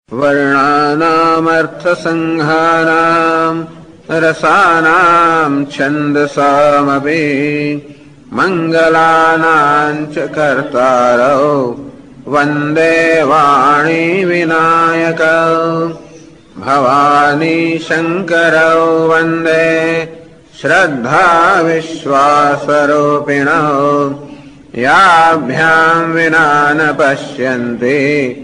वर्णानामर्थसङ्घानाम् रसानाम् छन्दसामपि मङ्गलानाम् च कर्तारौ वन्दे वाणी विनायकौ भवानी शङ्करौ वन्दे श्रद्धा विश्वासरूपिणौ याभ्याम् विना न पश्यन्ति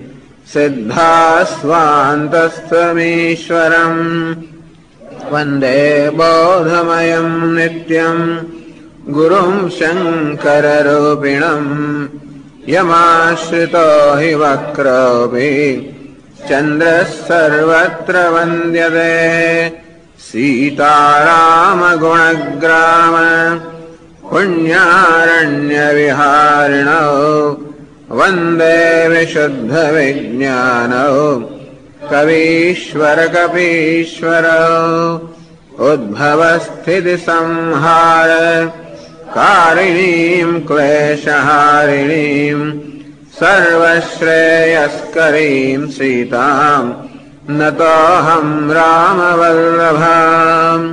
सिद्धास्वान्तस्थमीश्वरम् वन्दे बोधमयम् नित्यम् गुरुम् शङ्कररूपिणम् यमाश्रितो हि वक्रोऽपि चन्द्रः सर्वत्र वन्द्यते सीतारामगुणग्राम पुण्यारण्यविहारिणौ वन्दे विशुद्धविज्ञानौ कवीश्वरकपीश्वरौ उद्भवस्थितिसंहार कारिणीम् क्लेशहारिणीम् सर्वश्रेयस्करीम् सीताम् नतोऽहम् रामवल्लभाम्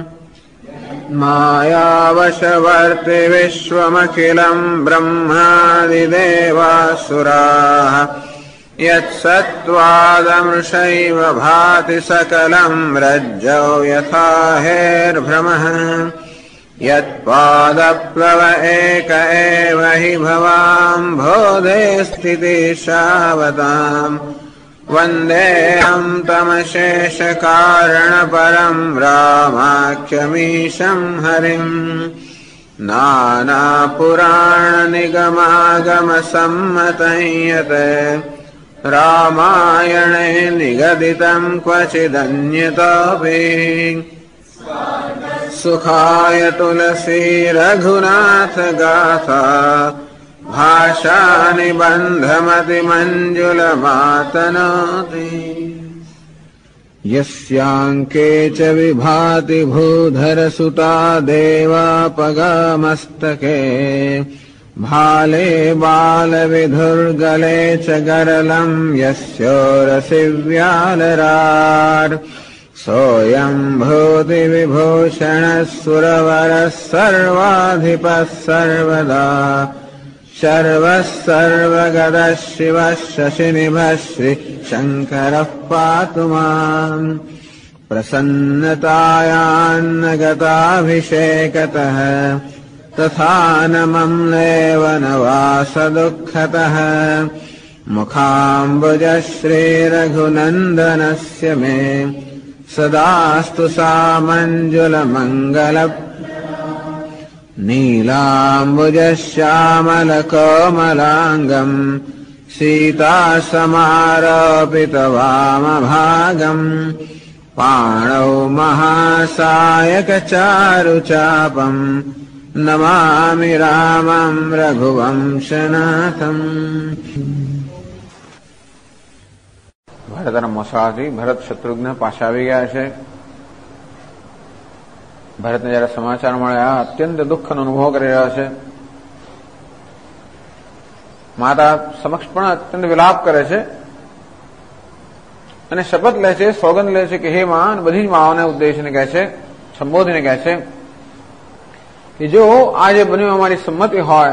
मायावशवर्ति विश्वमखिलम् ब्रह्मादिदेवासुराः यत्सत्त्वादमृषैव भाति सकलम् रज्जौ यथा हेर्भ्रमः यत्पादप्लव एक एव हि भवाम् बोधे स्थितिशावताम् वन्देऽहम् तमशेषकारणपरम् रामाख्यमीशम् हरिम् नानापुराणनिगमागमसम्मतं यत् रामायणे निगदितम् क्वचिदन्यतोऽपि सुखाय तुलसी रघुनाथ गाथा भाषा निबन्धमतिमञ्जुलमातनोति यस्याङ्के च विभाति भूधरसुता देवापगामस्तके भाले बालविधुर्गले च गरलम् यस्योरसि व्यालराट् सोऽयम् भूतिविभूषणः सुरवरः सर्वाधिपः सर्वदा शर्वः सर्वगतः शिवः शशिनिभः श्रीशङ्करः पातु माम् प्रसन्नतायान्न गताभिषेकतः तथा न मम्लेव न वासदुःखतः मुखाम्बुजः श्रीरघुनन्दनस्य मे सदास्तु सामञ्जुलमङ्गल नीलाम्बुजश्यामलकोमलाङ्गम् सीतासमारोपितवामभागम् पाणौ महासायकचारुचापम् नमामि रामम् रघुवंशनाथम्। ભરતના મોસાળથી ભરત શત્રુઘ્ન પાછા આવી ગયા છે. ભરતને જયારે સમાચાર મળ્યા અત્યંત દુઃખનો અનુભવ કરી રહ્યા છે. માતા સમક્ષ પણ અત્યંત વિલાપ કરે છે અને શપથ લે છે, સોગંદ લે છે કે હે માં, બધી જ માઓને ઉદ્દેશીને કહે છે, સંબોધીને કહે છે કે જો આ જે બન્યું અમારી સંમતિ હોય,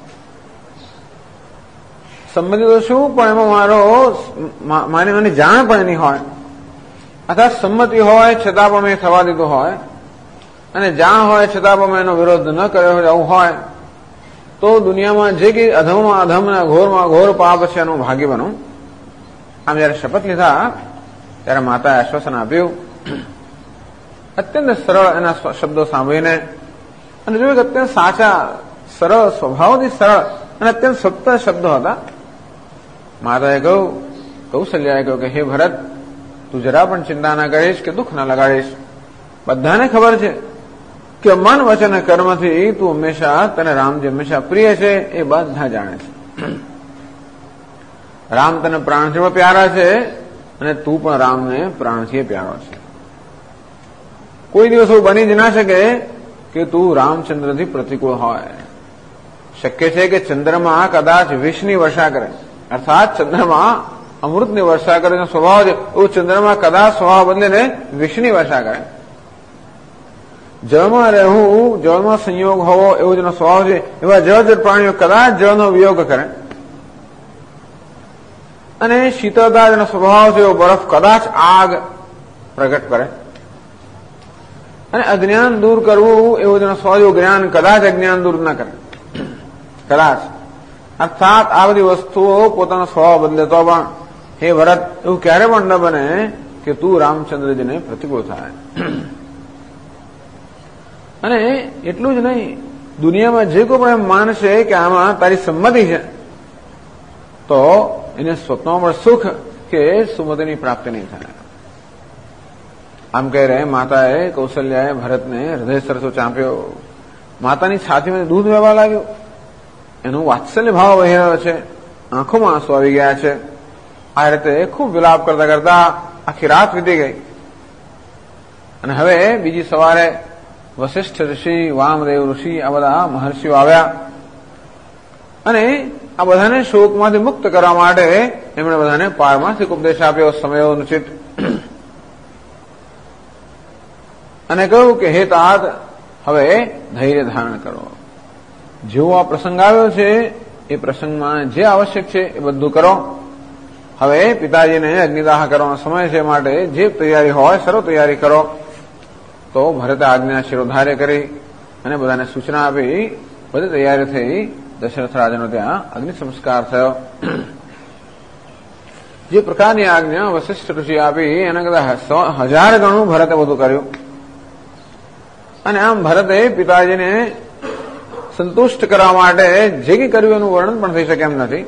સંમતિ તો શું પણ એમાં મારી મને જાણ પણ એની હોય, અથવા સંમતિ હોય છતાં પણ મેં થવા દીધું હોય અને જાણ હોય છતાં પણ મેં એનો વિરોધ ન કર્યો હોય, આવું હોય તો દુનિયામાં જે કંઈ અધમમાં અધમ અને ઘોરમાં ઘોર પાપ છે એનું ભાગી બનું. આમ જયારે શપથ લીધા ત્યારે માતાએ આશ્વાસન આપ્યું. અત્યંત સરળ એના શબ્દો સાંભળીને અને જોયું કે અત્યંત સાચા, સરળ, સ્વભાવથી સરળ અને અત્યંત સત્ય શબ્દો હતા. માતાએ કહ્યું, કૌશલ્યાએ કહ્યું કે હે ભરત, તું જરા પણ ચિંતા ના કરીશ કે દુઃખ ના લગાડીશ. બધાને ખબર છે કે મન વચન કર્મથી તું હંમેશા, તને રામ જે હંમેશા પ્રિય છે એ બધા જાણે છે. રામ તને પ્રાણથી પણ પ્યારા છે અને તું પણ રામને પ્રાણથી પ્યારો છે. કોઈ દિવસ એવું બની જ ના શકે કે તું રામચંદ્રથી પ્રતિકૂળ હોય. શક્ય છે કે ચંદ્રમાં કદાચ વિષની વર્ષા કરે, અર્થાત ચંદ્રમાં અમૃતની વર્ષા કરે સ્વભાવ છે, એવું ચંદ્રમાં કદાચ સ્વભાવ બદલીને વિષની વર્ષા કરે. જળમાં રહેવું, જળમાં સંયોગ હોવો એવો જેનો સ્વભાવ છે, એવા જળજળ પ્રાણીઓ કદાચ જળનો વિયોગ કરે. અને શીતળતા જેનો સ્વભાવ છે એવો બરફ કદાચ આગ પ્રગટ કરે. અને અજ્ઞાન દૂર કરવું એવો જેનો સ્વભાવ, જ્ઞાન કદાચ અજ્ઞાન દૂર ન કરે, કદાચ. અર્થાત આ બધી વસ્તુઓ પોતાનો સ્વભાવ બદલે તો પણ હે ભરત એવું ક્યારે પણ ન બને કે તું રામચંદ્રજીને પ્રતિકૂળ થાય. અને એટલું જ નહીં, દુનિયામાં જે કોઈ પણ એમ માનશે કે આમાં તારી સંમતિ છે તો એને સ્વપ્નમાં પણ સુખ કે સુમતિની પ્રાપ્તિ નહીં થાય. આમ કહી રહે માતાએ કૌશલ્યાએ ભરતને હૃદય સરસો ચાંપ્યો. માતાની છાતીમાં દૂધ વહેવા લાગ્યું. એનો વાત્સલ્ય ભાવ વહી રહ્યો છે, આંખોમાં આંસુ આવી ગયા છે. આ રીતે ખૂબ વિલાપ કરતા કરતા આખી રાત વીતી ગઈ. અને હવે બીજી સવારે વશિષ્ઠ ઋષિ, વામદેવ ઋષિ આ બધા મહર્ષિઓ આવ્યા અને આ બધાને શોકમાંથી મુક્ત કરવા માટે એમણે બધાને પારમાર્થિક ઉપદેશ આપ્યો સમયોનુચિત. અને કહ્યું કે હે તાત, હવે ધૈર્ય ધારણ કરો. જેવો આ પ્રસંગ આવ્યો છે એ પ્રસંગમાં જે આવશ્યક છે એ બધું કરો. હવે પિતાજીને અગ્નિદાહ કરવાનો સમય છે, માટે જે તૈયારી હોય સર્વ તૈયારી કરો. તો ભરતે આજ્ઞા શિરોધાર્ય કરી અને બધાને સૂચના આપી. બધી તૈયારી થઈ. દશરથ રાજાનો ત્યાં અગ્નિ સંસ્કાર થયો. જે પ્રકારની આજ્ઞા વશિષ્ઠ ઋષિ આપી એના કરતા 1000 ગણું ભરતે બધું કર્યું. અને આમ ભરતે પિતાજીને સંતુષ્ટ કરવા માટે જે કંઈ કર્યું એનું વર્ણન પણ થઈ શકે એમ નથી.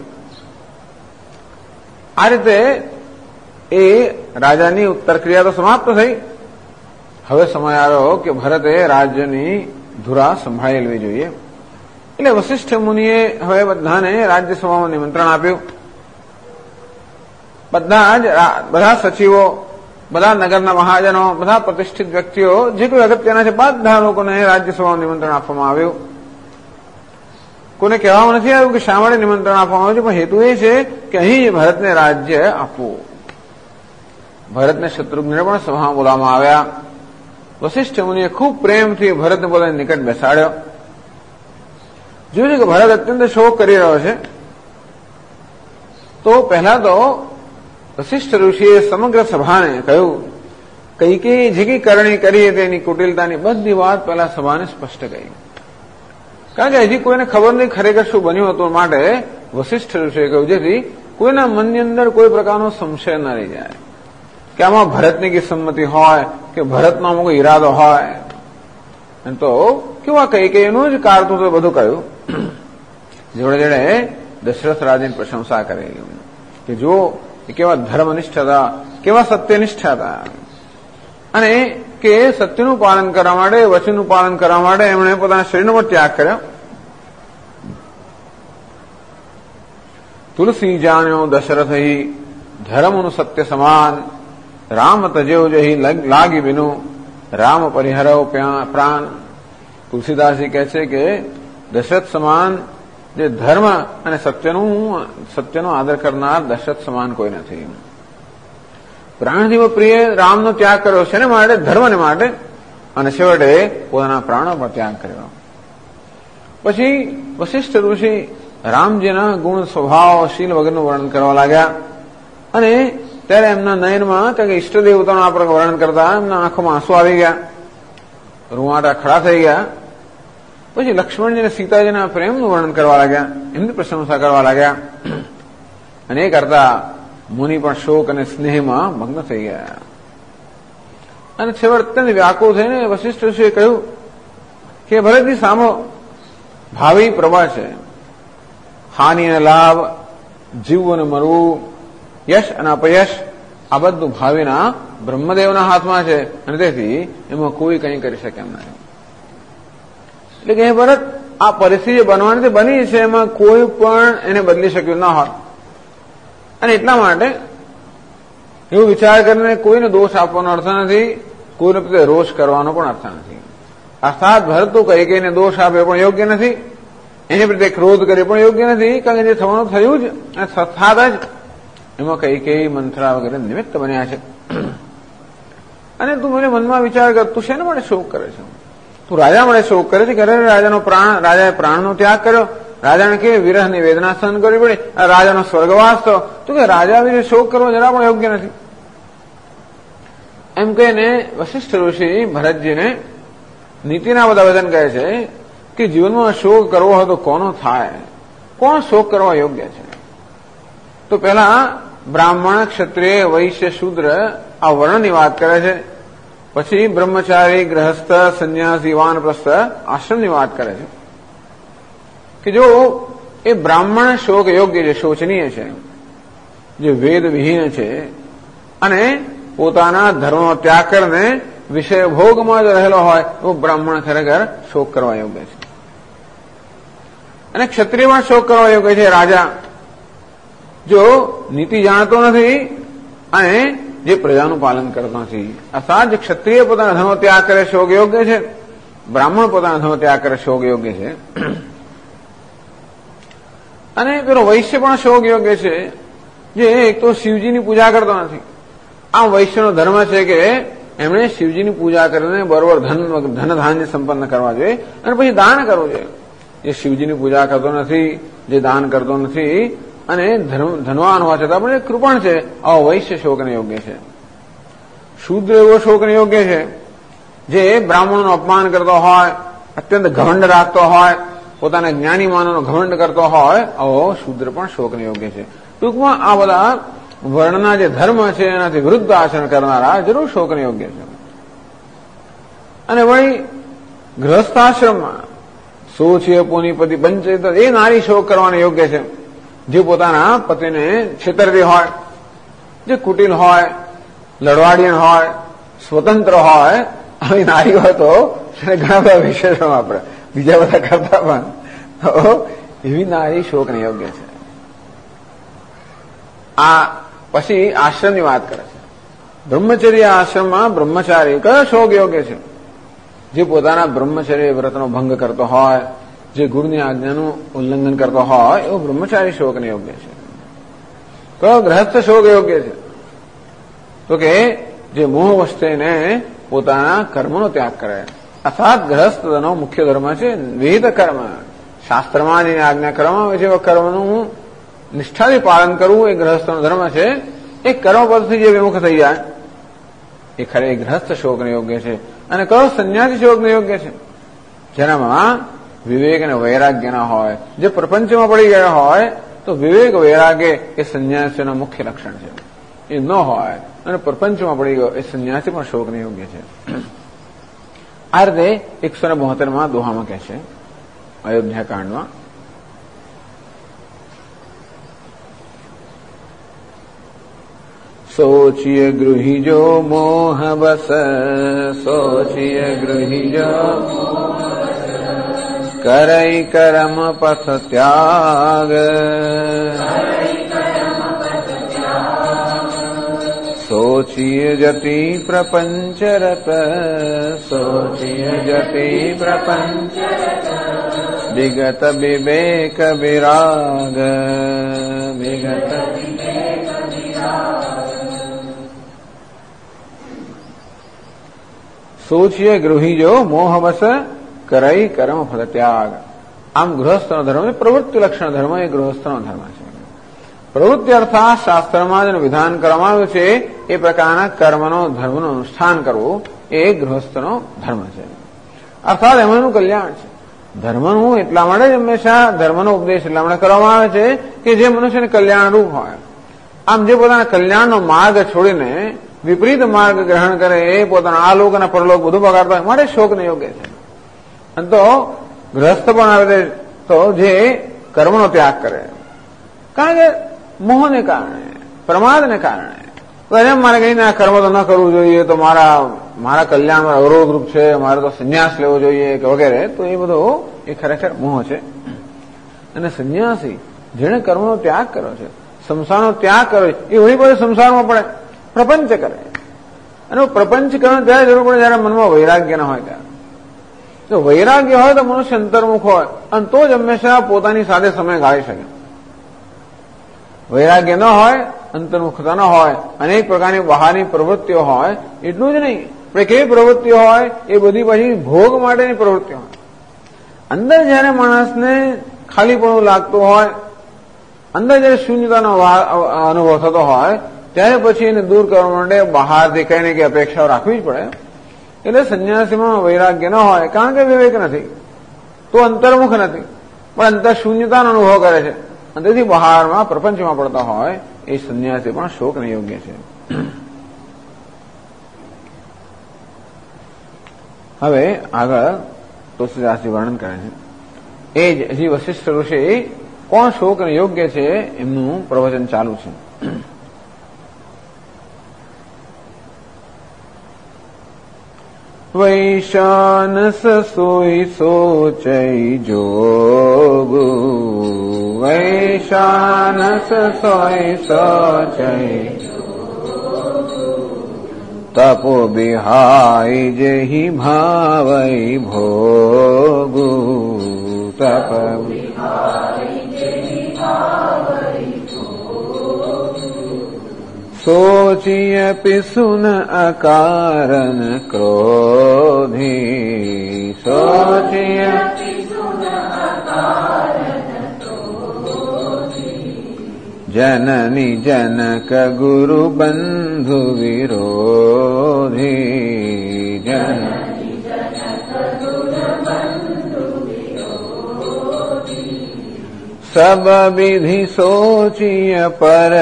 આ રીતે એ રાજાની ઉત્તર ક્રિયા તો સમાપ્ત થઈ. હવે સમય આવ્યો કે ભરતે રાજ્યની ધુરા સંભાળી લેવી જોઈએ. એટલે વશિષ્ઠ મુનિએ હવે બધાને રાજ્યસભામાં નિમંત્રણ આપ્યું. બધા સચિવો, બધા નગરના મહાજનો, બધા પ્રતિષ્ઠિત વ્યક્તિઓ જે કોઈ અગત્યના છે બધા લોકોને રાજ્યસભામાં નિમંત્રણ આપવામાં આવ્યું. કોઈને કહેવામાં નથી આવ્યું કે શા માટે નિમંત્રણ આપવામાં આવ્યું છે, પણ હેતુ એ છે કે અહીં ભરતને રાજ્ય આપવું. ભરતને શત્રુઘ્નને પણ સભામાં બોલાવવામાં આવ્યા. વશિષ્ઠ મુનિએ ખૂબ પ્રેમથી ભરતને પોતાની નિકટ બેસાડ્યો. જોયું કે ભરત અત્યંત શોક કરી રહ્યો છે. તો પહેલા તો વશિષ્ઠ ઋષિએ સમગ્ર સભાને કહ્યું, કૈકેયી જે કંઈ કરણી કરી તેની કુટિલતાની બધી વાત પહેલા સભાને સ્પષ્ટ કરી. કારણ કે હજી કોઈને ખબર નહીં ખરેખર શું બન્યું હતું, માટે વશિષ્ઠ ઋષિએ કહ્યું જેથી કોઈના મનની અંદર કોઈ પ્રકારનો સંશય ન રહી જાય કે આમાં ભરતની કઈ સંમતિ હોય કે ભરતનો આમાં કોઈ ઈરાદો હોય. તો કેવા કૈકેયીનું જ કારતું બધું કહ્યું. જોડે જોડે દશરથ રાજાની પ્રશંસા કરી કે જો એ કેવા ધર્મનિષ્ઠ હતા, કેવા સત્યનિષ્ઠ હતા, અને કે સત્યનું પાલન કરવા માટે, વચનનું પાલન કરવા માટે એમણે પોતાના શરીરનો પણ ત્યાગ કર્યો. તુલસી જાણ્યો દશરથ ધર્મનું સત્ય સમાન, રામ તજેવ જહી લાગી બિનું, રામ પરિહરવ પ્રાણ. તુલસીદાસજી કહે છે કે દશરથ સમાન જે ધર્મ અને સત્યનો આદર કરનાર દશરથ સમાન કોઈ નથી. પ્રાણથી પ્રિય રામનો ત્યાગ કર્યો છે ને માટે, ધર્મને માટે, અને છેવટે પોતાના પ્રાણો પર ત્યાગ કર્યો. પછી વશિષ્ઠ ઋષિ રામજીના ગુણ, સ્વભાવ, શીલ વગેરેનું વર્ણન કરવા લાગ્યા. અને ત્યારે એમના નયનમાં કે ઈષ્ટ દેવતાનું આપણે વર્ણન કરતા એમના આંખોમાં આંસુ આવી ગયા, રૂવાટા ખડા થઈ ગયા. પછી લક્ષ્મણજી અને સીતાજીના પ્રેમનું વર્ણન કરવા લાગ્યા, એમની પ્રશંસા કરવા લાગ્યા. અને એ કરતા મુનિ પણ શોક અને સ્નેહમાં ભંગ થઈ ગયા. અને છેવટે અત્યંત વ્યાકુળ થઈને વશિષ્ઠ ઋષિએ કહ્યું કે ભરતજી સામો, ભાવિ પ્રભા છે. હાનિ અને લાભ, જીવવું અને મરવું, યશ અને અપયશ આ બધું ભાવિના બ્રહ્મદેવના હાથમાં છે, અને તેથી એમાં કોઈ કંઈ કરી શકે એમ નથી. એટલે કે ભરત, આ પરિસ્થિતિ બનવાની બની છે, એમાં કોઈ પણ એને બદલી શક્યું ના હોત. અને એટલા માટે એવું વિચાર કરીને કોઈને દોષ આપવાનો અર્થ નથી, કોઈને પ્રત્યે રોષ કરવાનો પણ અર્થ નથી. અર્થાત ભરત તો કૈકેયીને દોષ આપે પણ યોગ્ય નથી, એની પ્રત્યે ક્રોધ કરે પણ યોગ્ય નથી. કારણ કે જે થવાનું થયું જ, થાત જ, એમાં કઈ મંથરા વગેરે નિમિત્ત બન્યા છે. અને તું મને મનમાં વિચાર કર, તું શેના માટે શોક કરે છે? તું રાજા માટે શોક કરે છે કે અરે રાજાએ પ્રાણનો ત્યાગ કર્યો, રાજાને કેવી વિરહની વેદના સહન કરવી પડી, રાજાનો સ્વર્ગવાસ થયો. તું કે રાજા વિશે શોક કરવો જરા પણ યોગ્ય નથી. એમ કહીને વશિષ્ઠ ઋષિ ભરતજીને નીતિના બધા વચન કહે છે કે જીવનમાં શોક કરવો હોય તો કોનો થાય, કોણ શોક કરવા યોગ્ય છે? તો પહેલા બ્રાહ્મણ, ક્ષત્રિય, વૈશ્ય, શૂદ્ર આ વર્ણની વાત કરે છે. પછી બ્રહ્મચારી, ગ્રહસ્થ, સંન્યાસી, વાનપ્રસ્થ આશ્રમની વાત કરે છે કે જો એ બ્રાહ્મણ શોક યોગ્ય છે, શોચનીય છે, જે વેદ વિહીન છે અને પોતાના ધર્મનો ત્યાગ કરીને વિષય ભોગમાં જો રહેલો હોય તો બ્રાહ્મણ ખરેખર શોક કરવા યોગ્ય છે. અને ક્ષત્રિયમાં શોક કરવા યોગ્ય છે રાજા, જો નીતિ જાણતો નથી અને જે પ્રજાનું પાલન કરતો નથી. અર્થાત જે ક્ષત્રિય પોતાના ધર્મનો ત્યાગ કરે શોક યોગ્ય છે, બ્રાહ્મણ પોતાના ધર્મનો ત્યાગ કરે શોક યોગ્ય છે. અને પેલો વૈશ્ય પણ શોક યોગ્ય છે, જે એક તો શિવજીની પૂજા કરતો નથી. આ વૈશ્યનો ધર્મ છે કે એમણે શિવજીની પૂજા કરીને બરોબર ધન ધાન્ય સંપન્ન કરવા જોઈએ અને પછી દાન કરવું જોઈએ. જે શિવજીની પૂજા કરતો નથી, જે દાન કરતો નથી અને ધનવાન હોવા છતાં પણ કૃપણ છે, આવો વૈશ્ય શોકને યોગ્ય છે. શૂદ્ર એવો શોકને યોગ્ય છે જે બ્રાહ્મણોનું અપમાન કરતો હોય, અત્યંત ઘમંડ રાખતો હોય, પોતાના જ્ઞાની માનવનો ઘમંડ કરતો હોય, આવો શૂદ્ર પણ શોકને યોગ્ય છે. ટૂંકમાં આ બધા વર્ણના જે ધર્મ છે એનાથી વિરુદ્ધ આચરણ કરનારા જરૂર શોકને યોગ્ય છે. અને વળી ગૃહસ્થાશ્રમમાં સોચીય પુનિપતિ પંચિત એ નારી શોક કરવાને યોગ્ય છે, જે પોતાના પતિને છેતરતી હોય, જે કુટિલ હોય, લડવાડિયન હોય, સ્વતંત્ર હોય, આવી નારી હોય તો ઘણા બધા વિશેષણો આપણે બીજા બધા કરતા પણ એવી નારી શોકને યોગ્ય છે. આ પછી આશ્રમની વાત કરે છે. બ્રહ્મચર્ય આશ્રમમાં બ્રહ્મચારી કયો શોક યોગ્ય છે? જે પોતાના બ્રહ્મચર્ય વ્રતનો ભંગ કરતો હોય, જે ગુરુની આજ્ઞાનું ઉલ્લંઘન કરતો હોય એવો બ્રહ્મચારી શોકને યોગ્ય છે. કયો ગ્રહસ્થ શોક યોગ્ય છે? તો કે જે મોહ વસ્તુને પોતાના કર્મનો ત્યાગ કરે. અર્થાત ગ્રહસ્થનો મુખ્ય ધર્મ છે વિહિત કર્મ. શાસ્ત્રમાં જેની આજ્ઞા કરવામાં આવે છે એવા કર્મનું નિષ્ઠાથી પાલન કરવું એ ગ્રહસ્થનો ધર્મ છે. એ કર્મ પદથી જે વિમુખ થઈ જાય એ ખરે ગ્રહસ્થ શોકને યોગ્ય છે. અને કયો સંન્યાસી શોકને યોગ્ય છે? જેનામાં વિવેક અને વૈરાગ્ય ના હોય, જે પ્રપંચમાં પડી ગયા હોય તો વિવેક વૈરાગ્ય એ સંન્યાસીના મુખ્ય લક્ષણ છે. એ ન હોય અને પ્રપંચમાં પડી ગયો એ સંન્યાસી પણ શોકને યોગ્ય છે. આ રીતે 172માં દોહામાં કહે છે અયોધ્યા કાંડમાં, સોચિય ગૃહિજો મોહ બસ, સોચિય ગૃહિજો કરૈ કરમ પથ ત્યાગ, સોચિય જતિ પ્રપંચરત, સોચિય જતિ પ્રપંચરત, વિગત વિવેક વિરાગ, વિગત સોચિય ગૃહિજો મોહવશ કરૈ કર્મ ફલ ત્યાગ. આમ ગૃહસ્થનો ધર્મ એ પ્રવૃત્તિ લક્ષણ ધર્મ એ ગૃહસ્થનો ધર્મ છે. પ્રવૃત્તિ અર્થાત શાસ્ત્રમાં જેનું વિધાન કરવામાં આવ્યું છે એ પ્રકારના કર્મનો ધર્મનું અનુષ્ઠાન કરવું એ ગૃહસ્થનો ધર્મ છે. અર્થાત એમાંનું કલ્યાણ છે. ધર્મનું એટલા માટે જ હંમેશા ધર્મનો ઉપદેશ એટલા માટે કરવામાં આવે છે કે જે મનુષ્યને કલ્યાણરૂપ હોય. આમ જે પોતાના કલ્યાણનો માર્ગ છોડીને વિપરીત માર્ગ ગ્રહણ કરે એ પોતાના આ લોક અને પરલોક બધું બગાડતા હોય માટે શોકને યોગ્ય છે. અને તો ગ્રસ્ત પણ આવે તો જે કર્મનો ત્યાગ કરે, કારણ કે મોહને કારણે, પ્રમાદને કારણે એમ મારે કહીને આ કર્મ તો ન કરવું જોઈએ, તો મારા કલ્યાણમાં અવરોધરૂપ છે, મારે તો સંન્યાસ લેવો જોઈએ કે વગેરે, તો એ બધું એ ખરેખર મોહ છે. અને સંન્યાસી જેણે કર્મનો ત્યાગ કર્યો છે, સંસારનો ત્યાગ કર્યો છે, એ વળી બધે સંસારમાં પડે, પ્રપંચ કરે. અને પ્રપંચ કરવાની ત્યારે જરૂર પડે જયારે મનમાં વૈરાગ્ય ના હોય ત્યારે. જો વૈરાગ્ય હોય તો મનુષ્ય અંતર્મુખ હોય અને તો જ હંમેશા પોતાની સાથે સમય ગાળી શકે. વૈરાગ્ય ન હોય અંતર્મુખતા ન હોય, અનેક પ્રકારની બહારની પ્રવૃત્તિઓ હોય, એટલું જ નહીં પણ કેવી પ્રવૃત્તિઓ હોય એ બધી પછી ભોગ માટેની પ્રવૃત્તિઓ હોય. અંદર જયારે માણસને ખાલીપણું લાગતું હોય, અંદર જયારે શૂન્યતાનો અનુભવ થતો હોય, ત્યારે પછી એને દૂર કરવા માટે બહારથી કઈ ને કઈ અપેક્ષાઓ રાખવી જ પડે. એટલે સંન્યાસીમાં વૈરાગ્ય ન હોય, કારણ કે વિવેક નથી, તો અંતર્મુખ નથી, પણ અંતર શૂન્યતાનો અનુભવ કરે છે, અને તેથી બહારમાં પ્રપંચમાં પડતા હોય એ સંન્યાસી પણ શોકને યોગ્ય છે. હવે આગળ તુલસીદાસજી વર્ણન કરે છે. એ જ હજી વશિષ્ઠ ઋષિ કોણ શોકને યોગ્ય છે એમનું પ્રવચન ચાલુ છે. વૈશાનસ સોઈ સોચઈ જોગુ, વૈશાનસ સોઈ સોચઈ તપો બિહાઈ જેહી ભાવઈ ભોગુ, તપ सोचियपि सुन अकारण क्रोधी, सोचियपि सुन अकारण क्रोधी जननी जनक गुरु बंधु विरोधी, जननी जनक गुरु बंधु विरोधी सब विधि सोचिय पर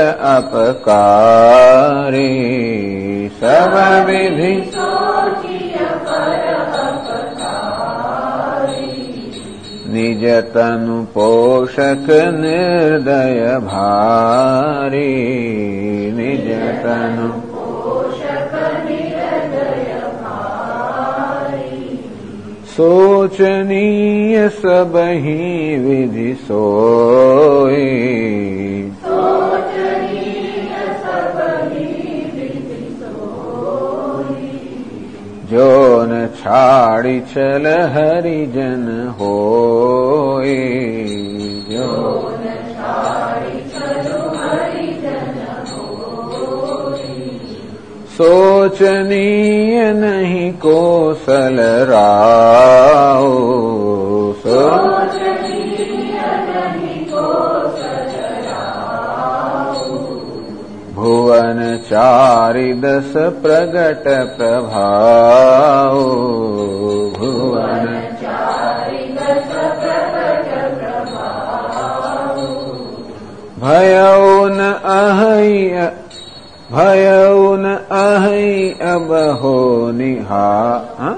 अपकारी, सब विधि सोचिय पर अपकारी निज तनु पोषक निर्दय भारी, निज तनु पोषक निर्दय भारी सोचनीय सब ही विधि सोई, सोचनीय सब ही विधि सोई जो न छाड़ी चल हरिजन होई, जो न छाड़ी चल हरिजन होई सोचनीय नहीं कोसल राओ, सोचनीय नहीं कोसल राओ भुवन चारि दस प्रगट प्रभाव, भुवन चारि दस प्रगट प्रभाव भयौ न अहै, भयौ न अहै अब हो निहार,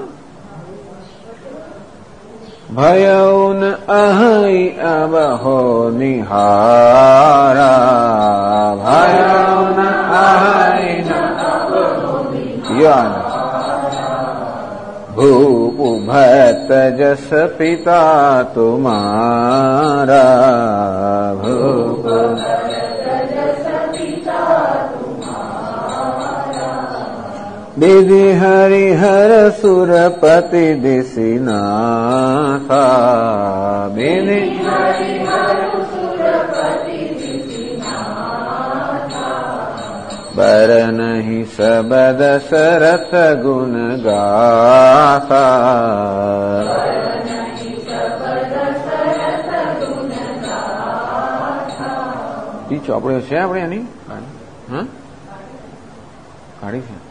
भयौ न अहै अब हो निहारा, भयौ न अहै अब हो निहारा भूपु भक्त जस पिता तुम्हारा, भूपु विधि हरिहर सुरपति दिसिनाथा, विधि हरिहर सुरपति दिसिनाथा बर नहीं सब दशरथ गुण गाथा, बर नहीं सब दशरथ गुण गाथा ઈ ચોપડીઓ છે આપણે એની? હા કાઢી છે.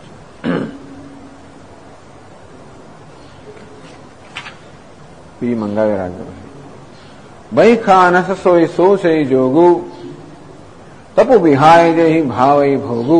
મંગાવી રાખજો. ભઈ ખાનસ સોઈ સોચઈ જોગુ, તપુ બિહાય જેહી ભાવઈ ભોગુ.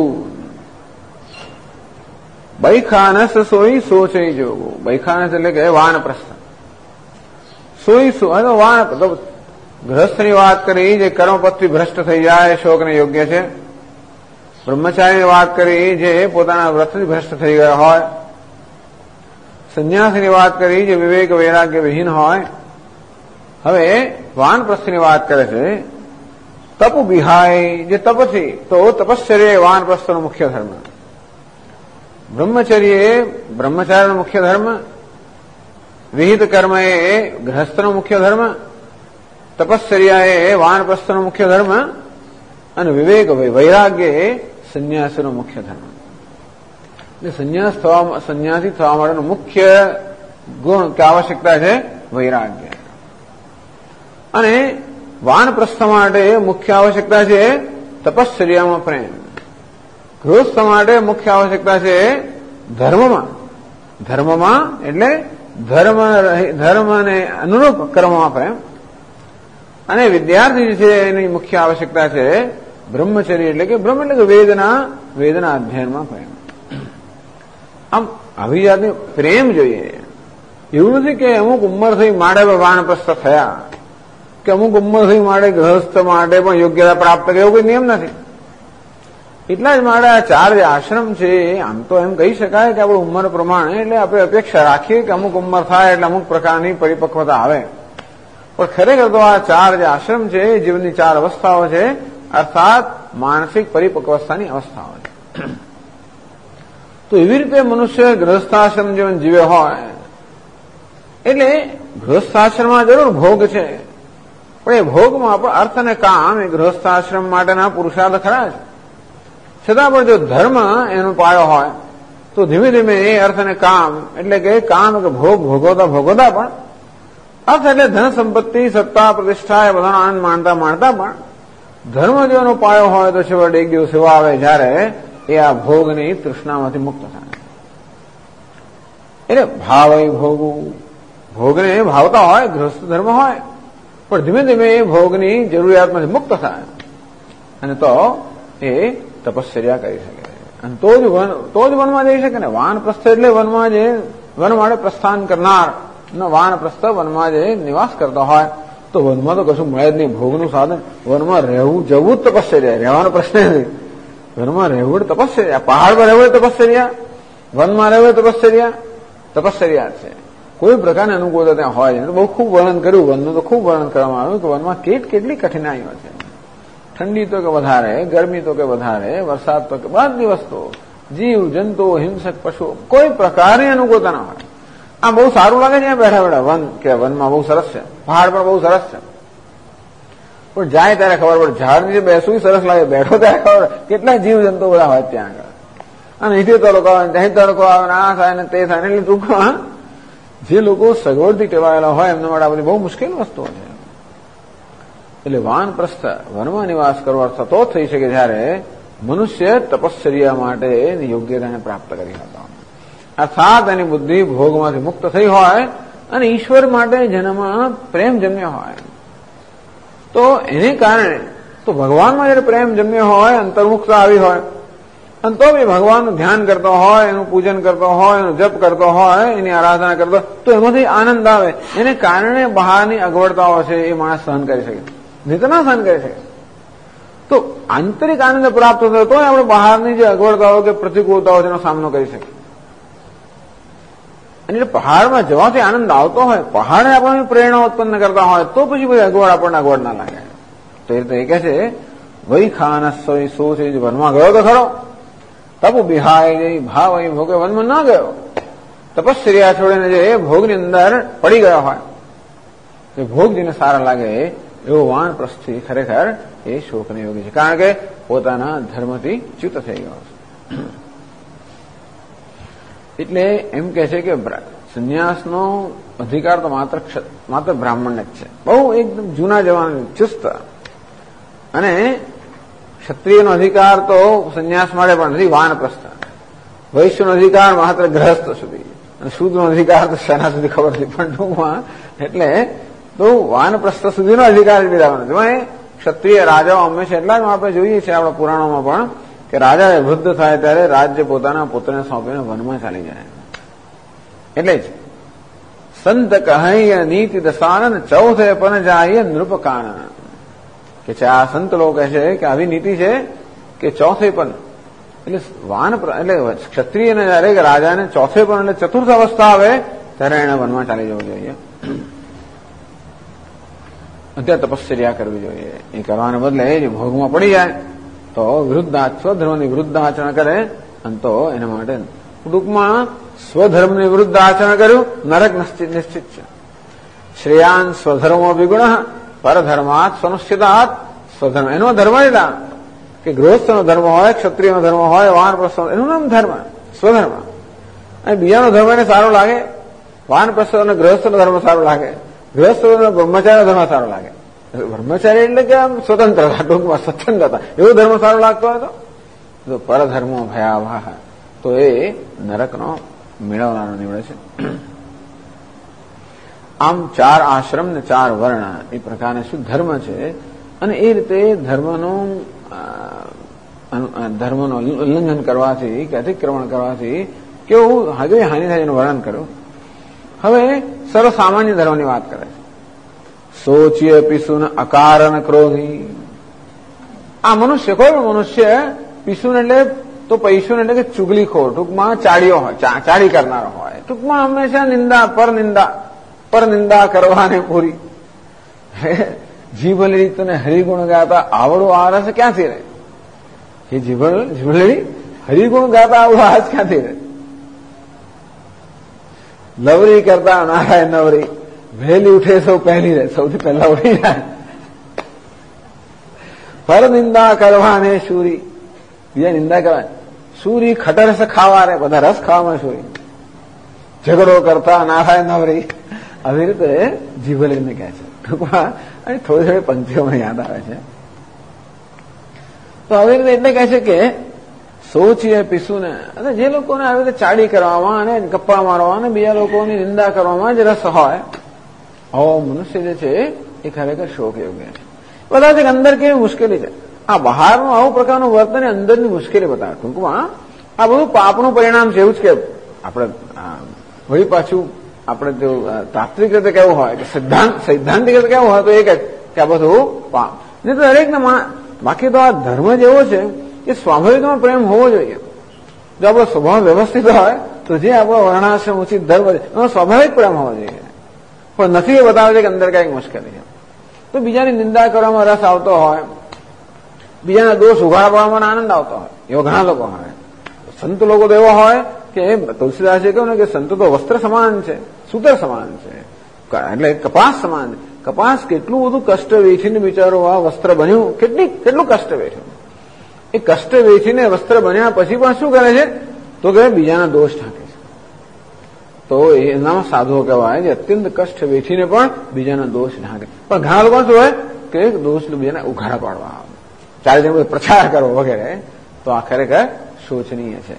બૈખાનસ સોઈ સોચઈ જોગુ. બૈખાનસ એટલે કે વાનપ્રસ્થ. સોઈ વાન ગ્રહસ્થની વાત કરી જે કર્મપથથી ભ્રષ્ટ થઈ જાય, શોકને યોગ્ય છે. બ્રહ્મચારીની વાત કરી જે પોતાના વ્રતથી ભ્રષ્ટ થઈ ગયા હોય. સંન્યાસીની વાત કરી જે વિવેક વૈરાગ્ય વિહીન હોય. હવે વાનપ્રસ્થની વાત કરે છે. તપુ બિહાય જે તપથી, તો તપશ્ચર્ય એ વાનપ્રસ્થનો મુખ્ય ધર્મ, બ્રહ્મચર્ય એ બ્રહ્મચાર્યનો મુખ્ય ધર્મ, વિહિત કર્મ એ ગ્રહસ્થનો મુખ્ય ધર્મ, તપશ્ચર્યા એ વાનપ્રસ્થનો મુખ્ય ધર્મ અને વિવેક વૈરાગ્ય એ સંન્યાસીનો મુખ્ય ધર્મ. એટલે સંન્યાસી થવા માટેનો મુખ્ય ગુણ કે આવશ્યકતા છે વૈરાગ્ય. અને વાનપ્રસ્થ માટે મુખ્ય આવશ્યકતા છે તપશ્ચર્યામાં પ્રેમ. ગૃહસ્થ માટે મુખ્ય આવશ્યકતા છે ધર્મમાં. ધર્મમાં એટલે ધર્મને અનુરૂપ કર્મમાં પ્રેમ. અને વિદ્યાર્થી છે એની મુખ્ય આવશ્યકતા છે બ્રહ્મચર્ય એટલે કે બ્રહ્મ એટલે કે વેદના અધ્યયનમાં પ્રેમ. આમ આવી જાતની પ્રેમ જોઈએ. એવું નથી કે અમુક ઉંમર થઈ માટે વાનપ્રસ્થ થયા કે અમુક ઉંમર થઈ માટે ગૃહસ્થ માટે પણ યોગ્યતા પ્રાપ્ત કરે, એવો કોઈ નિયમ નથી. એટલા જ માટે આ 4 જે આશ્રમ છે આમ તો એમ કહી શકાય કે આપણે ઉંમર પ્રમાણે એટલે આપણે અપેક્ષા રાખીએ કે અમુક ઉંમર થાય એટલે અમુક પ્રકારની પરિપક્વતા આવે. પણ ખરેખર તો આ 4 જે આશ્રમ છે એ જીવનની 4 અવસ્થાઓ છે, અર્થાત માનસિક પરિપક્વતાની અવસ્થાઓ છે. તો એવી રીતે મનુષ્ય ગૃહસ્થાશ્રમ જીવન જીવે હોય એટલે ગૃહસ્થાશ્રમમાં જરૂર ભોગ છે, પણ એ ભોગમાં પણ અર્થ અને કામ એ ગૃહસ્થાશ્રમ માટેના પુરુષાર્થ ખરા છે. છતાં પણ જો ધર્મ એનો પાયો હોય તો ધીમે ધીમે એ અર્થ અને કામ એટલે કે કામ કે ભોગ ભોગવતા પણ અર્થ એટલે ધન સંપત્તિ સત્તા પ્રતિષ્ઠા એ બધાનો આનંદ માણતા પણ ધર્મ જો એનો પાયો હોય તો છેવટે એક દિવસ એવા આવે જયારે એ આ ભોગની તૃષ્ણામાંથી મુક્ત થાય. એટલે ભાવ ભોગને ભાવતા હોય ગૃહસ્થ ધર્મ હોય, પણ ધીમે ધીમે એ ભોગની જરૂરિયાતમાંથી મુક્ત થાય અને તો એ તપશ્ચર્યા કરી શકે અને તો જ વનમાં જઈ શકે ને. વાનપ્રસ્થ એટલે વનમાં જે વન માટે પ્રસ્થાન કરનાર, વાનપ્રસ્થ વનમાં જે નિવાસ કરતો હોય તો વનમાં તો કશું મળે જ નહીં. ભોગનું સાધન વનમાં રહેવું જવું જ તપશ્ચર્યા, રહેવાનો પ્રશ્ન નથી. વનમાં રહેવું તપશ્ચર્યા, પહાડ પર રહેવું તપશ્ચર્યા, વનમાં રહેવું તપશ્ચર્યા છે. કોઈ પ્રકારની અનુકૂળતા ત્યાં હોય નહીં. બહુ ખૂબ વર્ણન કર્યું વનનું, તો ખૂબ વર્ણન કરવામાં આવ્યું કે વનમાં કેટલી કઠિનાઈઓ છે. ઠંડી તો કે વધારે, ગરમી તો કે વધારે, વરસાદ તો કે બધી વસ્તુ, જીવ જંતુ હિંસક પશુ, કોઈ પ્રકારની અનુકૂળતા ના હોય. આ બહુ સારું લાગે છે બેઠા વન કે વનમાં બહુ સરસ છે, પહાડ પણ બહુ સરસ છે, પણ જાય ત્યારે ખબર પડે ઝાડ નીચે બેસવું સરસ લાગે, બેઠો ત્યારે ખબર કેટલા જીવ જંતુ બધા હોય ત્યાં આગળ. અને અહીંથી તડકો આવે ત્યાંથી તડકો આવે આ થાય ને તે થાય. એટલે ટૂંકમાં જે લોકો સગવડથી ટેવાયેલા હોય એમના માટે આ બધી બહુ મુશ્કેલ વસ્તુઓ છે. એટલે વાનપ્રસ્થ વનમાં નિવાસ કરવો અર્થ તો થઈ શકે જયારે મનુષ્ય તપશ્ચર્યા માટે યોગ્યતાને પ્રાપ્ત કરી હતો, અર્થાત એની બુદ્ધિ ભોગમાંથી મુક્ત થઈ હોય અને ઈશ્વર માટે જેનામાં પ્રેમ જમ્યો હોય. તો એને કારણે તો ભગવાનમાં જયારે પ્રેમ જમ્યો હોય, અંતર્મુખતા આવી હોય અને તો બી ભગવાનનું ધ્યાન કરતો હોય, એનું પૂજન કરતો હોય, એનું જપ કરતો હોય, એની આરાધના કરતો તો એમાંથી આનંદ આવે. એને કારણે બહારની અગવડતાઓ છે એ માણસ સહન કરી શકે, જીતના સહન કરી શકે. તો આંતરિક આનંદ પ્રાપ્ત થયો તો આપણે બહારની જે અગવડતાઓ કે પ્રતિકૂળતાઓ તેનો સામનો કરી શકીએ. અને એટલે પહાડમાં જવાથી આનંદ આવતો હોય, પહાડે આપણને પ્રેરણા ઉત્પન્ન કરતા હોય તો પછી બધી આપણને અગવડ ના લાગે. તો એ રીતે એ કહે છે વહી ખાના સો છે વનમાં ગયો તો ખરો, તપ બિહાય જઈ ભાવ ભોગે વનમાં ના ગયો, તપશ્ચર્યા છોડીને જે ભોગની અંદર પડી ગયો હોય, એ ભોગ જેને સારા લાગે એવો વાનપ્રસ્થી ખરેખર એ શોકને યોગી છે, કારણ કે પોતાના ધર્મથી ચ્યુત થઈ ગયો છે. એટલે એમ કે છે કે સંન્યાસનો અધિકાર તો માત્ર બ્રાહ્મણને જ છે, બહુ એકદમ જૂના જમાના ચુસ્ત. અને ક્ષત્રિયનો અધિકાર તો સંન્યાસ માટે પણ નથી, વાનપ્રસ્થ. વૈશ્યનો અધિકાર માત્ર ગ્રહસ્થ સુધી, અને શુદ્ધનો અધિકાર તો શેના સુધી ખબર નથી, પણ ટૂંકમાં એટલે તો વાનપ્રસ્થ સુધીનો અધિકાર જ લીધાવાનો છે. ક્ષત્રિય રાજાઓ હંમેશા એટલા જ આપણે જોઈએ છીએ આપણા પુરાણોમાં પણ કે રાજા વૃદ્ધ થાય ત્યારે રાજ્ય પોતાના પુત્રને સોંપીને વનમાં ચાલી જાય. એટલે જ સંત કહૈ નીતિ દસાનન ચૌથે પણ જાય નૃપકાન, કે આ સંત લોકો કહે છે કે આવી નીતિ છે કે ચોથે પણ એટલે એટલે ક્ષત્રિયને જયારે રાજાને ચોથે પણ એટલે ચતુર્થ અવસ્થા આવે ત્યારે એને વનમાં ચાલી જવું જોઈએ, અત્યારે તપશ્ચર્યા કરવી જોઈએ. એ કરવાને બદલે જે ભોગમાં પડી જાય તો સ્વધર્મની વિરુદ્ધ આચરણ કરે અને તો એના માટે ટૂંકમાં સ્વધર્મની વિરુદ્ધ આચરણ કર્યું નરક નિશ્ચિત છે. શ્રેયાન સ્વધર્મો વિગુણ પરધર્માત સ્વનુષ્ઠિતાત, સ્વધર્મ એનો ધર્મ લીધા કે ગૃહસ્થનો ધર્મ હોય, ક્ષત્રિયનો ધર્મ હોય, વાનપ્રસ્થ, એનું નામ ધર્મ, સ્વધર્મ. અને બીજાનો ધર્મ એને સારો લાગે, વાનપ્રસ્થ અને ગૃહસ્થનો ધર્મ સારો લાગે, ગૃહસ્થનો બ્રહ્મચારીનો ધર્મ સારો લાગે. બ્રહ્મચારી એટલે કે આમ સ્વતંત્રતા, ટૂંકમાં સ્વચ્છંદતા, એવો ધર્મ સારો લાગતો હોય તો પરધર્મો ભયાવહ, તો એ નરકનો મેળવનારો નીવડે છે. આમ 4 આશ્રમ ને 4 વર્ણ એ પ્રકારે શું ધર્મ છે, અને એ રીતે ધર્મનું ઉલ્લંઘન કરવાથી કે અતિક્રમણ કરવાથી કેવું આગળ હાનિ થાય એનું વર્ણન કર્યું. હવે સર્વસામાન્ય ધર્મની વાત કરે છે. સોચીય પિસુન અકારણ ક્રોધી. આ મનુષ્ય, કોઈ પણ મનુષ્ય પિસુન એટલે તો પૈસુન એટલે કે ચુગલીખોર, ટૂંકમાં ચાડીઓ હોય, ચાડી કરનારો હોય, ટૂંકમાં હંમેશા નિંદા પર નિંદા કરવાને પૂરી. જીભલેડી તને હરિગુણ ગાતા આવડો આ રસ ક્યાંથી રહે? એ જીભલેડી હરિગુણ ગાતા આવડો આજ ક્યાંથી રહે? લવરી કરતા નારાયણ નવરી, વહેલી ઉઠે સૌ પહેલી રહે, સૌથી પહેલા ઉઠી જાય. પર નિંદા કરવાને શૂરી, બીજા નિંદા કરવાને શૂરી, ખટર રસ ખાવા રે, બધા રસ ખાવામાં શૂરી. ઝઘડો કરતા નારાયણ નવરી, આવી રીતે જીભલેડીને કહે છે. ટૂંકમાં અને થોડી થોડી પંક્તિઓ મને યાદ આવે છે. તો આવી રીતે એટલે કહે છે કે સોચીએ પીસુને, અને જે લોકોને આવી રીતે ચાડી કરવામાં અને ગપ્પા મારવા અને બીજા લોકોની નિંદા કરવામાં જ રસ હોય, આવો મનુષ્ય જે છે એ ખરેખર શોક યોગ્ય છે. બધા છે કે અંદર કેવી મુશ્કેલી છે. આ બહારનું આવું પ્રકારનું વર્તન અંદરની મુશ્કેલી બતાવે. ટૂંકમાં આ બધું પાપનું પરિણામ છે. એવું જ કે આપણે વળી પાછું આપણે જો તાત્વિક રીતે કેવું હોય કે સૈદ્ધાંતિક રીતે કેવું હોય તો એ કે આ બધું પાપ નહીં. તો દરેકને બાકી તો આ ધર્મ જ એવો છે કે સ્વાભાવિકમાં પ્રેમ હોવો જોઈએ. જો આપણો સ્વભાવ વ્યવસ્થિત હોય તો જે આપણો વર્ણાશ્રમ ઉચિત ધર્મ છે એનો સ્વાભાવિક પ્રેમ હોવો જોઈએ. પણ નથી એ બતાવે છે કે અંદર કઈક મુશ્કેલી છે. તો બીજાની નિંદા કરવામાં રસ આવતો હોય, બીજાના દોષ ઉઘાડવામાં આનંદ આવતો હોય, એવા ઘણા લોકો હોય. સંત લોકો તો એવો હોય કે તુલસીદાસે કહ્યું ને કે સંતો તો વસ્ત્ર સમાન છે, સૂત્ર સમાન છે, એટલે કપાસ સમાન છે. કપાસ કેટલું બધું કષ્ટ વેઠીને બિચારો આ વસ્ત્ર બન્યું, કેટલું કષ્ટ વેઠ્યું. એ કષ્ટ વેઠીને વસ્ત્ર બન્યા પછી પણ શું કરે છે તો કે બીજાના દોષ ઢાંકે છે. તો એના સાધુઓ કહેવાય જે અત્યંત કષ્ટ વેઠીને પણ બીજાના દોષ ઢાંકે. પણ ઘણા લોકો શું હોય કે દોષ બીજાને ઉઘાડા પાડવા આવે, ચારે જણ પ્રચાર કરવો વગેરે. તો આ ખરેખર શોચનીય છે.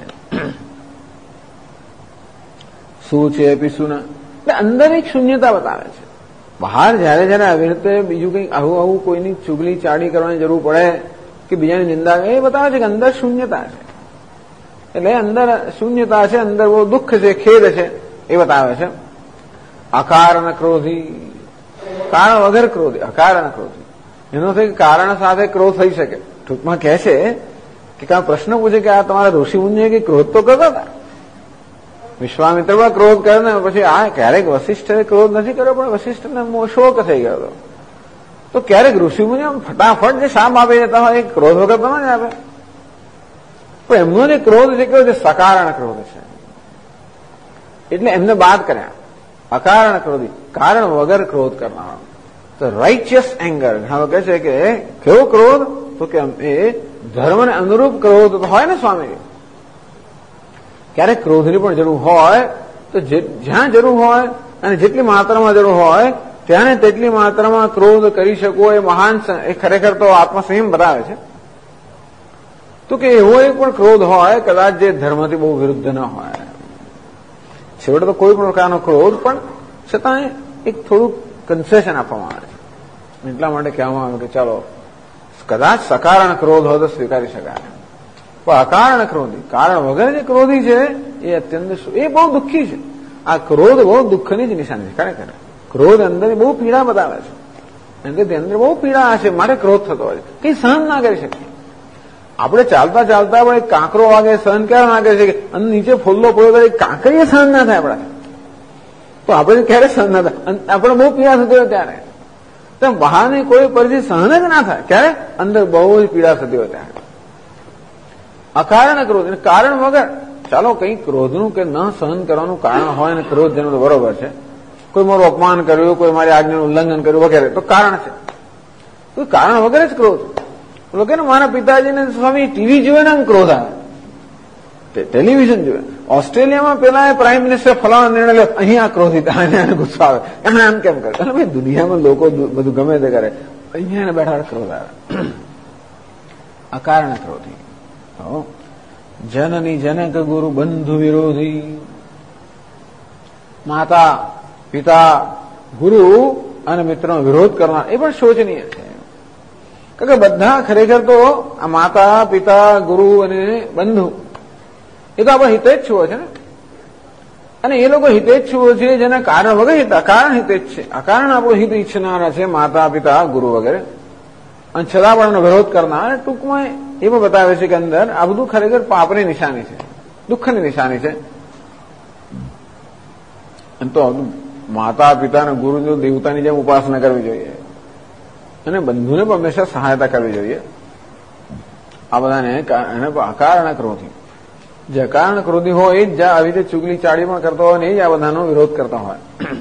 શું છે પીસુના એટલે અંદર એક શૂન્યતા બતાવે છે. બહાર જયારે આવી રીતે બીજું કંઈક આવું કોઈની ચુગલી ચાડી કરવાની જરૂર પડે કે બીજાની નિંદા, એ બતાવે છે કે અંદર શૂન્યતા છે. એટલે અંદર શૂન્યતા છે, અંદર બહુ દુઃખ છે, ખેદ છે, એ બતાવે છે. અકારણ ક્રોધી, કારણ વગર ક્રોધી, અકારણ ક્રોધી. એનો થાય કે કારણ સાથે ક્રોધ થઈ શકે. ટૂંકમાં કહે છે કે કાં પ્રશ્ન પૂછે કે આ તમારા ઋષિ મુનિએ કે ક્રોધ તો કરતા હતા. વિશ્વામિત્રમાં ક્રોધ કરે ને પછી આ ક્યારેક વશિષ્ઠે ક્રોધ નથી કર્યો, પણ વશિષ્ઠને શોક થઈ ગયો હતો. તો ક્યારેક ઋષિમુનિ આમ ફટાફટ જે શાપ આપી દેતા હોય એ ક્રોધ વગર તો ન આપે. પણ એમનો જે ક્રોધ છે કેવો છે, સકારણ ક્રોધ છે. એટલે એમને બાદ કર્યા. અકારણ ક્રોધી, કારણ વગર ક્રોધ કરનારો. તો રાઇચિયસ એંગર, ઘણા કહે છે કે કેવો ક્રોધ તો કે એ ધર્મને અનુરૂપ ક્રોધ હોય ને સ્વામી. ક્યારેક ક્રોધની પણ જરૂર હોય તો જ્યાં જરૂર હોય અને જેટલી માત્રામાં જરૂર હોય ત્યાં તેટલી માત્રામાં ક્રોધ કરી શકો એ મહાન, એ ખરેખર તો આત્મસંયમ બતાવે છે. તો કે એવો એક પણ ક્રોધ હોય કદાચ જે ધર્મથી બહુ વિરુદ્ધ ન હોય. છેવટે તો કોઈ પણ પ્રકારનો ક્રોધ પણ છતાં એક થોડુંક કન્સેશન આપવામાં આવે છે. એટલા માટે કહેવામાં આવે કે ચાલો કદાચ સકારણ ક્રોધ હોય તો સ્વીકારી શકાય. પણ અકારણ ક્રોધી, કારણ વગર જે ક્રોધી છે એ અત્યંત, એ બહુ દુઃખી છે. આ ક્રોધ બહુ દુઃખની જ નિશાની છે. ખરેખર ક્રોધ અંદર બહુ પીડા બતાવે છે. અંદર બહુ પીડા છે, માટે ક્રોધ થતો હોય છે. કઈ સહન ના કરી શકીએ. આપણે ચાલતા ચાલતા પણ એક કાંકરો વાગે સહન ક્યારે ના કરી શકીએ? અને નીચે ફોલ્લો પડ્યો તો કાંકરીએ સહન ના થાય આપણા. તો આપણે ક્યારે સહન ના થાય? આપણે બહુ પીડા થતી હોય ત્યારે. તો બહારની કોઈ પરિસ્થિતિ સહન જ ના થાય. ક્યારે? અંદર બહુ જ પીડા થતી હોય ત્યારે. અકારણ ક્રોધ, કારણ વગર. ચાલો કંઈ ક્રોધનું કે ન સહન કરવાનું કારણ હોય ને ક્રોધ જેનું તો બરોબર છે. કોઈ મારું અપમાન કર્યું, કોઈ મારી આજ્ઞાનું ઉલ્લંઘન કર્યું વગેરે તો કારણ છે. તો કારણ વગર જ ક્રોધ. બોલો કે મારા પિતાજીને સ્વામી ટીવી જોવે ને આમ ક્રોધ આવે, ટેલિવિઝન જોવે. ઓસ્ટ્રેલિયામાં પેલા પ્રાઇમ મિનિસ્ટર ફલાણા નિર્ણય લે, અહીંયા ક્રોધિત, અહીંયા ગુસ્સો આવે, એને આમ કેમ કરે? ભાઈ દુનિયામાં લોકો બધું ગમે તે કરે, અહીંયા બેઠા ક્રોધ આવે. અકારણ ક્રોધી. જનની જનક ગુરુ બંધુ વિરોધી. માતા પિતા ગુરુ અને મિત્રનો વિરોધ કરનાર એ પણ શોચનીય છે. કારણ કે બધા ખરેખર તો આ માતા પિતા ગુરુ અને બંધુ એ તો આપણા હિતેચ્છુઓ છે ને. અને એ લોકો હિતેચ્છુઓ છે જેના કારણ વગર અકારણ હિતેચ્છ છે. અકારણ આપણું હિત ઈચ્છનારા છે માતા પિતા ગુરુ વગેરે. અને છતાં પણ એનો વિરોધ કરનાર. ટૂંકમાં એ પણ બતાવે છે કે અંદર આ બધું ખરેખર પાપની નિશાની છે, દુઃખની નિશાની છે. એમ તો માતા પિતા અને ગુરુની દેવતાની જેમ ઉપાસના કરવી જોઈએ અને બંધુને પણ હંમેશા સહાયતા કરવી જોઈએ. આ બધાને એને અકારણ ક્રોધી. જે અકારણ ક્રોધી હોય એ જ આવી રીતે ચુગલી ચાળી પણ કરતો હોય ને એ જ આ બધાનો વિરોધ કરતા હોય.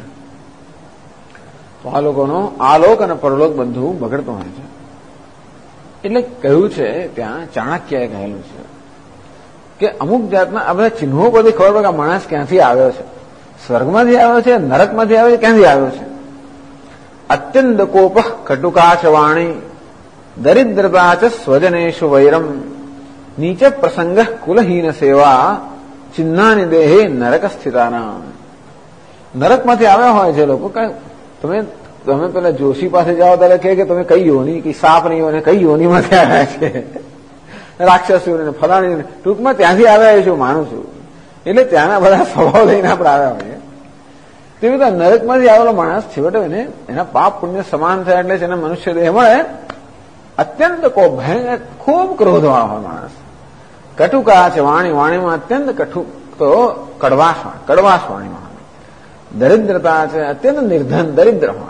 તો આ લોકોનો આલોક અને પરલોક બધું બગડતો હોય છે. એટલે કહ્યું છે ત્યાં ચાણક્યએ કહેલું છે કે અમુક જાતના આ બધા ચિહ્નો બધી ખબર પડે કે આ માણસ ક્યાંથી આવ્યો છે, સ્વર્ગમાંથી આવ્યો છે, નરકમાંથી આવ્યો છે, ક્યાંથી આવ્યો છે. અત્યંત કોપ કટુકાચ વાણી દરિદ્રતા ચ સ્વજનેશુ વૈરમ નીચ પ્રસંગ કુલહીન સેવા ચિહ્નાની દેહે નરક સ્થિતાના. નરકમાંથી આવ્યા હોય છે લોકો. તમે પેલા જોશી પાસે જાઓ ત્યારે કે તમે કઈ યોની, કઈ સાપની યોની, કઈ યોનીમાંથી આવ્યા છે, રાક્ષસીઓને ફલાણી, ટૂંકમાં ત્યાંથી આવ્યા છું માનું છું. એટલે ત્યાંના બધા સ્વભાવ લઈને આપણે આવ્યા હોઈએ. તેવી રીતે નરકમાંથી આવેલો માણસ છેવટે એને એના પાપ પુણ્ય સમાન થયા એટલે એને મનુષ્ય દેહ મળે. અત્યંત ભયંકર ખૂબ ક્રોધવાળો હોય માણસ. કટુકા છે વાણી, વાણીમાં અત્યંત કટુક તો કડવાશ વાણીમાં. દરિદ્રતા છે અત્યંત નિર્ધન દરિદ્ર હોય.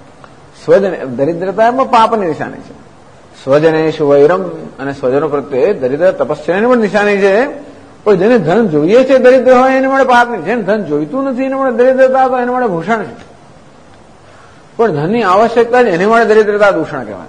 દરિદ્રતા એમાં પાપની નિશાની છે. સ્વજનેશુ વૈરમ અને સ્વજનો પ્રત્યે દરિદ્ર તપસ્યાની પણ નિશાની છે. પણ જેને ધન જોઈએ છે દરિદ્ર હોય એને મળે પાપ નહીં. જેને ધન જોઈતું નથી એને મળે દરિદ્રતા, તો એને મળે ભૂષણ છે. પણ ધનની આવશ્યકતા જ એને મળે દરિદ્રતા દૂષણ કહેવાય.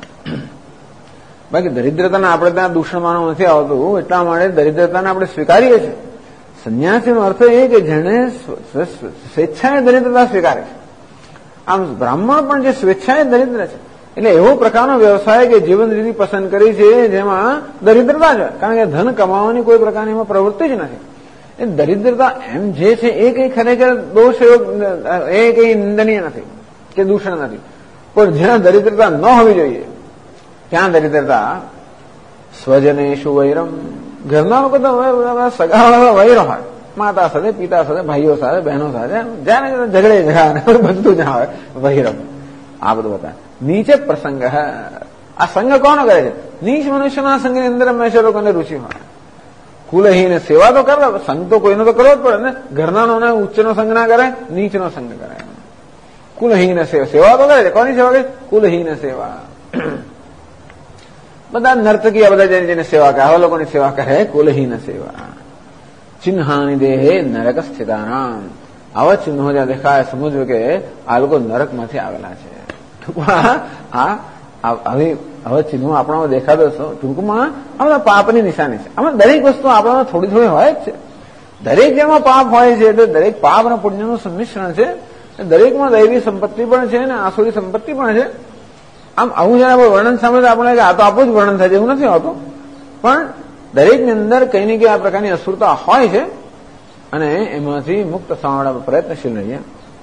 બાકી દરિદ્રતાને આપણે ત્યાં દૂષણ માનવું નથી આવતું. એટલા માટે દરિદ્રતાને આપણે સ્વીકારીએ છીએ. સંન્યાસીનો અર્થ એ કે જેને સ્વેચ્છાએ દરિદ્રતા સ્વીકારે છે. આમ બ્રાહ્મણ પણ જે સ્વેચ્છાએ દરિદ્ર છે એટલે એવો પ્રકારનો વ્યવસાય કે જીવન રીતિ પસંદ કરી છે જેમાં દરિદ્રતા જ હોય. કારણ કે ધન કમાવાની કોઈ પ્રકારની એમાં પ્રવૃત્તિ જ નથી. એ દરિદ્રતા એમ જે છે એ કઈ ખરેખર દોષ એ કઈ નિંદનીય નથી કે દૂષણ નથી. પણ જ્યાં દરિદ્રતા ન હોવી જોઈએ ત્યાં દરિદ્રતા. સ્વજનેશુ વૈરમ. ઘરના લોકો તો સગા વૈર હોય, માતા સાથે, પિતા સાથે, ભાઈઓ સાથે, બહેનો સાથે, જ્યાં ઝઘડે ઝઘડા બધું જ આવે વૈરમ. આ બધું બતાવે. નીચે પ્રસંગ. આ સંગ કોનો કરે છે? નીચ મનુષ્યના સંઘની અંદર હંમેશા લોકોને રુચિ હોય. કુલહીન સેવા તો કરે, સંગ તો કોઈનો તો કરવો જ પડે ને. ઘરનાનો ને ઉચ્ચનો સંગ ના કરે, નીચનો સંગ કરે. કુલહીન સેવા તો કરે છે. કોની સેવા કરે? કુલહીન સેવા. બધા નર્તકી આ બધા જેને સેવા કરે, આવા લોકોની સેવા કરે કુલહીન સેવા. ચિહ્નાની દેહે નરક સ્થિતાનામ. આવા ચિહ્નો જ્યાં દેખાય સમજવું કે આ લોકો નરકમાંથી આવેલા છે. હવે ચિહ્નો આપણામાં દેખાતો ટૂંકમાં આ બધા પાપની નિશાની છે. આમાં દરેક વસ્તુ આપણામાં થોડી થોડી હોય જ છે. દરેક જેમાં પાપ હોય છે એટલે દરેક પાપ અને પુણ્યનું સંમિશ્રણ છે. દરેકમાં દૈવી સંપત્તિ પણ છે અને આસુરી સંપત્તિ પણ છે. આમ આવું જયારે આપણે વર્ણન સાંભળે આપણે કે આ તો આપણું જ વર્ણન થાય છે એવું નથી હોતું. પણ દરેકની અંદર કઈ ને કઈ આ પ્રકારની અસુરતા હોય છે અને એમાંથી મુક્ત થવા પ્રયત્નશીલ રહીએ.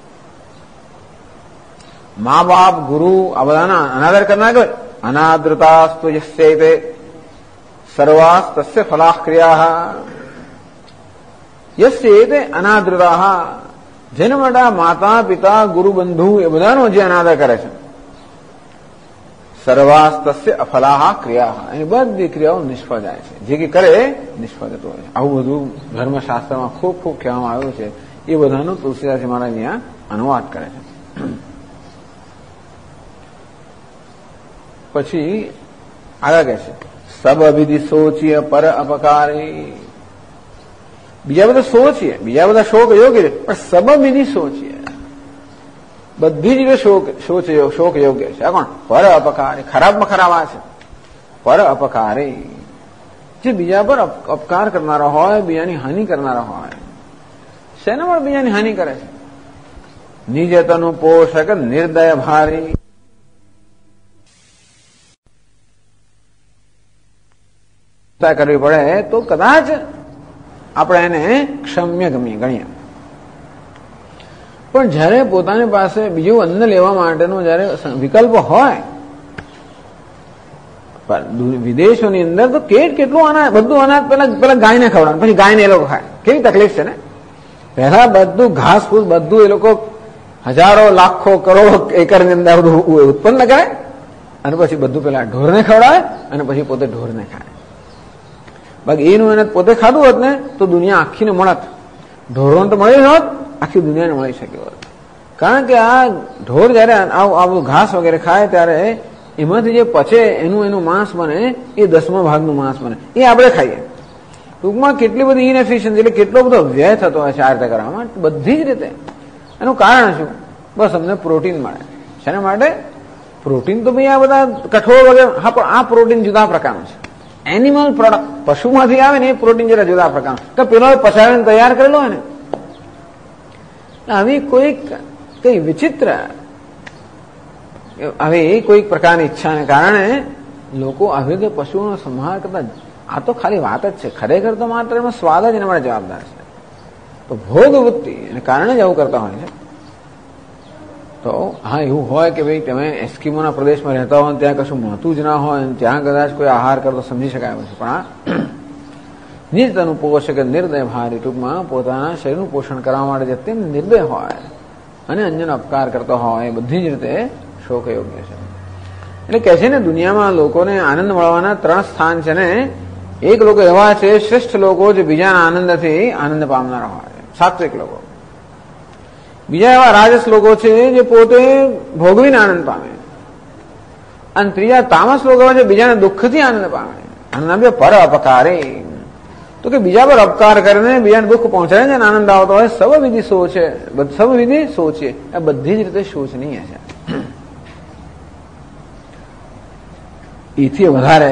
મા બાપ ગુરુ આ બધાના અનાદર કરનાર કે અનાદ્રતાસ્તુ યસ્યૈતે સર્વાસ તસ્ય ફલાહ ક્રિયા. યસ્યૈતે અનાદ્રતા. જેના માટે માતા પિતા ગુરુ બંધુ એ બધાનો જે અનાદર કરે છે, સર્વાસ તસ્ય અફલાહ ક્રિયા. એની બધી ક્રિયાઓ નિષ્ફળ જાય છે. જે કે કરે નિષ્ફળ જતું હોય. આવું બધું ધર્મશાસ્ત્રમાં ખૂબ ખૂબ કહેવામાં આવ્યું છે. એ બધાનું તુલસીદાસજી મહારાજ અહીંયા અનુવાદ કરે છે. પછી આગળ કહે છે સબ વિધિ સોચીય પર અપકારી. બીજા બધા સોચીએ, બીજા બધા શોક યોગ્ય છે, પણ સબ વિધિ સોચીએ બધી જ શોક યોગ્ય છે. આ કોણ? પર અપકારી. ખરાબમાં ખરાબ આ છે. પર અપકારી, જે બીજા પર અપકાર કરનારા હોય, બીજાની હાનિ કરનારા હોય. શેના પર બીજાની હાનિ કરે છે? નિજ તનુ પોષક નિર્દય ભારી. કરવી પડે તો કદાચ આપણે એને ક્ષમ્ય ગણીએ. પણ જયારે પોતાની પાસે બીજું અન્ન લેવા માટેનો જયારે વિકલ્પ હોય, વિદેશોની અંદર તો કેટલું અનાજ, બધું અનાજ પેલા ગાયને ખવડાવે, પછી ગાયને એ લોકો ખાય. કેવી તકલીફ છે ને! પહેલા બધું ઘાસ ફૂસ બધું એ લોકો હજારો લાખો કરોડો એકરની અંદર ઉત્પન્ન કરે અને પછી બધું પેલા ઢોરને ખવડાવે અને પછી પોતે ઢોરને ખાય. બાકી એનું એને પોતે ખાધું હોત ને તો દુનિયા આખીને મળત. ઢોરોને તો મળી હોત, આખી દુનિયાને મળી શકી હોત. કારણ કે આ ઢોર જયારે આવું ઘાસ વગેરે ખાય ત્યારે એમાંથી જે પચે એનું માંસ બને એ 10મા ભાગનું માંસ બને, એ આપણે ખાઈએ. ટૂંકમાં કેટલી બધી ઇનએફિશિયન્સી, એટલે કેટલો બધો વ્યય થતો હોય છે આ રીતે કરવામાં, બધી જ રીતે. એનું કારણ શું? બસ અમને પ્રોટીન મળે. શેના માટે? પ્રોટીન તો ભાઈ આ બધા કઠોળ વગેરે, હા, પણ આ પ્રોટીન જુદા પ્રકારનું છે. એનિમલ પ્રોડક્ટ, પશુમાંથી આવે ને એ પ્રોટીન જરા જુદા પ્રકારનું, કે પેલો પચાવીને તૈયાર કરેલો હોય ને. આવી કઈ વિચિત્ર હવે એ કોઈક પ્રકારની ઈચ્છાને કારણે લોકો આવી રીતે પશુઓનો સંહાર કરતા. આ તો ખાલી વાત જ છે, ખરેખર તો માત્ર એમાં સ્વાદ જ એના માટે જવાબદાર છે. તો ભોગ વૃત્તિ એને કારણે જ આવું કરતા હોય છે. તો હા, એવું હોય કે ભાઈ તમે એસ્કિમોના પ્રદેશમાં રહેતા હોય, ત્યાં કશું મળતું જ ના હોય, ત્યાં કદાચ કોઈ આહાર કરતો સમજી શકાય છે. પણ આ નિર્દયનું પોષક નિર્દય ભારી, ટૂંકમાં પોતાના શરીરનું પોષણ કરવા માટે જે તેમ નિર્દય હોય અને અન્યનો અપકાર કરતો હોય, બધી જ રીતે શોક યોગ્ય છે. એટલે કહે છે ને, દુનિયામાં લોકોને આનંદ મળવાના 3 સ્થાન છે ને. એક લોકો એવા છે શ્રેષ્ઠ લોકો જે બીજાના આનંદથી આનંદ પામનારા હોય, સાત્વિક લોકો. બીજા એવા રાજસ લોકો છે જે પોતે ભોગવીને આનંદ પામે. અને ત્રીજા તામસ લોકો છે બીજાના દુઃખથી આનંદ પામે. આનંદ પર અપકારી, તો કે બીજા પર અપકાર કરીને બીજાને દુઃખ પહોંચાડે છે, આનંદ આવતો હોય. સર્વવિધિ શોચ છે, સર્વવિધિ શોચ છે, આ બધી જ રીતે શોચનીય છે. એથી વધારે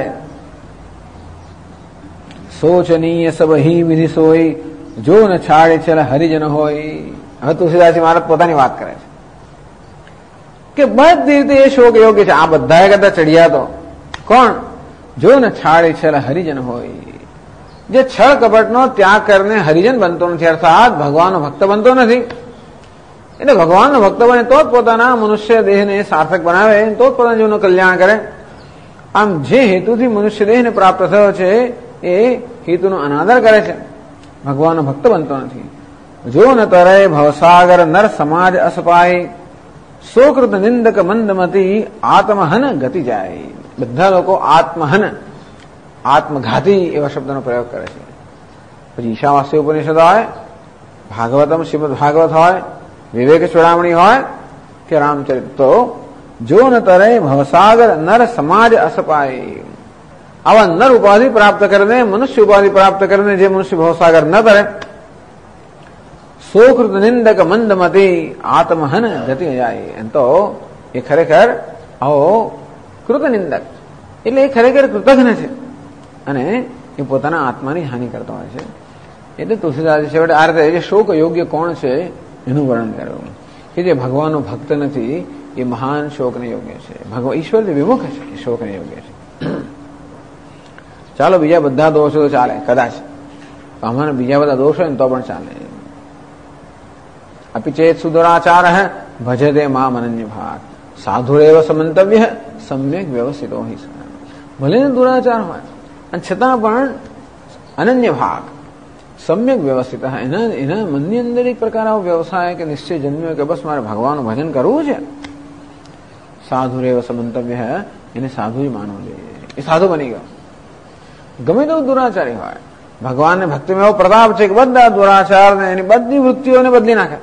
શોચનીય સબ હિ વિધિ સોય, જો ન છાડે છે હરિજન હોય. હવે તુલસીદાસજી મહારાજ પોતાની વાત કરે છે કે બધી રીતે એ શોક યોગ્ય છે. આ બધા કરતા ચડિયા તો કોણ? જો ન છાડે છે હરિજન હોય, જે છળ કપટનો ત્યાગ કરીને હરિજન બનતો નથી, અર્થાત ભગવાનનો ભક્ત બનતો નથી. એટલે ભગવાનનો ભક્ત બને તો જ પોતાના મનુષ્ય દેહને સાર્થક બનાવે, તો જ પોતાના જીવનનું કલ્યાણ કરે. આમ જે હેતુથી મનુષ્ય દેહને પ્રાપ્ત થયો છે એ હેતુનો અનાદર કરે છે, ભગવાનનો ભક્ત બનતો નથી. જો ન તરે ભવસાગર નર સમાજ અસપાય, સોકૃત નિંદક મંદમતી આત્મહન ગતિ જાય. બધા લોકો આત્મહન, આત્મઘાતી એવા શબ્દનો પ્રયોગ કરે છે. પછી ઈશાવાસ્ય ઉપનિષદ હોય, ભાગવતમ શ્રીમદ ભાગવત હોય, વિવેક ચૂડામણી હોય કે રામચરિત. તો જો ન તરે ભવસાગર નર સમાજ અસપાય, આવા નર ઉપાધિ પ્રાપ્ત કરીને, મનુષ્ય ઉપાધિ પ્રાપ્ત કરીને જે મનુષ્ય ભવસાગર ન તરે, સોકૃત નિંદક મંદમતી આત્મહન ગતિ જાય. એમ તો એ ખરેખર આવો કૃતનિંદક, એટલે એ ખરેખર કૃતજ્ઞ છે અને એ પોતાના આત્માની હાનિ કરતો હોય છે. એટલે તુલસીદાસ છેવટે આ રીતે જે શોક યોગ્ય કોણ છે એનું વર્ણન કર્યું કે જે ભગવાનનો ભક્ત નથી એ મહાન શોકને યોગ્ય છે, ભગવાન ઈશ્વરથી વિમુખ છે એ શોકને યોગ્ય છે. ચાલો બીજા બધા દોષો તો ચાલે કદાચ, અમારે બીજા બધા દોષ હોય ને તો પણ ચાલે. અપિ ચેત સુદુરાચાર ભજતે મામ અનન્ય ભાગ, સાધુરેવ સમંતવ્ય સમ્યક વ્યવસ્થિતો હિ. ભલે ને દુરાચાર હોય અને છતાં પણ અનન્ય ભાગ, સમ્યક વ્યવસ્થિત, એના મનની અંદર એક પ્રકાર આવો વ્યવસાય કે નિશ્ચય જન્મ્યો કે બસ મારે ભગવાનનું ભજન કરવું છે. સાધુરેવ સમંતવ્ય, એને સાધુ જ માનવું જોઈએ, એ સાધુ બની ગયો. ગમે તેવું દુરાચારી હોય, ભગવાનને ભક્તિમાં એવો પ્રતાપ છે કે બધા દુરાચાર ને એની બધી વૃત્તિઓને બદલી નાખે.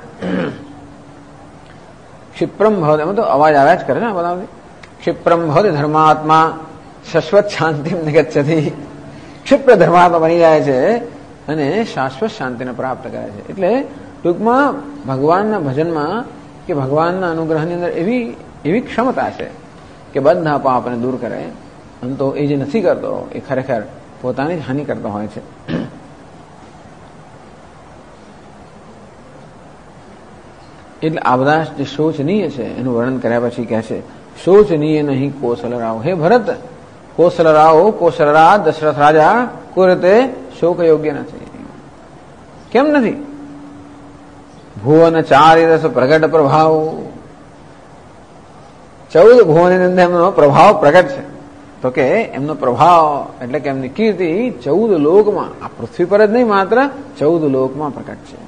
ક્ષિપ્રમ ભવત, એમાં તો અવાજ આવ્યા જ કરે ને બધા. ક્ષિપ્રમ ભવત ધર્માત્મા શાશ્વત શાંતિ નિગચ્છતિ. ક્ષિપ્ર ધર્માત્મા બની જાય છે અને શાશ્વત શાંતિને પ્રાપ્ત કરે છે. એટલે ટૂંકમાં ભગવાનના ભજનમાં કે ભગવાનના અનુગ્રહની અંદર એવી ક્ષમતા છે કે બધા પાપને દૂર કરે આમ તો એ જે નથી કરતો એ ખરેખર પોતાની જ હાનિ કરતો હોય છે. એટલે આ બધા જે શોચનીય છે એનું વર્ણન કર્યા પછી કહે છે શોચનીય નહીં કૌશલ રાવ. હે ભરત, કૌશલ રાવ, કૌશલરાજ દશરથ રાજા કોઈ રીતે શોક યોગ્ય નથી. કેમ નથી? ભુવન ચારિ રસ પ્રગટ પ્રભાવ, 14 ભુવનની અંદર એમનો પ્રભાવ પ્રગટ છે. તો કે એમનો પ્રભાવ એટલે કે એમની કીર્તિ 14 લોકમાં, આ પૃથ્વી પર જ નહીં માત્ર 14 લોકમાં પ્રકટ છે.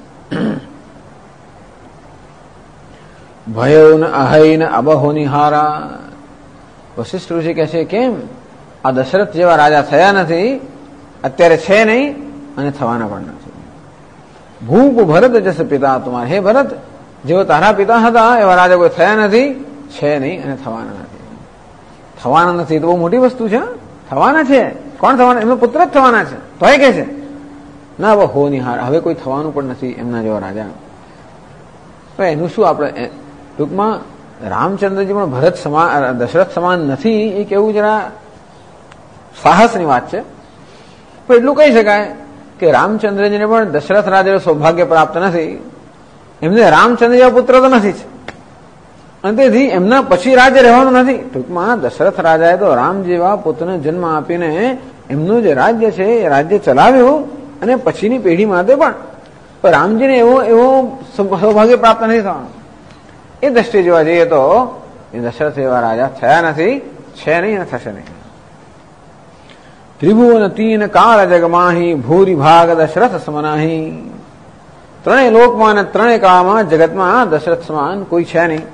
ભયો ન અહૈ ન અબહો નિહારા. વશિષ્ઠ ઋષિ કહે છે કેમ આ દશરથ જેવા રાજા થયા નથી, અત્યારે છે નહીં અને થવાના પણ નથી. ભૂપ ભરત જસ પિતા તુમાર. હે ભરત, જેઓ તારા પિતા હતા એવા રાજા કોઈ થયા નથી, છે નહીં અને થવાના નથી. થવાના નથી તો બહુ મોટી વસ્તુ છે. થવાના છે. કોણ થવાના? એમનો પુત્ર જ થવાના છે. તો એ કહે છે ના હો નિહાર, હવે કોઈ થવાનું પણ નથી એમના જેવા રાજા. તો એનું શું આપણે ટૂંકમાં રામચંદ્રજી પણ ભરત સમાન, દશરથ સમાન નથી એ કેવું જરા સાહસની વાત છે. પણ એટલું કહી શકાય કે રામચંદ્રજીને પણ દશરથ રાજાનું સૌભાગ્ય પ્રાપ્ત નથી. એમને રામચંદ્ર જેવા પુત્ર તો નથી જ, અને તેથી એમના પછી રાજ્ય રહેવાનું નથી. ટૂંકમાં દશરથ રાજાએ તો રામ જેવા પુત્રને જન્મ આપીને એમનું જે રાજ્ય છે એ રાજ્ય ચલાવ્યું, અને પછીની પેઢી માટે પણ રામજીને એવો સૌભાગ્ય પ્રાપ્ત નથી થવાનું. એ દ્રષ્ટિએ જોવા જઈએ તો એ દશરથ એવા રાજા થયા નથી, છે નહીં અને થશે નહીં. ત્રિભુવન તીન કાળ જગમાહી ભૂરી ભાગ દશરથ સમનાહી. ત્રણેય લોકમાં અને ત્રણેય કાળમાં જગતમાં દશરથ સમાન કોઈ છે નહીં.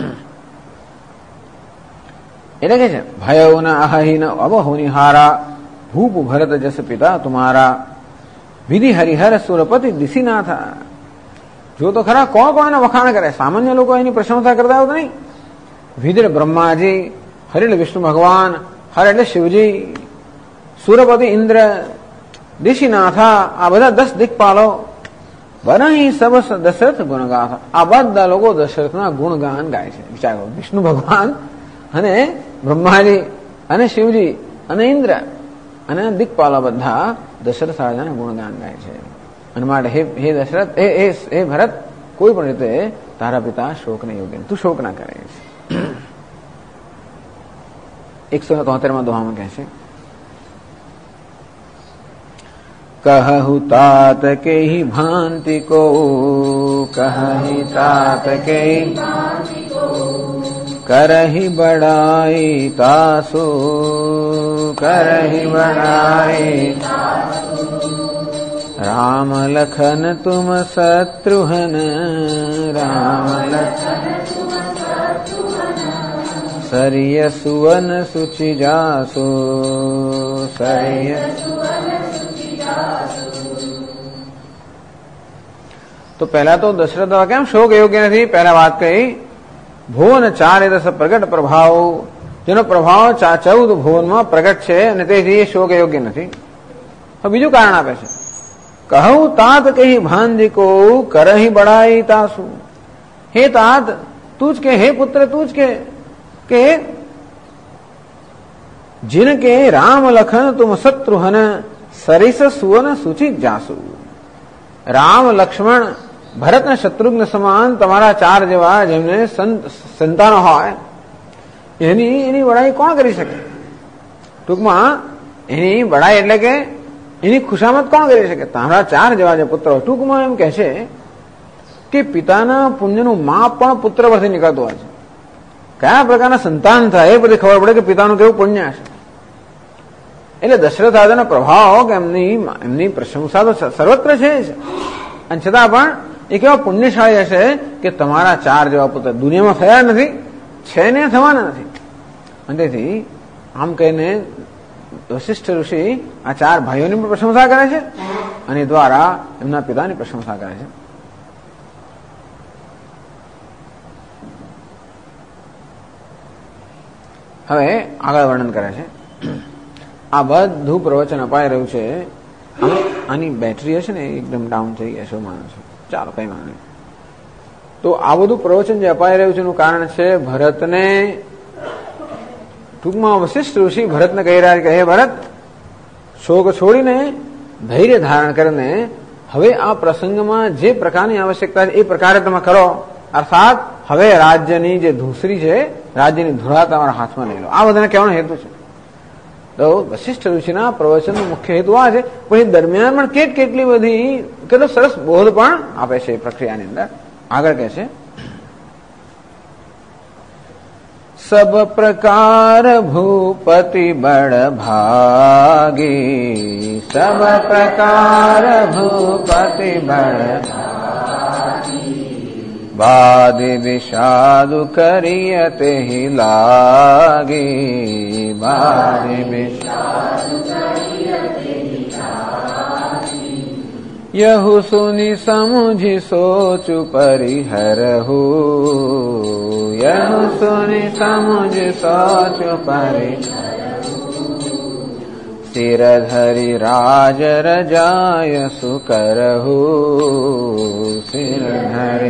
એટલે કે છે ભયો ન અહી ન અબહો નિહારા. ભૂપ ભરત જસ પિતા તુમારા. વિધિ હરિહર સુરપતિ દિશીનાથા. જો તો ખરા કોણ કોણ એના વખાણ કરે. સામાન્ય લોકો એની પ્રશંસા કરતા હોય તો નહીં. વિધિ બ્રહ્માજી, હરિ એટલે વિષ્ણુ ભગવાન, હર એટલે શિવજી, સુરપતિ ઇન્દ્ર, દિશીનાથા, આ બધા 10 દિક્પાલો. બનહી સબ દશરથ ગુણગાથા. આ બધા લોકો દશરથના ગુણગાન ગાય છે. વિચાર કરો, વિષ્ણુ ભગવાન અને બ્રહ્માજી અને શિવજી અને ઇન્દ્ર અને દિક્પાલો બધા દશરથ રાજાના ગુણગાન ગાય છે. અને માટે હે દશરથ, હે ભરત, કોઈ પણ રીતે તારા પિતા શોકને યોગ્ય, તું શોક ના કરે. 173માં દોહામાં કહે છે કહુ तात के ही भांति को, कहि तात के करहि बड़ाई तासु, करहि बड़ाई राम लखन तुम शत्रुघ्न, राम लखन सरिय सुवन सुचि जासु, सरिय. તો પહેલા તો દશરથ કેમ શોક યોગ્ય નથી? પહેલા વાત કહી ભુવન 4 દશ પ્રગટ પ્રભાવ, જેનો પ્રભાવ 14 ભુવનમાં પ્રગટ છે અને તેથી શોક યોગ્ય નથી. હવે બીજું કારણ આપે છે કહું तात કહી ભાંજી કો, કરહી બડાઈ તાસુ. હે तात તું જ કે, હે પુત્ર તું જ કે जिनके राम लखन तुम शत्रुघ्न, सरिस सुवन सुचि जासु. રામ લક્ષ્મણ ભરત અને શત્રુઘ્ન સમાન તમારા 4 જેવા જેમને સંતાનો હોય એની બડાઈ કોણ કરી શકે? ટૂંકમાં એની બડાઈ એટલે કે એની ખુશામત કોણ કરી શકે? તમારા 4 જેવા જે પુત્રો. ટૂંકમાં એમ કહે છે કે પિતાના પુણ્યનું માપ પણ પુત્ર પરથી નીકળતું હોય છે. કયા પ્રકારના સંતાન થાય એ પછી ખબર પડે કે પિતાનું કેવું પુણ્ય હશે. એટલે દશરથ રાજાનો પ્રભાવ કે એમની પ્રશંસા તો સર્વત્ર છે જ, અને છતાં પણ એ કેવા પુણ્યશાળી હશે કે તમારા 4 જેવા પુત્ર દુનિયામાં થયા નથી, છે ને થવાના નથી. અને તેથી આમ કહીને વશિષ્ઠ ઋષિ આ 4 ભાઈઓની પણ પ્રશંસા કરે છે અને દ્વારા એમના પિતાની પ્રશંસા કરે છે. હવે આગળ વર્ણન કરે છે. આ બધું પ્રવચન અપાઈ રહ્યું છે. આની બેટરી હશે ને એકદમ ડાઉન થઈ ગયા છે માનો છે. ચાલો કઈ વાંધો નહીં. તો આ બધું પ્રવચન જે અપાઈ રહ્યું છે એનું કારણ છે ભરતને ટૂંકમાં વશિષ્ઠ ઋષિ ભરતને કહી રહ્યા કે હે ભરત, શોક છોડીને ધૈર્ય ધારણ કરીને હવે આ પ્રસંગમાં જે પ્રકારની આવશ્યકતા છે એ પ્રકારે તમે કરો. અર્થાત હવે રાજ્યની જે ધૂસરી છે, રાજ્યની ધુરા તમારા હાથમાં લઈ લો. આ બધાને કહેવાનો હેતુ છે. તો વશિષ્ઠ ઋષિના પ્રવચનનો મુખ્ય હેતુ આ છે. પણ એ દરમિયાન પણ કેટલી બધી કેટલો સરસ બોધ પણ આપે છે એ પ્રક્રિયાની અંદર. આગળ કહે છે, सब प्रकार भूपति बड़ भागी, सब प्रकार भूपति बड़ बादि विषादु करियते ही लागी, बादि विषादु यहु सुनि समुझि सोचु परिहरहु, यहु सुनि समुझि सोचु परिहरहु, सिर धरि राज रजाय सुकरहु, सिर धरि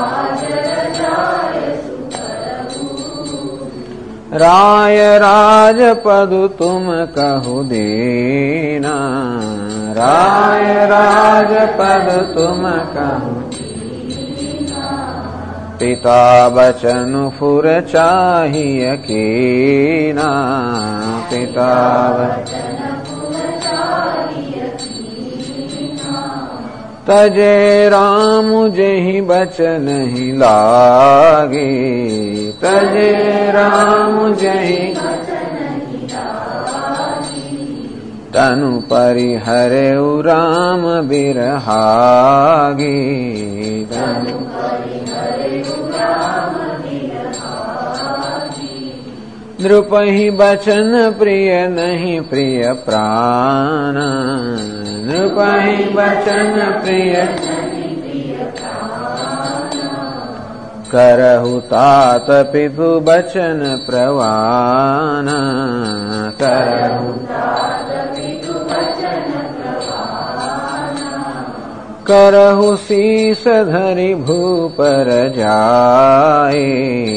राय राज पदु तुम कहु दीना, राय राज पद तुम कहु दीना, पिता बचन फुर चाहिए कीना, पिता बचन तजे राम जेहि बचन ही लागे, तजे राम जेहि तनु परिहरे राम बिरहागी, तनु नृपहि बचन प्रिय नहीं प्रिय प्राण, नृपहि बचन प्रिय करहु तात पितु बचन प्रवान, करहु करहु शीस धरि भूपर जाए,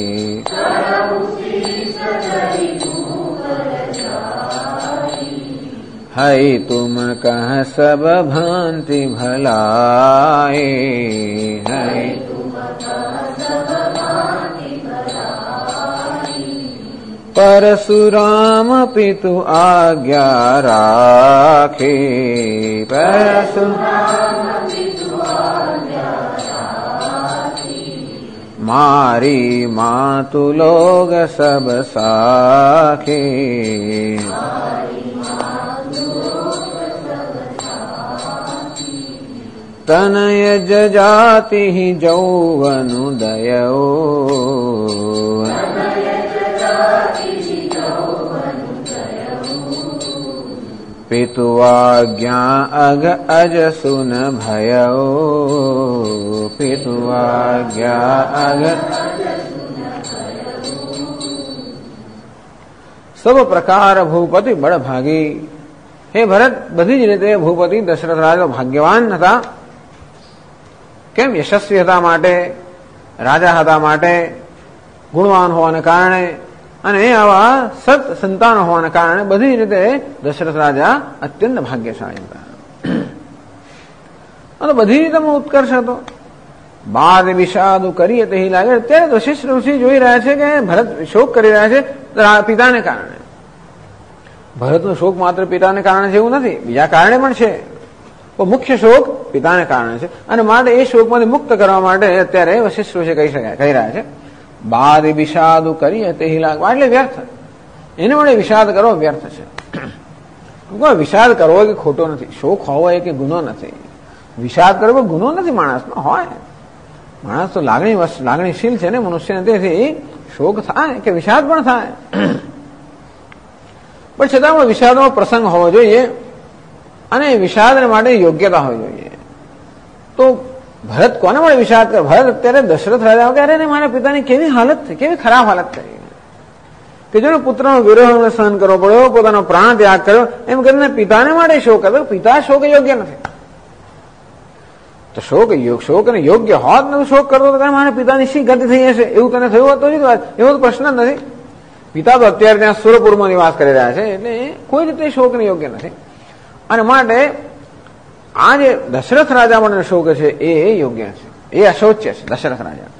है तुम कह सब भांति भलाए, है परशुराम पितु आज्ञा राखे, परशुराम पितु आज्ञा राखे, मारी मातु लोग सब साखे, तनय जजाति ही जौवनु दयो, पितु आज्ञा अग अज सुन भयो, पितु आज्ञा अग सब प्रकार भूपति बड़ भागी. हे भरत, बधी જ રીતે ભૂપતિ દશરથ રાજા ભાગ્યવાન હતા. કેમ? યશસ્વી હતા માટે, રાજા હતા માટે, ગુણવાન હોવાને કારણે અને આવા સત સંતાન હોવાને કારણે બધી રીતે દશરથ રાજા અત્યંત ભાગ્યશાળી હતા અને બધી રીતે ઉત્કર્ષ હતો. બાદ વિષાદુ કરીએ તે લાગે. અત્યારે વશિષ્ઠ ઋષિ જોઈ રહ્યા છે કે ભરત શોક કરી રહ્યા છે પિતાને કારણે. ભરતનો શોક માત્ર પિતાને કારણે છે એવું નથી, બીજા કારણે પણ છે. મુખ્ય શોક પિતાને કારણે છે અને માટે એ શોકમાંથી મુક્ત કરવા માટે અત્યારે વશિષ્ઠ ઋષિ કહી રહ્યા છે બાદ વિષાદુ કરીએ તે લાગ. એટલે વ્યર્થ, એને વડે વિષાદ કરવો વ્યર્થ છે. વિષાદ કરવો કે ખોટો નથી, શોક હોવો એ કે ગુનો નથી. વિષાદ કરવો ગુનો નથી માણસનો હોય. માણસ તો લાગણીશીલ છે ને મનુષ્યને, તેથી શોક થાય કે વિષાદ પણ થાય. પણ છતાં વિષાદનો પ્રસંગ હોવો જોઈએ અને વિષાદ માટે યોગ્યતા હોવી જોઈએ. તો ભરત કોને મળે વિષાદ કરે? ભરત અત્યારે દશરથ રાજા કે અરે મારા પિતાની કેવી હાલત થઈ, કેવી ખરાબ હાલત થઈ કે જેનો પુત્રનો વિરહ સહન કરવો પડ્યો, પોતાનો પ્રાણ ત્યાગ કર્યો, એમ કરીને પિતાને માટે શોક હતો. પિતા શોક યોગ્ય નથી. તો શોક અને યોગ્ય હોત ને શોક કરતો હતો મારા પિતાની શી ગતિ થઈ હશે એવું તને થયું હતું? એવો તો પ્રશ્ન જ નથી. પિતા તો અત્યારે ત્યાં સુરપુરમાં નિવાસ કરી રહ્યા છે, એટલે કોઈ રીતે શોકને યોગ્ય નથી. અને માટે આ જે દશરથ રાજા માટે શોક છે એ યોગ્ય છે, એ અશોચ્ય છે. દશરથ રાજા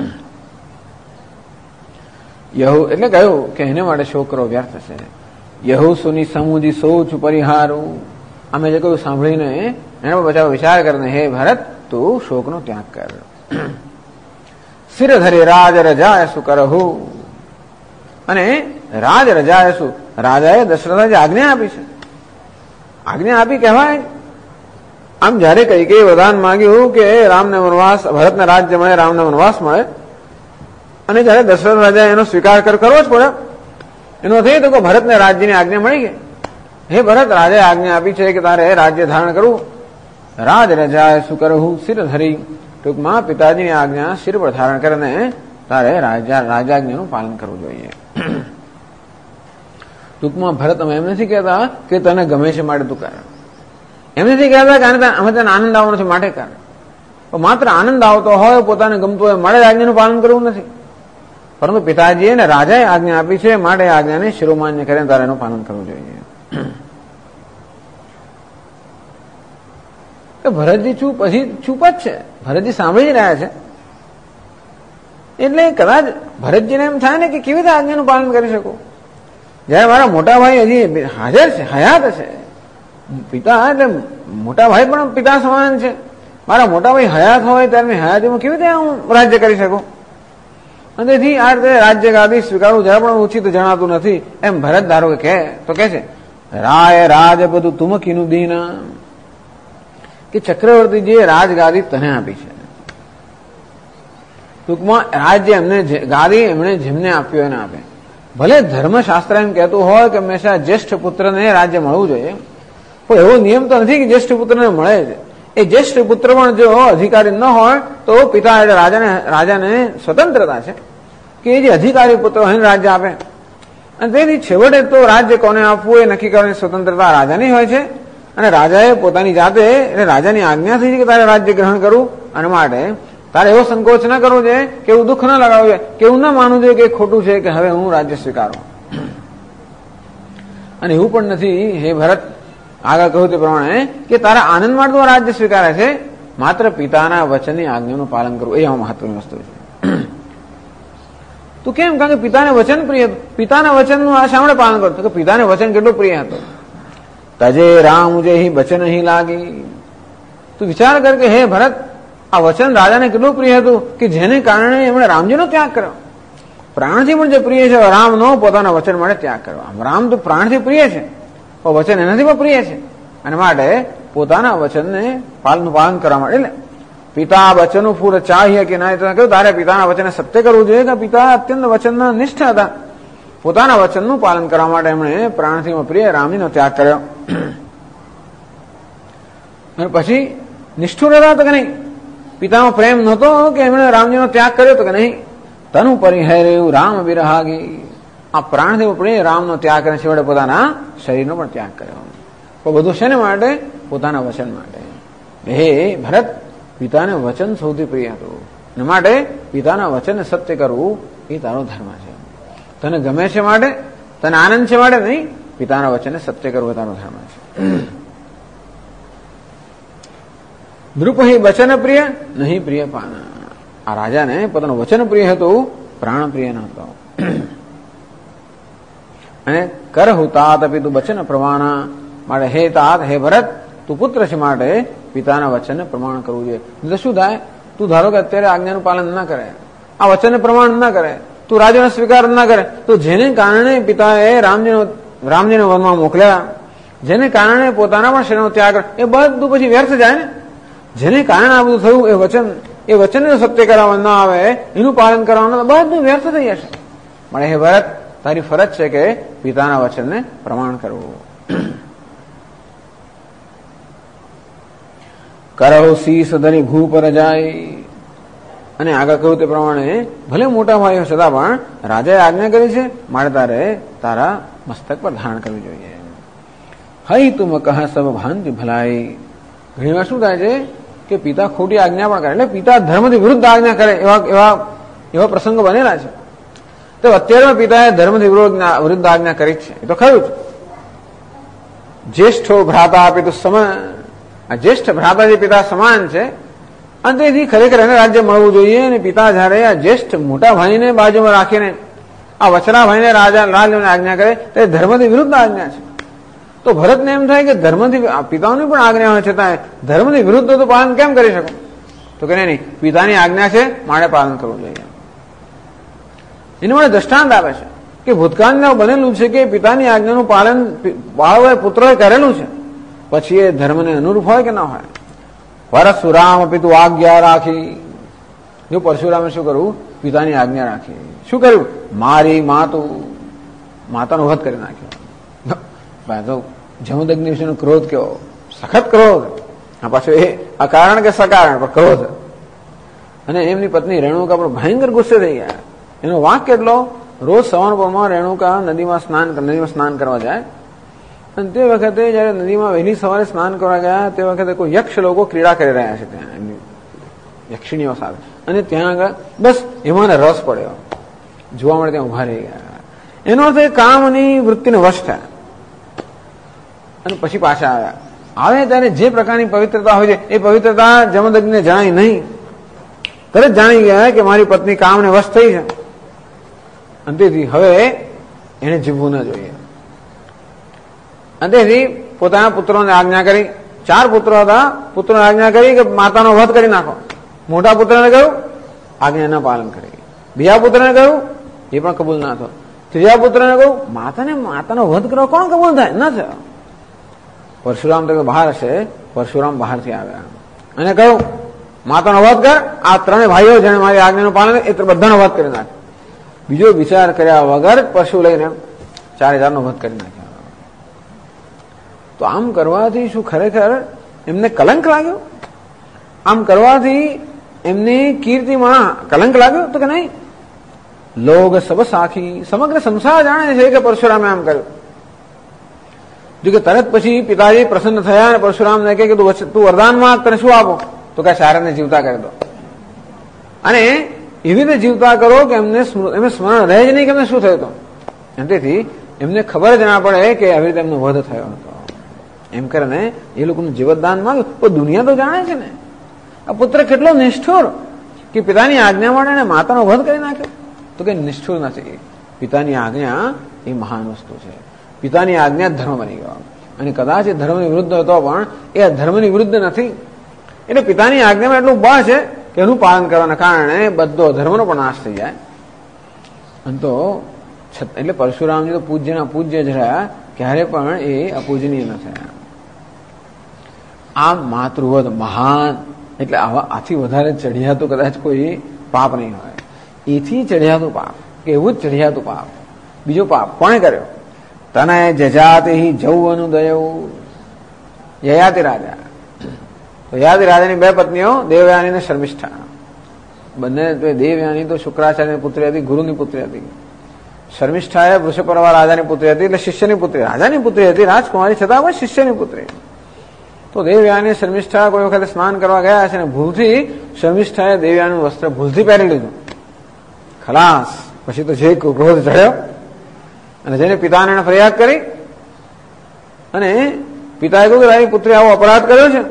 યહુ એટલે કહ્યું કે એને માટે શોક કરવો વ્યર્થ છે. યહુ સુની સમુજી સોચ પરિહારું, અમે જે કહ્યું સાંભળીને એના પર બચાવ વિચાર કરીને હે ભરત તું શોકનો ત્યાગ કર. શિર ધરી રાજ રજાયસુ કરહુ, અને રાજ રજાયસુ રાજાએ દશરથે આજ્ઞા આપી છે. આજ્ઞા આપી કહેવાય. આમ જયારે કૈકેયી વરદાન માંગ્યું કે રામને વનવાસ, ભરતને રાજ્ય મળે, રામને વનવાસ મળે, અને જયારે દશરથ રાજા એનો સ્વીકાર કરવો જ પડે. એનો થઈ તો ભરતને રાજ્યની આજ્ઞા મળી ગઈ. હે ભરત, રાજાએ આજ્ઞા આપી છે કે તારે રાજ્ય ધારણ કરવું. રાજ રજાએ શું કરવું? શિર ધરી, ટૂંકમાં પિતાજીની આજ્ઞા શિર પર ધારણ કરીને તારે રાજાજ્ઞાનું પાલન કરવું જોઈએ. ટૂંકમાં ભરત અમે એમ નથી કહેતા કે તને ગમે છે માટે તું કર, એમ નથી કહેતા કે અમે તને આનંદ આવવાનો છે માટે કર. માત્ર આનંદ આવતો હોય, પોતાને ગમતું હોય મારે આજ્ઞાનું પાલન કરવું નથી, પરંતુ પિતાજીએ ને રાજાએ આજ્ઞા આપી છે માટે આજ્ઞાને શિરોમાન્ય કરીને તારે એનું પાલન કરવું જોઈએ. ભરતજી ચૂપ જ છે, ભરતજી સાંભળી જ રહ્યા છે. એટલે કદાચ ભરતજીને એમ થાય ને કે કેવી રીતે આજ્ઞાનું પાલન કરી શકું, જયારે મારા મોટા ભાઈ હજી હાજર છે, હયાત છે. પિતા એટલે મોટા ભાઈ પણ પિતા સમાન છે. મારા મોટા ભાઈ હયાત હોય ત્યારે હયાતીમાં કેવી રીતે હું રાજ્ય કરી શકું? અને તેથી આ રીતે રાજ્ય ગાદી સ્વીકારવું જરા પણ ઉચિત જણાતું નથી. એમ ભરત ધારો કે છે રાય રાજ બધું તુમ કીનું દીના, કે ચક્રવર્તીજીએ રાજગાદી તને આપી છે. ટૂંકમાં રાજ્ય એમને ગાદી એમણે જેમને આપ્યું એને આપે. ભલે ધર્મશાસ્ત્ર એમ કહેતું હોય કે હંમેશા જ્યેષ્ઠ પુત્રને રાજ્ય મળવું જોઈએ, પણ એવો નિયમ તો નથી કે જ્યેષ્ઠ પુત્રને મળે છે. એ જ્યેષ્ઠ પુત્ર પણ જો અધિકારી ન હોય તો પિતા એટલે રાજાને સ્વતંત્રતા છે કે એ જે અધિકારી પુત્ર હોય રાજ્ય આપે. અને તેથી છેવટે તો રાજ્ય કોને આપવું એ નક્કી કરવાની સ્વતંત્રતા રાજાની હોય છે. અને રાજાએ પોતાની જાતે એટલે રાજાની આજ્ઞા થઈ છે કે તારે રાજ્ય ગ્રહણ કરવું, અને માટે તારે એવો સંકોચ ન કરવો જોઈએ કે એવું દુઃખ ન લગાવવું જોઈએ, કે એવું ન માનવું જોઈએ કે ખોટું છે કે હવે હું રાજ્ય સ્વીકારું. અને એવું પણ નથી હે ભરત, આગળ કહ્યું તે પ્રમાણે કે તારા આનંદ માટે રાજ્ય સ્વીકારે છે, માત્ર પિતાના વચનની આજ્ઞાનું પાલન કરવું એ મહત્વની વસ્તુ છે. તું કેમ? કારણ કે પિતાને વચન પ્રિય હતું. પિતાના વચનનું આ શામળે પાલન કરતું કે પિતાને વચન કેટલું પ્રિય હતું. તજે રામ જે વચન અહીં લાગી. તું વિચાર કર કે હે ભરત, આ વચન રાજાને કેટલું પ્રિય હતું કે જેને કારણે એમણે રામજીનો ત્યાગ કર્યો. પ્રાણથી પણ જે પ્રિય છે રામનો, પોતાના વચન માટે ત્યાગ કર્યો. રામ તો પ્રાણથી પ્રિય છે, પણ વચન એનાથી પણ પ્રિય છે, અને માટે પોતાના વચનને પાલન કરવા માટે. એટલે પિતા વચનું પૂર ચાહીએ કે ના, કહ્યું તારે પિતાના વચને સત્ય કરવું જોઈએ કે પિતા અત્યંત વચનના નિષ્ઠ હતા. પોતાના વચનનું પાલન કરવા માટે એમણે પ્રાણથી પ્રિય રામજીનો ત્યાગ કર્યો. અને પછી નિષ્ઠુર હતા તો કે નહીં? પિતામાં પ્રેમ નહોતો કે એમણે રામજીનો ત્યાગ કર્યો તો કે નહીં? તનુ પરિહર્યું રામ વિરહાગી. આ પ્રાણથી પ્રિય રામનો ત્યાગ કરીને છેવટે પોતાના શરીરનો પણ ત્યાગ કર્યો. પણ બધું શેને માટે? પોતાના વચન માટે. હે ભરત, પિતાને વચન સૌથી પ્રિય હતું, અને માટે પિતાના વચનને સત્ય કરવું એ તારો ધર્મ છે. તને ગમે છે માટે, તને આનંદ છે માટે નહીં, પિતાના વચનને સત્ય કરવું એ તારો ધર્મ છે. દ્રુપહી વચન પ્રિય નહીં પ્રિય પાના. આ રાજાને પોતાનું વચન પ્રિય હતું, પ્રાણ પ્રિય ન હતો. અને કરહુ તાત અપી તું વચન પ્રમાણા. માટે હે તાત, હે ભરત, તું પુત્ર છે માટે પિતાના વચનને પ્રમાણ કરવું જોઈએ. એટલે શું થાય? તું ધારો કે અત્યારે આજ્ઞાનું પાલન ન કરે, આ વચનને પ્રમાણ ન કરે, તું રાજ્યનો સ્વીકાર ન કરે, તો જેને કારણે પિતાએ રામજીને વનમાં મોકલ્યા, જેને કારણે પોતાના પણ શરીરનો ત્યાગ, એ બધું પછી વ્યર્થ જાય ને. જેને કારણે આ બધું થયું એ વચનને સત્ય કરાવવા ન આવે, એનું પાલન કરવાનું બધું વ્યર્થ થઈ જશે. મળે હે ભરત, તારી ફરજ છે કે પિતાના વચનને પ્રમાણ કરવું. કરો શીશ ધરી ભૂ પર જાય. અને આગળ કહ્યું તે પ્રમાણે ભલે મોટા ભાઈઓ છતાં પણ રાજાએ આજ્ઞા કરી છે, માટે તારે તારા મસ્તક પર ધારણ કરવું જોઈએ. હઈ તુમ કહ સબ ભાંતિ ભલાઈ. ઘણી વાર શું થાય છે કે પિતા ખોટી આજ્ઞા પણ કરે, એટલે પિતા ધર્મથી વિરુદ્ધ આજ્ઞા કરે, એવા પ્રસંગો બનેલા છે. તો અત્યારે પિતાએ ધર્મથી વિરુદ્ધ આજ્ઞા કરી છે, એ તો ખરું જ. જ્યેષ્ઠો ભ્રાતા આપે તો સમાન, આ જ્યેષ્ઠ ભ્રાતા જે પિતા સમાન છે, અને તેથી ખરેખર એને રાજ્ય મળવું જોઈએ. અને પિતા જયારે આ જ્યેષ્ઠ મોટા ભાઈને બાજુમાં રાખીને આ વચરા ભાઈને રાજ્યની આજ્ઞા કરે તે ધર્મથી વિરુદ્ધ આજ્ઞા છે. તો ભરતને એમ થાય કે ધર્મથી પિતાઓની પણ આજ્ઞા હોય છતાં ધર્મથી વિરુદ્ધ તો પાલન કેમ કરી શકો? તો કે નહીં, પિતાની આજ્ઞા છે મારે પાલન કરવું જોઈએ. એને મને દ્રષ્ટાંત આપે છે કે ભૂતકાળમાં બનેલું છે કે પિતાની આજ્ઞાનું પાલન બાળકોએ પુત્રોએ કરેલું છે, પછી એ ધર્મને અનુરૂપ હોય કે ના હોય. પરશુરામ પિતુ આજ્ઞા રાખી, જો પરશુરામે શું કરવું? પિતાની આજ્ઞા રાખી. શું કર્યું? મારી માતાનો વધ કરી નાખ્યો. જમદગ્નિ વિશેનો ક્રોધ કેવો સખત ક્રોધ, આ પાછું એ અકારણ કે સકારણ પણ ક્રોધ. અને એમની પત્ની રેણુકા પણ ભયંકર ગુસ્સે થઈ ગયા. એનો વાંક કેટલો? રોજ સવારમાં રેણુકા નદીમાં સ્નાન કરવા જાય, અને તે વખતે જયારે નદીમાં વહેલી સવારે સ્નાન કરવા ગયા તે વખતે કોઈ યક્ષ લોકો ક્રીડા કરી રહ્યા છે ત્યાં એમની યક્ષિણીઓ સાથે, અને ત્યાં આગળ બસ એમાં રસ પડ્યો, જોવા મળે ત્યાં ઉભા રહી ગયા. એનો અર્થ એ કામની વૃત્તિને વશ થયા અને પછી પાછા આવ્યા. આવે ત્યારે જે પ્રકારની પવિત્રતા હોય છે એ પવિત્રતા જમદગ્નિને જણાય નહીં. તરત જાણી ગયા કે મારી પત્ની કામને વશ થઈ છે, અને તેથી હવે એને જીવવું ન જોઈએ. અને તેથી પોતાના પુત્રોને આજ્ઞા કરી. 4 પુત્રો હતા, પુત્રોને આજ્ઞા કરી કે માતાનો વધ કરી નાખો. મોટા પુત્રને કહ્યું, આજ્ઞા ન પાલન કરી. બીજા પુત્રને કહ્યું, એ પણ કબૂલ ના થયો. ત્રીજા પુત્રને કહ્યું, માતાનો વધ કરવા કોણ કબૂલ થાય? ન થયો. પરશુરામ તો બહાર હશે, પરશુરામ બહારથી આવ્યા અને કહ્યું, માતાનો વધ કર. આ 3 ભાઈઓ જેને મારી આજ્ઞાનું પાલન એ બધાનો વધ કરી નાખે. બીજો વિચાર કર્યા વગર પશુ લઈને 4000નો વધ કરી નાખ્યો. તો આમ કરવાથી શું ખરેખર એમને કલંક લાગ્યો? આમ કરવાથી એમની કીર્તિમાં કલંક લાગ્યો? તો કે નહીં. લોગ સબ સાખી, સમગ્ર સંસાર જાણે છે કે પરશુરામે આમ કર્યું. જો કે તરત પછી પિતાજી પ્રસન્ન થયા અને પરશુરામને કહે કે તું વરદાન માંગ, તને શું આપો? તો કે સારાને જીવતા કરી દો, અને એવી રીતે જીવતા કરો કે એમને સ્મરણ રહે જ નહીં કે એમને શું થયું હતું. અને તેથી એમને ખબર જ ના પડે કે આવી રીતે એમનો વધ થયો હતો. એમ કરીને એ લોકોનું જીવતદાન માંગ્યું. તો દુનિયા તો જાણે છે ને આ પુત્ર કેટલો નિષ્ઠુર કે પિતાની આજ્ઞા માટે એને માતાનો વધ કરી નાખ્યો. તો કે નિષ્ઠુર નથી, પિતાની આજ્ઞા એ મહાન વસ્તુ છે. પિતાની આજ્ઞા ધર્મ બની ગયો, અને કદાચ એ ધર્મની વિરુદ્ધ હતો પણ એ ધર્મની વિરુદ્ધ નથી. એટલે પિતાની આજ્ઞામાં એટલું બળ છે કે એનું પાલન કરવાના કારણે બધો ધર્મનો પણ નાશ થઈ જાય. અને તો એટલે પરશુરામજી તો પૂજ્ય જ રહ્યા, ક્યારે પણ એ અપૂજનીય ન થયા. આમ માતૃવધ મહાન, એટલે આથી વધારે ચઢિયાતું કદાચ કોઈ પાપ નહીં હોય. એથી ચઢિયાતું પાપ કે એવું જ ચઢિયાતું પાપ. બીજો પાપ કોણે કર્યો? તને જજાતિ જૌવનુદયૌ, યયાતિ રાજા. તો યયાતિ રાજાની 2 પત્નીઓ દેવયાની અને શર્મિષ્ઠા. બંને દેવયાની તો શુક્રાચાર્યની પુત્રી હતી, ગુરુની પુત્રી હતી. શર્મિષ્ઠા એ વૃષપર્વા રાજાની પુત્રી હતી, એટલે શિષ્યની પુત્રી. રાજાની પુત્રી હતી, રાજકુમારી, છતાં પણ શિષ્યની પુત્રી. તો દેવયાની શર્મિષ્ઠા કોઈ વખતે સ્નાન કરવા ગયા છે, અને ભૂલથી શર્મિષ્ઠાએ દેવયાનું વસ્ત્ર ભૂલથી પહેરી લીધું. ખલાસ. પછી તો જે ક્રોધ ચડ્યો અને જેને પિતાને ફરિયાદ કરી, અને પિતાએ કહ્યું કે તારી પુત્રી આવો અપરાધ કર્યો છે.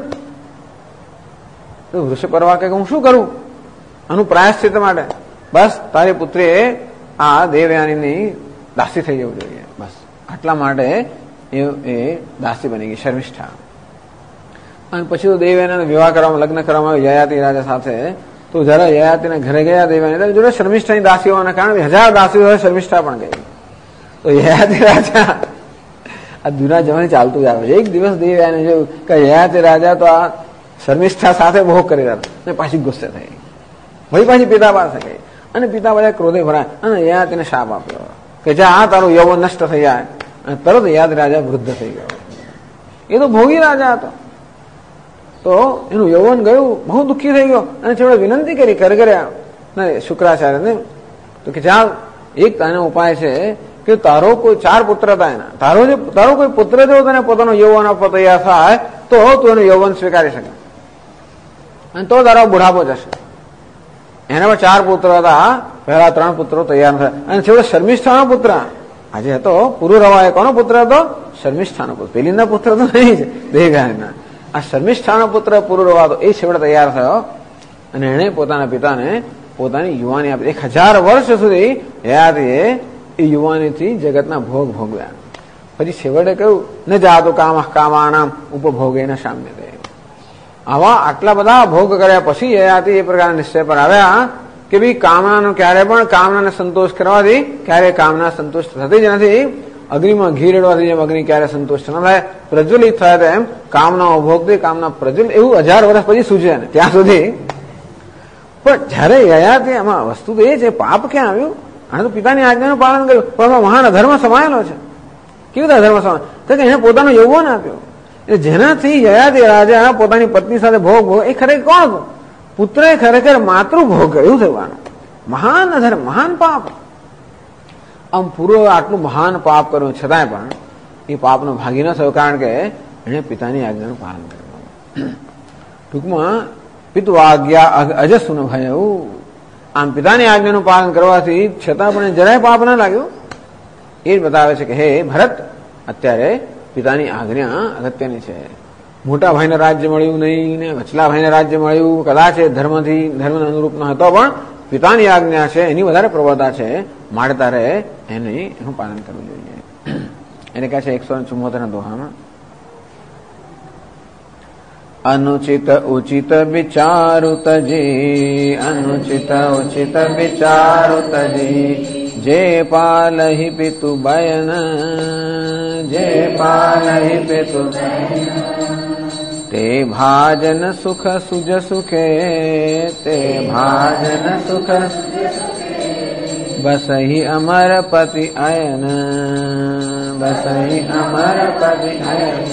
તો વૃષપર્વા કહે કે હું શું કરું આનું પ્રાયશ્ચિત માટે? બસ તારી પુત્રીએ આ દેવયાનીની દાસી થઈ જવું જોઈએ, બસ આટલા માટે એ દાસી બની ગઈ શર્મિષ્ઠા. અને પછી તો દેવયાનીને વિવાહ કરવામાં, લગ્ન કરવામાં આવ્યું યયાતિ રાજા સાથે. તો જરા યયાતિના ઘરે ગયા દેવયાની જોડે શર્મિષ્ઠાની દાસી હોવાના કારણે 1000 દાસીઓ શર્મિષ્ઠા પણ ગઈ. તો યયાતિ રાજા આ દુના જમાને ચાલતું જ આવે છે. એક દિવસ દેવયાની જોયું કે યયાતિ રાજા તો આ શર્મિષ્ઠા સાથે ભોગ કરી રહ્યા ને પાછી ગુસ્સે થઈ, વળી પાછી પિતા પાસે ગઈ, અને પિતા બધા ક્રોધે ભરાય અને યયાતિને શાપ આપ્યો કે જા આ તારું યૌવન નષ્ટ થઈ જાય. અને તરત યયાતિ રાજા વૃદ્ધ થઈ ગયો. એ તો ભોગી રાજા હતો, તો એનું યૌવન ગયું, બહુ દુઃખી થઈ ગયો. અને છેવટે વિનંતી કરી કરગર્યા શુક્રાચાર્યને, તો કે ચાલ એક તાનો ઉપાય છે કે તારો કોઈ 4 પુત્ર હતા એના, તારો કોઈ પુત્ર જો તને પોતાનો યૌવન આપવા તૈયાર થાય તો તું એનું યૌવન સ્વીકારી શકે, અને તો તારો બુઢાપો જશે. એના પર 4 પુત્ર હતા. પહેલા 3 પુત્રો તૈયાર થયા અને છેવટે શર્મિષ્ઠાનો પુત્ર આજે હતો. પુરુરવા કોનો પુત્ર હતો? શર્મિષ્ઠાનો પુત્ર. પેલીના પુત્ર તો નહીં છે દેહગાયના. આ શર્મિષ્ઠાનો પુત્ર પુરુરવા હતો. એ છેવટે તૈયાર થયો અને એણે પોતાના પિતાને પોતાની યુવાની આપી. 1000 વર્ષ સુધી યયાતિએ એ યુવાનીથી જગતના ભોગ ભોગવ્યા. પછી છેવટે કહ્યું ન જાતો કામાનામ ઉપભોગેના સામ્ય. આવા આટલા બધા ભોગ કર્યા પછી યયાતિ એ પ્રકારના નિશ્ચય પર આવ્યા કે ભાઈ કામનાનો ક્યારે પણ કામનાને સંતોષ કરવાથી ક્યારે કામના સંતુષ્ટ થતી જ નથી. અગ્નિમાં ઘી રેડવાથી જેમ અગ્નિ ક્યારે સંતુષ્ટ ન થાય, પ્રજ્વલિત થાય તેમ કામના ભોગથી કામના પ્રજ્વલિત, એવું 1000 વર્ષ પછી સૂચે ને ત્યાં સુધી. પણ જયારે યયાતિ આમાં વસ્તુ તો એ છે, પાપ ક્યાં આવ્યું? આને તો પિતાની આજ્ઞાનું પાલન કર્યું, પણ એમાં મહાન અધર્મ સમાયેલો છે. કેવી રીતે અધર્મ સમાય? તો કે એને પોતાનું યૌવન આપ્યું. જેનાથી યયાતિ રાજા પોતાની પત્ની સાથે ભોગ એ ખરેખર કોણ હતું? પુત્રએ ખરેખર માતૃભોગ એવું થવાનું. મહાન અધર્મ, મહાન પાપ. આમ પૂર્વ આટલું મહાન પાપ કર્યું છતાંય પણ એ પાપનો ભાગી ન થયો, કારણ કે એને પિતાની આજ્ઞાનું પાલન કર્યું. ટૂંકમાં પિતવાજ્ઞા અજસ્સુ ન ભયવું. આમ પિતાની આજ્ઞાનું પાલન કરવાથી છતાં પણ જરાય પાપ ના લાગ્યું. એ જ બતાવે છે કે હે ભરત, અત્યારે પિતાની આજ્ઞા અગત્યની છે. મોટા ભાઈને રાજ્ય મળ્યું નહીં ને વચલા ભાઈને રાજ્ય મળ્યું, કદાચ ધર્મને અનુરૂપ ન હતો, પણ પિતાની આજ્ઞા છે એની વધારે પ્રબળતા છે, માટે તારે એનું પાલન કરવું જોઈએ. એને કહે છે 174 દોહામાં, અનુચિત ઉચિત વિચારુ તજી, અનુચિત ઉચિત વિચારુ તજી, જે પાલહિ પિતુ બયન, જે પાલહિ પિતુ તે ભાજન સુખ સુજ સુખે, તે ભાજન સુખ બસહી અમર પતિ અયન, બસહી અમર પતિ અયન.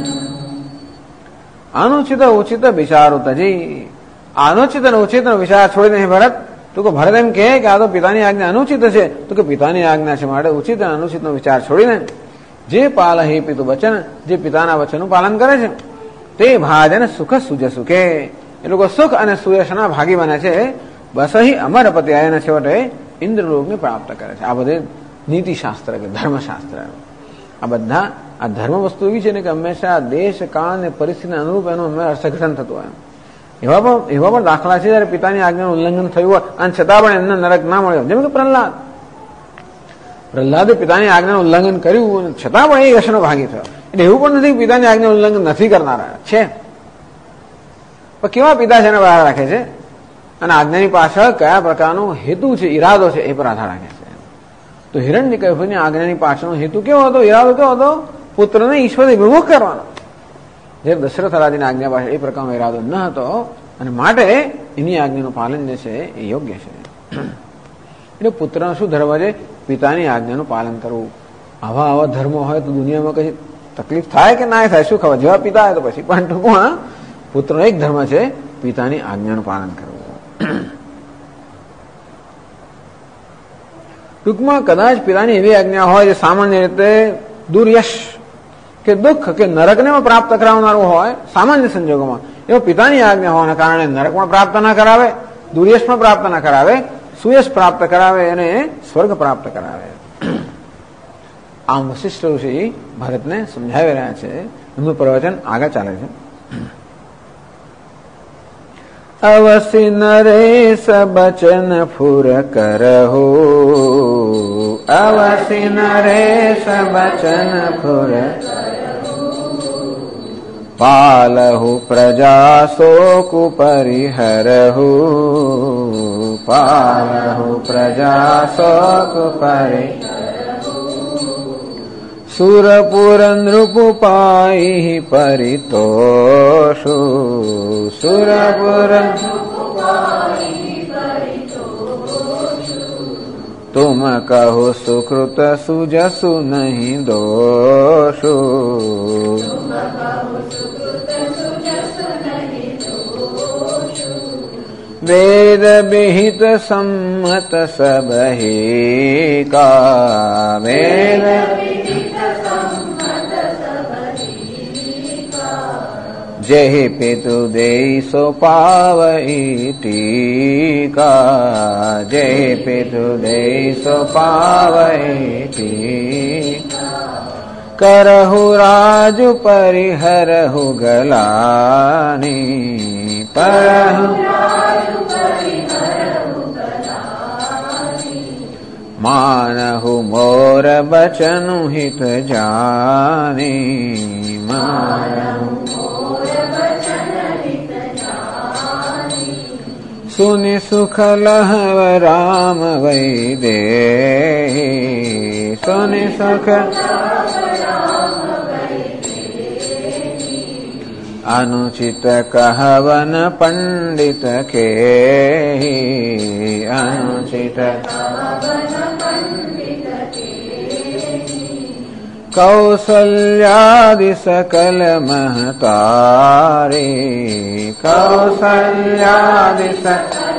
અનુચિત ઉચિત વિચારો તજી. અનુચિત અને ઉચિત વિચાર છોડીને હે ભરત, તો કે ભરત એમ કહે કે આ તો પિતાની આજ્ઞા અનુચિત છે, તો કે પિતાની આજ્ઞા છે માટે ઉચિત અને અનુચિતનો વિચાર છોડીને જે પાલહી પિતુ વચન, જે પિતાના વચનનું પાલન કરે છે, તે ભાજન સુખ સુજ સુખે, એ લોકો સુખ અને સુયશના ભાગી બને છે. બસહી અમરપતિ આયન, છેવટે ઇન્દ્રલોકને પ્રાપ્ત કરે છે. આ બધે નીતિશાસ્ત્ર કે ધર્મશાસ્ત્ર, આ બધા આ ધર્મ વસ્તુ એવી છે ને કે હંમેશા દેશ કાળ અને પરિસ્થિતિને અનુરૂપ એનું અર્થઘટન થતું હોય. એવા પણ દાખલા છે જયારે પિતાની આજ્ઞાનું ઉલ્લંઘન થયું હોય અને છતાં પણ એમને નરક ના મળ્યો. જેમ કે પ્રહલાદે પિતાની આજ્ઞાનું ઉલ્લંઘન કર્યું છતાં પણ એ યશનો ભાગી થયો. એટલે એવું પણ નથી પિતાની આજ્ઞાનું ઉલ્લંઘન નથી કરનારા છે, પણ કેવા પિતા છે એને બહાર રાખે છે અને આજ્ઞાની પાછળ કયા પ્રકારનો હેતુ છે, ઈરાદો છે, એ પર આધાર રાખે છે. તો હિરણ્યકશિપુની આજ્ઞાની પાછળનો હેતુ કેવો હતો, ઈરાદો કેવો હતો? પુત્રને ઈશ્વરથી વિમુખ કરવાનો. જે દશરથ રાજાની આજ્ઞા પાછળ એ પ્રકારનો ઈરાદો ન હતો અને માટે એની આજ્ઞાનું પાલન જે છે એ યોગ્ય છે. એટલે પુત્રનો શું ધર્મ છે? પિતાની આજ્ઞાનું પાલન કરવું. આવા ધર્મો હોય તો દુનિયામાં કઈ તકલીફ થાય કે ના થાય શું ખબર, જેવા પિતા હોય તો પછી. પણ ટૂંકમાં પુત્રનો એક ધર્મ છે પિતાની આજ્ઞાનું પાલન કરવું. ટૂંકમાં કદાચ પિતાની એવી આજ્ઞા હોય જે સામાન્ય રીતે દુર્યશ કે દુઃખ કે નરકને પણ પ્રાપ્ત કરાવનારું હોય, સામાન્ય સંજોગોમાં એવો પિતાની આજ્ઞા હોવાના કારણે નરક પણ પ્રાપ્ત ના કરાવે, દુર્યશ પણ પ્રાપ્ત ના કરાવે, સુયશ પ્રાપ્ત કરાવે અને સ્વર્ગ પ્રાપ્ત કરાવે. આમ વશિષ્ઠ ઋષિ ભરતને સમજાવી રહ્યા છે. એમનું પ્રવચન આગળ ચાલે છે. અવસી નરેશ બચન ફુર કરહો, અવસી નરેશ બચન ફુર પાલહુ પ્રજા શોકુ પરિહરહુ, પાલહુ પ્રજા શોકુ પરિહરહુ, સુરપુર નૃપુપાઈ પરિતોષુ, સુરપુર તુમ કહો સુકૃત સુજસુ નહીં દોષુ, વેદ વિહિત સંમત સબહી કા, વેદ જેહી પિતુ દેઈ સો પાવઈ ટીકા, જેહી પિતુ દેઈ સો પાવઈ ટીકા, કરહુ રાજુ પરિહરહુ ગલાની, પરહુ માનહુ મોર બચનુ હિત જાની, માનહુ સુનિ સુખ લહવ રામ વૈદેહી, સુનિ સુખ અનુચિત કહવન પંડિત કેહી, અનુચિત કૌસલ્યાદિ સકલ મહતારી, કૌસલ્યાદિ સકલ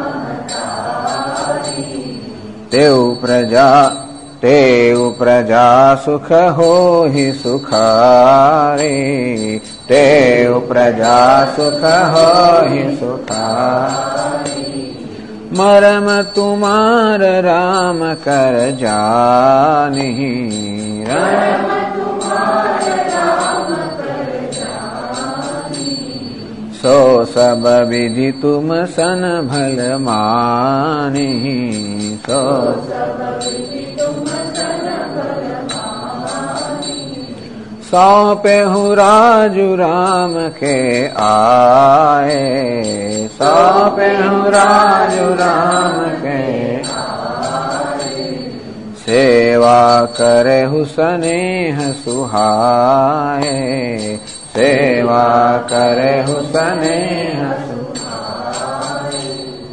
તેઉ પ્રજા સુખ હોહિ સુખારી, તેઉ પ્રજા સુખ હોહિ સુખારી, મરમ તુમાર રામ કર જાની, રમ તુમાર રામ કર જાની, સો સબ વિધિ તુમ સન ભલ માની, સો સબ વિધિ તુમ સન ભલ માની, सौंपे हूँ राजू राम के आए, सौंपे हूँ राजू राम के आए, सेवा करे हूँ स्नेह सुहाए, सेवा करे हूँ स्नेह सुहाए।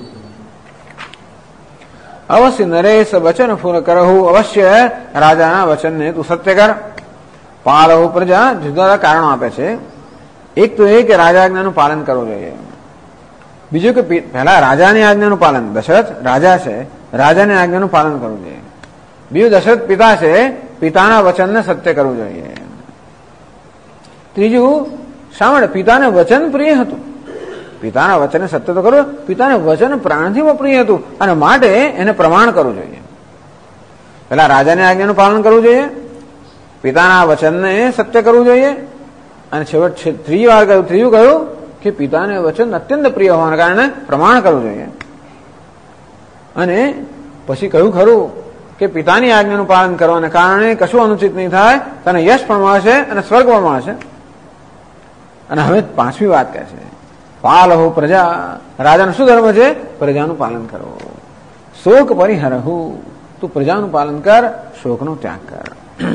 अवश्य नरेश वचन पूर्ण करहु, अवश्य राजाना वचन ने तू सत्य कर। પાલવ પ્રજા જુદા કારણો આપે છે. એક તો એ કે રાજા આજ્ઞાનું પાલન કરવું જોઈએ. બીજું કે પહેલા રાજાની આજ્ઞાનું પાલન, દશરથ રાજા છે, રાજાની આજ્ઞાનું પાલન કરવું જોઈએ. બીજું દશરથ પિતા છે, પિતાના વચનને સત્ય કરવું જોઈએ. ત્રીજું શા માટે પિતાને વચન પ્રિય હતું, પિતાના વચનને સત્ય તો કરવું, પિતાને વચન પ્રાણથી પ્રિય હતું અને માટે એને પ્રમાણ કરવું જોઈએ. પહેલા રાજાની આજ્ઞાનું પાલન કરવું જોઈએ, પિતાના વચનને સત્ય કરવું જોઈએ અને છેવટ ત્રીજું કહ્યું કે પિતાને વચન અત્યંત પ્રિય હોવાના કારણે પ્રમાણ કરવું જોઈએ. અને પછી કહ્યું ખરું કે પિતાની આજ્ઞાનું પાલન કરવાને કારણે કશું અનુચિત નહીં થાય, તને યશ પણ મળશે અને સ્વર્ગ પણ મળશે. અને હવે પાંચમી વાત કહે છે, પાલહુ પ્રજા, રાજાનો શું ધર્મ છે? પ્રજાનું પાલન કરવું. શોક પરિહરહુ, તું પ્રજાનું પાલન કર, શોકનો ત્યાગ કર.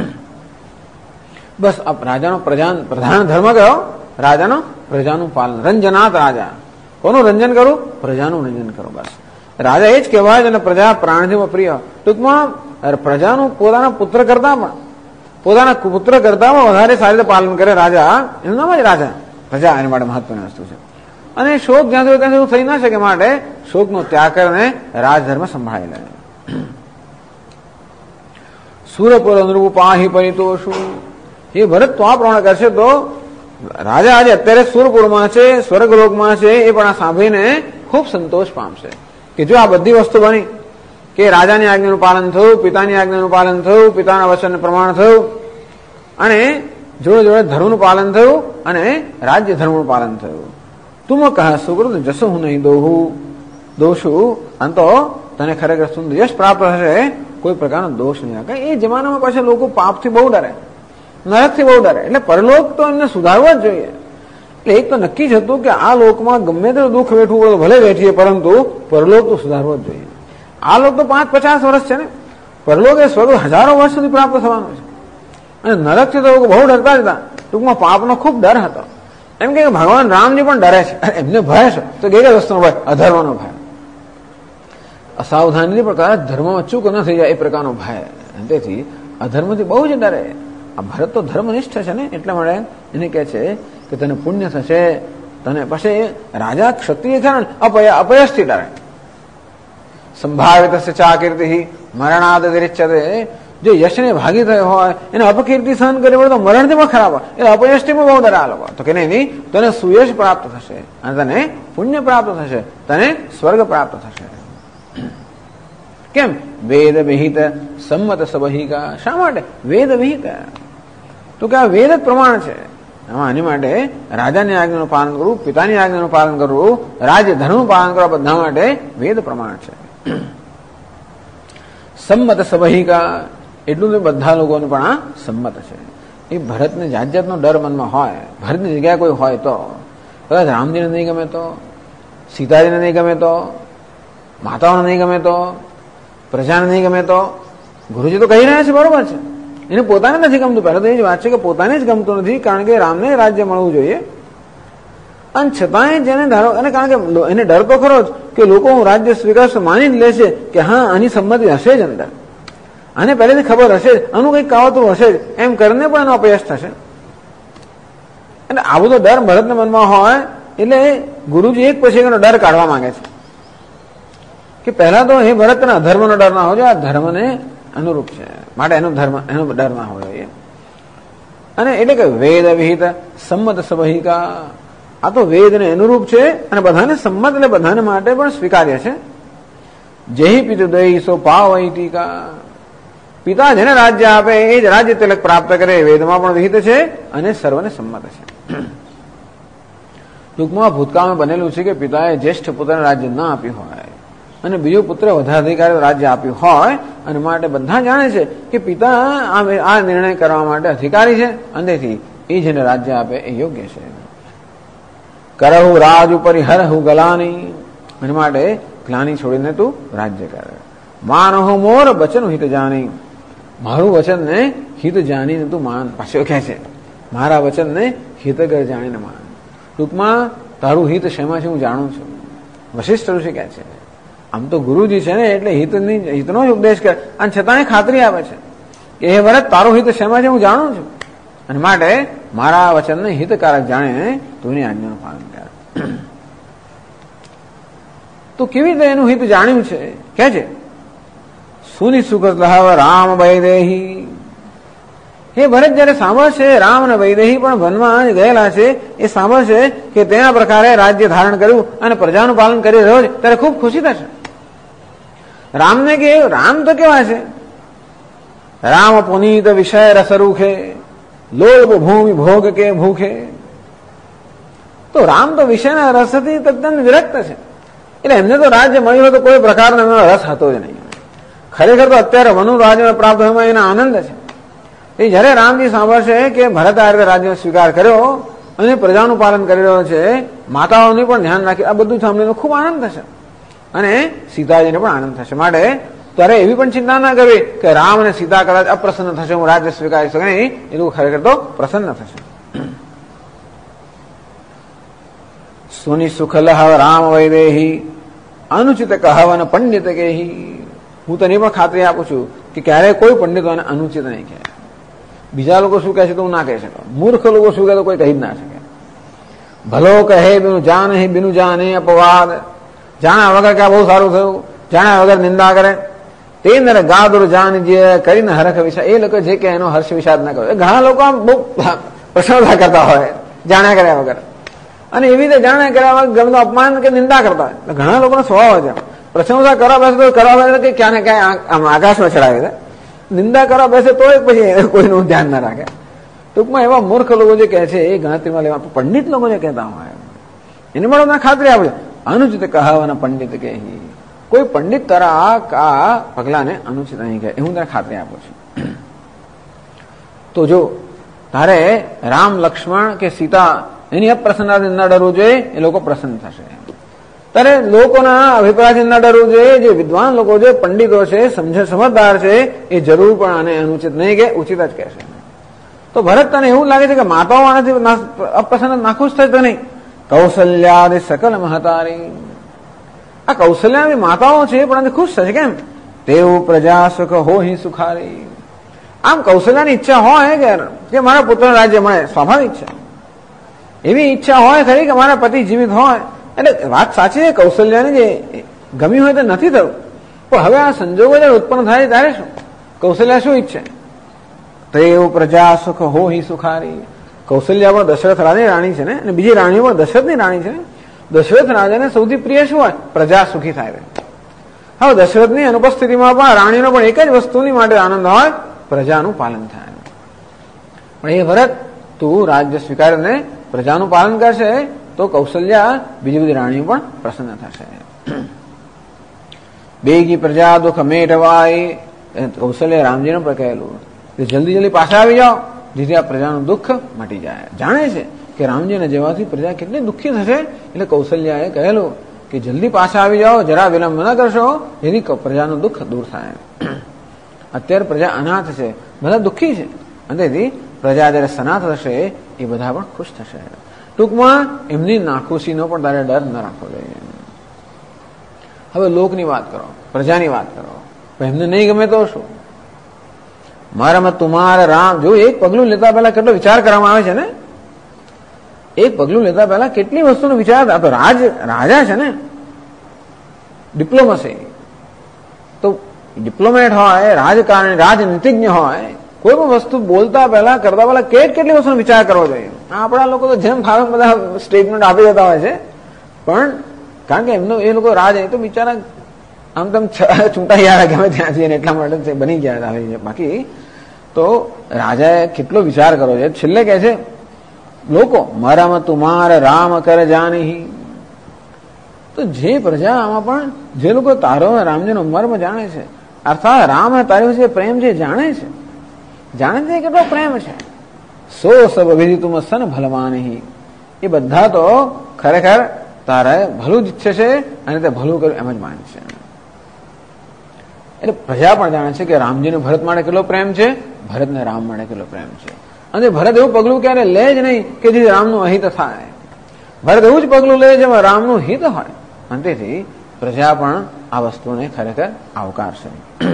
બસ રાજાનો પ્રધાન ધર્મ કયો? રાજાનો પ્રજાનું પાલન. રંજનાથ રાજા, કોનું રંજન કરું? પ્રજાનું રંજન કરો. બસ રાજા એ જ કહેવાય અને પ્રજા પ્રાણથી પ્રિય. ટૂંકમાં પ્રજાનું પોતાના પુત્ર કરતા વધારે સારી રીતે પાલન કરે રાજા, એનું નામ જ રાજા. પ્રજા એના માટે મહત્વની વસ્તુ છે. અને શોક જ્યાં સુધી ત્યાં સુધી થઈ ના શકે માટે શોકનો ત્યાગ કરીને રાજધર્મ સંભાળી લે. સુરપુર અનુરૂપ પાહી પરિતોષુ, એ ભરત તો આ પ્રમાણે કરશે તો રાજા આજે અત્યારે સુરપુરમાં છે, સ્વર્ગલોકમાં છે, એ પણ આ સાંભળીને ખૂબ સંતોષ પામશે કે જો આ બધી વસ્તુ બની કે રાજાની આજ્ઞાનું પાલન થયું, પિતાની આજ્ઞાનું પાલન થયું, પિતાના વચનનું પ્રમાણ થયું અને જોડે જોડે ધર્મનું પાલન થયું અને રાજ્ય ધર્મનું પાલન થયું. તું કહે સુકૃત જશો હું નહીં દોષું, અંતો તને ખરેખર સુંદર યશ પ્રાપ્ત હશે, કોઈ પ્રકારનો દોષ નહીં આવે. એ જમાનામાં પાછા લોકો પાપથી બહુ ડરે, નરકથી બહુ ડરે, એટલે પરલોક તો એમને સુધારવા જ જોઈએ. એટલે એક તો નક્કી જ હતું કે આ લોકમાં ગમે તે દુઃખ વેઠવું પડે ભલે વેઠીએ, પરંતુ પરલોક તો સુધારવો જ જોઈએ. આ લોક તો 5-50 વર્ષ છે ને, પરલોક એ સ્વર્ગ હજારો વર્ષ સુધી પ્રાપ્ત થવાનું છે. અને નરકથી તો બહુ ડરતા જ હતા, ટૂંકમાં પાપનો ખૂબ ડર હતો. એમ કે ભગવાન રામજી પણ ડરે છે, એમને ભય છે તો કઈ વસ્તુનો ભય? અધર્મનો ભય, અસાવધાની પ્રકાર ધર્મમાં ચૂક ન થઈ જાય એ પ્રકારનો ભય. તેથી અધર્મથી બહુ જ ડરે. આ ભરત તો ધર્મનિષ્ઠ છે ને, એટલા માટે એને કહે છે કે તને પુણ્ય થશે. તને પછી રાજા ક્ષત્રિય છે ને અપયશથી ડરે. સંભાવિત ચાકીર્તિ મરણાદ વિરિચ્યતે, જો યશને ભાગી થયો હોય, એને અપકીર્તિ સહન કરવી પડે તો મરણથી પણ ખરાબ હોય, એ અપયશથી પણ બહુ ડરે આ લોકો. તો કે નહીં, તને સુયશ પ્રાપ્ત થશે અને તને પુણ્ય પ્રાપ્ત થશે, તને સ્વર્ગ પ્રાપ્ત થશે. કેમ? વેદ વિહિત સંમત સબહિકા. શા માટે? વેદ વિહિત. તો કે આ વેદ જ પ્રમાણ છે. આની માટે રાજાની આજ્ઞાનું પાલન કરવું, પિતાની આજ્ઞાનું પાલન કરવું, રાજ્ય ધર્મનું પાલન કરવા બધા માટે વેદ પ્રમાણ છે. સંમત સબહિકા એટલું તો બધા લોકોને પણ આ સંમત છે. એ ભરતને જાત જાતનો ડર મનમાં હોય, ભરતની જગ્યાએ કોઈ હોય તો કદાચ રામજીને નહીં ગમે તો, સીતાજીને નહીં ગમે તો, માતાઓને નહીં ગમે તો, પ્રજાને નહીં ગમે તો, ગુરુજી તો કહી રહ્યા છે બરોબર છે, એને પોતાને નથી ગમતું. પહેલા તો એ જ વાત છે કે પોતાને જ ગમતું નથી, કારણ કે રામને રાજ્ય મળવું જોઈએ. અને છતાંય જેને ધારો, અને કારણ કે એને ડર તો ખરો જ કે લોકો હું રાજ્ય સ્વીકારશે માની જ લેશે કે હા આની સંમતિ હશે જ અંદર, આને પહેલેથી ખબર હશે જ, આનું કંઈક કાવતરું હશે જ, એમ કરીને પણ એનો અપયશ થશે. અને આ બધો ડર ભરતના મનમાં હોય એટલે ગુરુજી એક પછી એનો ડર કાઢવા માંગે છે કે પહેલા તો એ ભરતના અધર્મનો ડર ના હોવો જોઈએ, આ ધર્મને અનુરૂપ છે માટે એનો ડર ના હોવો જોઈએ. અને એટલે કે વેદ વિહિત સંમત સબહિકા, આ તો વેદને અનુરૂપ છે અને બધાને સંમત એટલે બધાને માટે પણ સ્વીકાર્ય છે. જેહી પિતૃદયી સો પાવૈતિકા. પિતા જેને રાજ્ય આપે એ જ રાજ્ય તિલક પ્રાપ્ત કરે, વેદમાં પણ વિહિત છે અને સર્વને સંમત છે. ટૂંકમાં ભૂતકાળમાં બનેલું છે કે પિતાએ જ્યેષ્ઠ પુત્રને રાજ્ય ન આપ્યું હોય અને બીજો પુત્ર વધારાધિકારી રાજ્ય આપ્યું હોય, અને માટે બધા જાણે છે કે પિતા આ નિર્ણય કરવા માટે અધિકારી છે, અંદરથી એ જેને રાજ્ય આપે એ યોગ્ય છે. કરહુ રાજ ઉપરી હરહુ ગલાની, અને માટે ગ્લાની છોડીને તું રાજ્ય કરે. માનહુ મોર વચન હિત જાણી, મારું વચનને હિત જાણીને તું માન. પાછો કહે છે મારા વચનને હિતગર જાણીને માન. ટૂંકમાં તારું હિત શેમાં છે હું જાણું છું. વશિષ્ઠ ઋષિ કહે છે આમ તો ગુરુજી છે ને એટલે હિતનો જ ઉપદેશ કરે, અને છતાં ખાતરી આપે છે કે હે ભરત તારું હિત શેમાં છે હું જાણું છું, અને માટે મારા વચનને હિતકારક જાણે તું એની આજ્ઞાનું પાલન કર. તો કેવી રીતે એનું હિત જાણ્યું છે કે છે સુનિ સુખ રામ વૈદેહી. હે ભરત જયારે સાંભળશે રામ અને વૈદેહી પણ વનમાં ગયેલા છે, એ સાંભળશે કે તેના પ્રકારે રાજ્ય ધારણ કર્યું અને પ્રજાનું પાલન કરી રહ્યો છે, ત્યારે ખૂબ ખુશી થશે. રામને કે રામ તો કેવા છે, રામ પુનીત વિષય રસરૂખે લોભ ભૂમિ ભોગ કે ભૂખે. તો રામ તો વિષયના રસથી તદ્દન વિરક્ત છે, એટલે એમને તો રાજ્ય મળ્યું હોય તો કોઈ પ્રકારનો એમનો રસ હતો જ નહીં. ખરેખર તો અત્યારે વનુ રાજ્ય પ્રાપ્ત થવામાં એના આનંદ છે. એ જયારે રામજી સાંભળશે કે ભરત આ રીતે રાજ્યનો સ્વીકાર કર્યો અને પ્રજાનું પાલન કરી રહ્યો છે, માતાઓને પણ ધ્યાન રાખી, આ બધું સાંભળીને ખૂબ આનંદ થશે અને સીતાજીને પણ આનંદ થશે. માટે ત્યારે એવી પણ ચિંતા ના કરવી કે રામ અને સીતા કદાચ અપ્રસન્ન થશે, હું રાજ્ય સ્વીકારી શકે નહીં. એ લોકો ખરેખર તો પ્રસન્ન થશે. સુનિ સુખલહ રામ વૈદેહી અનુચિત કહવન પંડિત કેહી. હું તને પણ ખાતરી આપું છું કે ક્યારેય કોઈ પંડિતોને અનુચિત નહીં કહે. બીજા લોકો શું કહે છે તો હું ના કહી શકું, મૂર્ખ લોકો શું કહે તો કોઈ કહી જ ના શકે. ભલો કહે બિનું જાન બિનું જાને અપવાદ. જાણ્યા વગર કે આ બહુ સારું થયું, જાણ્યા વગર નિંદા કરે. તે નર ગાદુર જાન જે કરીને હરખ વિષાદ. એ લોકો જે કે એનો હર્ષ વિષાદ ના કરે. ઘણા લોકો આમ બહુ પ્રશંસા કરતા હોય જાણ્યા કર્યા વગર, અને એવી રીતે જાણ્યા કર્યા વગર ગમનું અપમાન કે નિંદા કરતા હોય. ઘણા લોકોનો સ્વભાવ છે પ્રશંસા કરવા બેસે તો કરવા બેસે કે ક્યાં ને ક્યાં આકાશમાં ચડાવી દે, નિંદા કરવા બેસે તો પછી કોઈનું ધ્યાન ના રાખે. ટૂંકમાં એવા મૂર્ખ લોકો જે કહે છે એ ગણતરીમાં લેવા. પંડિત લોકો જે કહેતા હોય એની મળે ખાતરી આપડે અનુચિત કહાવાના પંડિત કહે, કોઈ પંડિત તારા આ પગલાને અનુચિત નહીં કહે, હું તને ખાતરી આપું છું. તો જો તારે રામ લક્ષ્મણ કે સીતા એની અપ્રસન્નતાથી ન ડરવું જોઈએ, એ લોકો પ્રસન્ન થશે. ત્યારે લોકોના અભિપ્રાયથી ન ડરવું જોઈએ. જે વિદ્વાન લોકો છે, પંડિતો છે, સમજદાર છે, એ જરૂર પણ આને અનુચિત નહીં કે ઉચિત જ કહેશે. તો ભરત તને એવું લાગે છે કે માતાઓ આનાથી અપ્રસન્ન નાખુશ થાય તો નહીં. કૌશલ્યાદિ સકલ મહતારી. આ કૌશલ્યાની માતાઓ છે પણ આથી ખુશ થશે. કેમ? તેવું પ્રજા સુખ હોહી સુખારી. આમ કૌશલ્યાની ઈચ્છા હોય કે મારા પુત્રને રાજ્ય મળે, સ્વાભાવિક છે. એવી ઈચ્છા હોય ખરી કે મારા પતિ જીવિત હોય. એટલે વાત સાચી છે, કૌશલ્યાને જે ગમ્યું હોય તો નથી થયું, પણ હવે આ સંજોગો જયારે ઉત્પન્ન થાય ત્યારે શું? કૌશલ્યા શું ઈચ્છે? તેવ પ્રજા સુખ હો હિ સુખારી. કૌશલ્યા પણ દશરથ રાજાની રાણી છે ને, અને બીજી રાણીઓ પણ દશરથની રાણી છે ને. દશરથ રાજાને સૌથી પ્રિય શું હોય? પ્રજા સુખી થાય. હવે દશરથની અનુપસ્થિતિમાં પણ રાણીનો પણ એક જ વસ્તુની માટે આનંદ હોય, પ્રજાનું પાલન થાય. પણ એ ભરત, તું રાજ્ય સ્વીકારીને પ્રજાનું પાલન કરશે તો કૌશલ્યા બીજી બધી રાણીઓ પણ પ્રસન્ન થશે. બેગી પ્રજા દુઃખ મેટવાય. કૌશલ્ય રામજીને પણ કહેલું કે જલ્દી જલ્દી પાછા આવી જાઓ, જેથી આ પ્રજાનું દુઃખ મટી જાય. જાણે છે કે રામજીને જવાથી પ્રજા કેટલી દુઃખી થશે, એટલે કૌશલ્યાએ કહેલું કે જલ્દી પાછા આવી જાઓ, જરા વિલંબ ન કરશો, જેથી પ્રજાનું દુઃખ દૂર થાય. અત્યારે પ્રજા અનાથ છે, બધા દુઃખી છે, અને તેથી પ્રજા જયારે સનાથ થશે એ બધા પણ ખુશ થશે. ટૂંકમાં એમની નાખુશીનો પણ તારે ડર ન રાખવો જોઈએ. હવે લોકની વાત કરો, પ્રજાની વાત કરો, એમને નહીં ગમે તો શું? મારામાં તુમારા રામ, જો એક પગલું લેતા પહેલા કેટલો વિચાર કરવામાં આવે છે ને. એક પગલું લેતા પહેલા કેટલી વસ્તુનો વિચાર. તો રાજા છે ને, ડિપ્લોમસી તો ડિપ્લોમેટ હોય, રાજકારણી રાજનીતિજ્ઞ હોય, કોઈ પણ વસ્તુ બોલતા પહેલા કરતા પહેલા કેટલી વસ્તુનો વિચાર કરવો જોઈએ. આપણા લોકો તો જેમ ફાવે બધા સ્ટેટમેન્ટ આપી દેતા હોય છે, પણ કારણ કે એમનો એ લોકો રાજ એ તો બિચારા આમ તેમ ચૂંટાઈ ગયા ગમે ત્યાંથી, એટલા માટે બની ગયા હતા. બાકી તો રાજાએ કેટલો વિચાર કરવો છે. છેલ્લે કહે છે લોકો મારામાં તુમાર રામ કર જાની. તો જે પ્રજા આમાં પણ જે લોકો તારો રામજીનો મર્મ જાણે છે, અર્થાત રામ તારી વિશે પ્રેમ છે, જાણે છે કેટલો પ્રેમ છે. સો સબ વિધિ તુમ સન ભલવાની. એ બધા તો ખરેખર તારે ભલું જ ઈચ્છે છે, અને તે ભલું કર્યું એમ જ માને છે. એટલે પ્રજા પણ જાણે છે કે રામજીને ભરત માટે કેટલો પ્રેમ છે, ભરતને રામ માટે કેટલો પ્રેમ છે. અને ભરત એવું પગલું ક્યારે લે જ નહીં કે જે રામનું અહિત થાય. ભરત એવું જ પગલું લે જેમાં રામનું હિત હોય. અને તેથી પ્રજા પણ આ વસ્તુને ખરેખર આવકારશે.